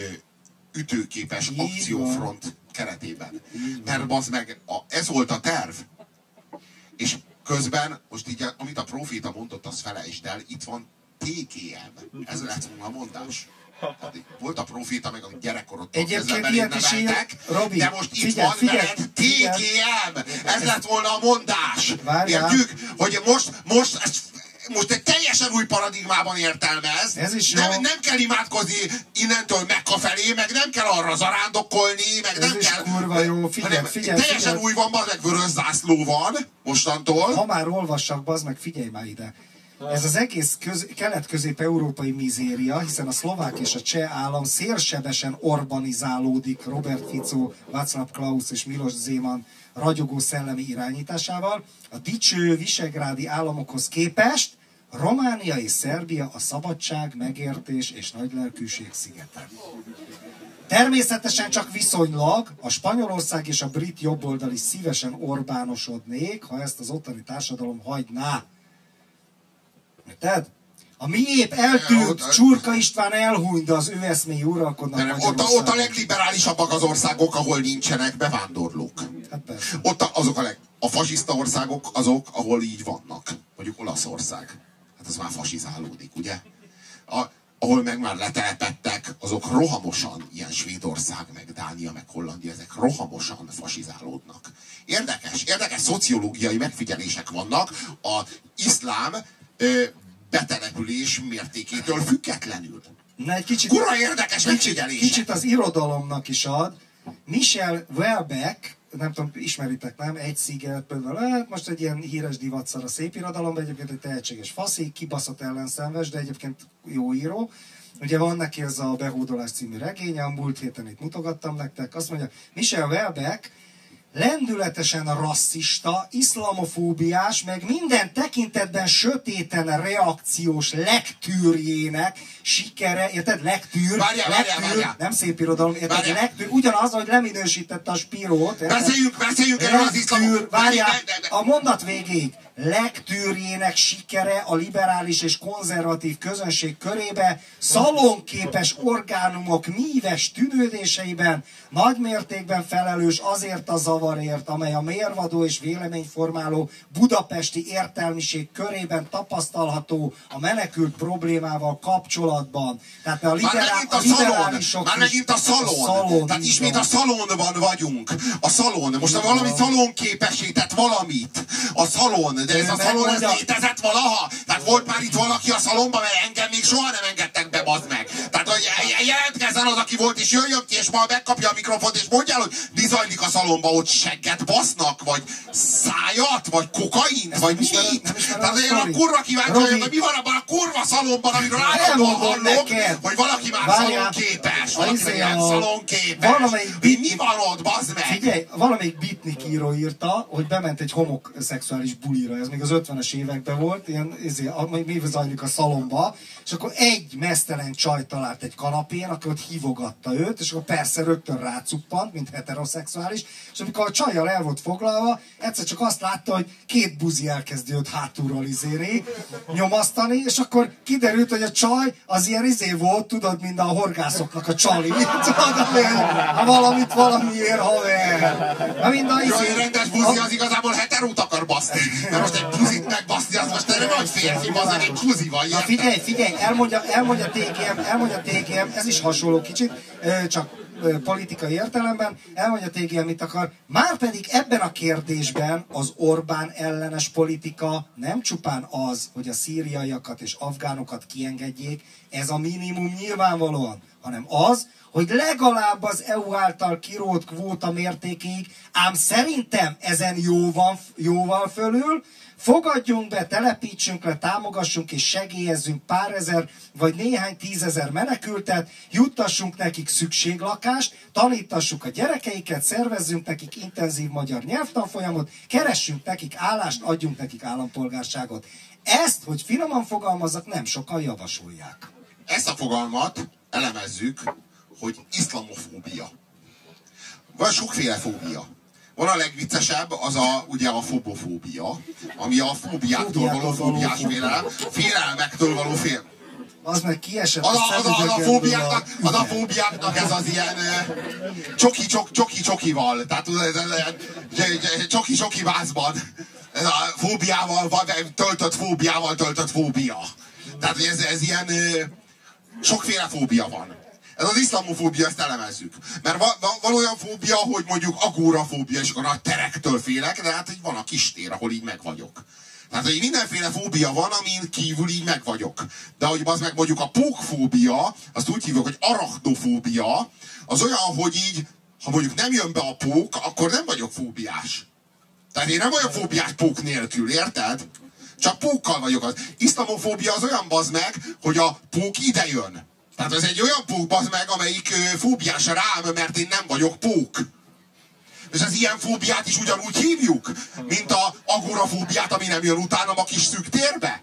ütőképes akciófront keretében. Mert bazd meg, ez volt a terv. És közben, most így, amit a proféta mondott, az felejtsd el, itt van TGM. Ez lett volna a mondás. Hát, volt a proféta, meg a gyerekkorodtól közben beléd neveltek, de most itt van veled TGM! Ez lett volna a mondás! Értjük, hogy most egy teljesen új paradigmában értelmez. Nem kell imádkozni innentől Mekka felé, meg nem kell arra zarándokolni, meg nem kell... Kurva jó, figyelj, teljesen új van, bazd meg, vörös zászló van mostantól. Ha már olvassak, bazd meg, figyelj már ide. Ez az egész kelet-közép-európai mizéria, hiszen a szlovák és a cseh állam szélsebesen urbanizálódik Robert Fico, Václav Klaus és Miloš Zeman ragyogó szellemi irányításával. A dicső visegrádi államokhoz képest Románia és Szerbia a szabadság, megértés és nagylelkűség szigete. Természetesen csak viszonylag a Spanyolország és a brit jobboldal is szívesen Orbánosodnék, ha ezt az ottani társadalom hagyná. Tehát a miép eltűnt, Csurka István elhunyt, de az ő eszméi uralkodnak. Ott a legliberálisabbak az országok, ahol nincsenek bevándorlók. Hát persze. Ott a fasiszta országok azok, ahol így vannak. Mondjuk Olaszország. Hát az már fasizálódik, ugye? Ahol meg már letelepedtek, azok rohamosan, ilyen Svédország, meg Dánia, meg Hollandia, ezek rohamosan fasizálódnak. Érdekes szociológiai megfigyelések vannak a iszlám betelepülés mértékétől függetlenül. Kurva érdekes megfigyelés. Kicsit az irodalomnak is ad. Michel Houellebecq, nem tudom, ismeritek, nem? Egy sziget például, hát most egy ilyen híres divatszar a szép irodalomban, egyébként egy tehetséges faszi, kibaszott ellenszenves, de egyébként jó író. Ugye van neki ez a Behódolás című regénye, a múlt héten itt mutogattam nektek. Azt mondja, Michel Houellebecq lendületesen rasszista, iszlamofóbiás, meg minden tekintetben sötéten reakciós lektűrjének sikere, érted? Lektűr, Várjál. nem szép irodalom, érted? Lektűr, ugyanaz, hogy leminősítette a Spirót. Beszéljünk erről az iszlamofóbiáról. Várjál, a mondat végéig. Legtűrjének sikere a liberális és konzervatív közönség körébe, szalonképes orgánumok míves tűnődéseiben nagymértékben felelős azért a zavarért, amely a mérvadó és véleményformáló budapesti értelmiség körében tapasztalható a menekült problémával kapcsolatban. Tehát a liberálisok... Már megint a szalon. Tehát ismét a szalonban vagyunk. A szalon. Most valami szalonképesített valamit. A szalon. De ez a szalon, ez létezett valaha? Tehát volt már itt valaki a szalonban, mert engem még soha nem engedtek be, bazd meg. Tehát, hogy jelentkezzen az, aki volt, és jöjjön ki, és ma megkapja a mikrofont, és mondja el, hogy mi zajlik a szalonban, ott segget basznak, vagy szájat, vagy kokaint, vagy mit? Tehát én a kurva kíváncsi vagyok, hogy mi van abban a kurva szalonban, amiről állandóan hallom, hogy valaki már szalonképes, valaki ilyen szalonképes. Mi van ott, bazd meg? Figyelj, valamelyik beatnik író írta, hogy bement egy homoszexuális bulira, ez még az 50-es években volt, ilyen, mi zajlik a szalomba, és akkor egy meztelen csaj talált egy kanapén, akkor ott hívogatta őt, és akkor persze rögtön rácuppant, mint heteroszexuális, és amikor a csajjal el volt foglalva, egyszer csak azt látta, hogy két buzi elkezdi őt hátulról nyomasztani, és akkor kiderült, hogy a csaj az ilyen volt, tudod, mint a horgászoknak a csali. Ha valamit valamiért, haver. Mind a egy rendes buzi az igazából heterót akar baszni. Mert most egy buzit megbaszni, az most nem vagy férfi, az egy buzi vagy. Na figyelj, elmondja TGM, ez is hasonló kicsit, csak politikai értelemben, elmondja TGM mit akar. Márpedig ebben a kérdésben az Orbán ellenes politika nem csupán az, hogy a szíriaiakat és afgánokat kiengedjék, ez a minimum nyilvánvalóan, hanem az, hogy legalább az EU által kirótt kvóta mértékéig, ám szerintem ezen jóval fölül, fogadjunk be, telepítsünk le, támogassunk és segélyezzünk pár ezer vagy néhány tízezer menekültet, juttassunk nekik szükséglakást, tanítassuk a gyerekeiket, szervezzünk nekik intenzív magyar nyelvtanfolyamot, keressünk nekik állást, adjunk nekik állampolgárságot. Ezt, hogy finoman fogalmazzak, nem sokan javasolják. Ezt a fogalmat elemezzük, hogy iszlamofóbia. Van sokféle fóbia. Van a legviccesebb, az ugye a fobofóbia, ami a fóbiáktól való fóbiás félelem, félelmektől való félelem. Az meg kiesett az a fóbiáknak ez az ilyen csoki-csokival, tehát csoki-csoki vázban. Ez a fóbiával töltött fóbia. Tehát ez ilyen sokféle fóbia van. Ez az iszlamofóbia, ezt elemezzük. Mert van olyan fóbia, hogy mondjuk agórafóbia, és akkor a terektől félek, de hát így van a kistér, ahol így meg vagyok. Tehát, hogy mindenféle fóbia van, amin kívül így meg vagyok. De hogy az meg mondjuk a pókfóbia, azt úgy hívjuk, hogy arachnofóbia, az olyan, hogy így, ha mondjuk nem jön be a pók, akkor nem vagyok fóbiás. Tehát én nem vagyok fóbiás pók nélkül, érted? Csak pókkal vagyok az. Iszlamofóbia az olyan, bazd meg, hogy a pók ide jön. Tehát ez egy olyan pók, bazd meg, amelyik fóbiás rám, mert én nem vagyok pók. És az ilyen fóbiát is ugyanúgy hívjuk, mint a agorafóbiát, ami nem jön utánam a kis szűk térbe.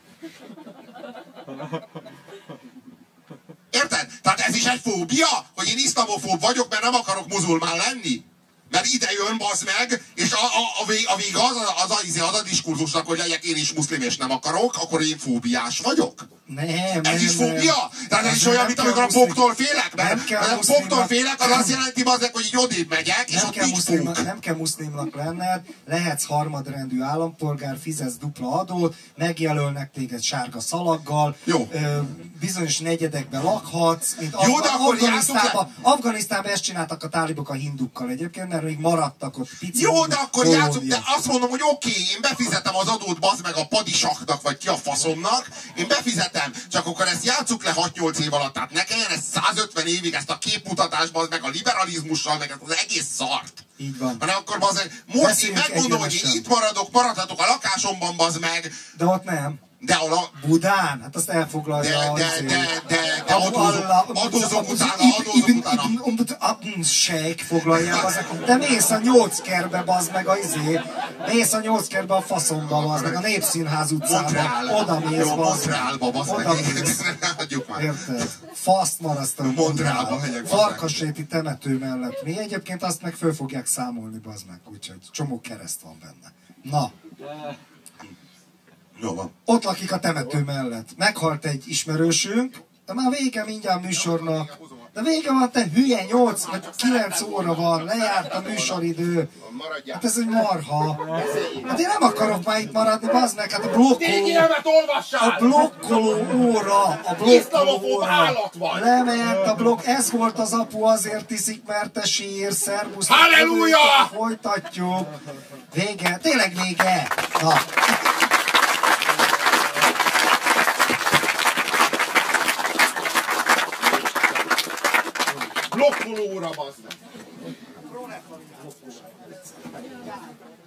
Érted? Tehát ez is egy fóbia, hogy én iszlamofób vagyok, mert nem akarok muzulmán lenni. Mert ide jön, bazd meg, és a vége az a diskurzusnak, hogy legyek én is muszlim és nem akarok, akkor én fóbiás vagyok. Ez is fóbia? Tehát ez is olyan, mint amikor a póktól félek, mert a póktól félek, az azt jelenti, bazd, hogy így odébb megyek, és ott nincs pók. Nem kell muszlimnak lenned, lehetsz harmadrendű állampolgár, fizetsz dupla adót, megjelölnek téged sárga szalaggal, bizonyos negyedekben lakhatsz, mint Afganisztánban ezt csináltak a tálibok a hindukkal egyébként, mert még maradtak ott pici. Jó, de akkor játszunk, de azt mondom, hogy oké, én befizetem az adót, bazd meg a padisaknak, vagy ki a faszomnak, én befizetem, csak akkor ezt játsszuk le 6-8 év alatt, tehát ne kelljen ezt 150 évig, ezt a képmutatásban, meg a liberalizmussal, meg ezt az egész szart. Így van. Hanem akkor bazd meg, most én megmondom, hogy én itt maradhatok a lakásomban, bazd meg. De ott nem. De Budán, hát azt elfoglalja de adózok utána. Sejk foglalják az. De mész a 8 kerbe, bazd meg a mész a 8 kerbe a faszomba, bazd meg a Népszínház utcába. Oda mész, bazd meg. Oda mész. Érted? Faszt marasztal. Montrealba megyek. Farkasréti temető mellett. Mi egyébként azt meg föl fogják számolni, bazd meg. Úgyhogy csomó kereszt van benne. Na. Ott lakik a temető mellett. Meghalt egy ismerősünk, de már vége mindjárt műsornak. De vége van, te hülye, 8 vagy 9 óra van, lejárt a műsoridő. Hát ez egy marha. Hát én nem akarok már itt maradni, bazd meg, hát a blokkoló óra, lement a blokk, ez volt az apu, azért iszik, mert te sír, szervusz. Halleluja! Folytatjuk. Vége, tényleg vége. Na. Blokkolóra, bazd meg!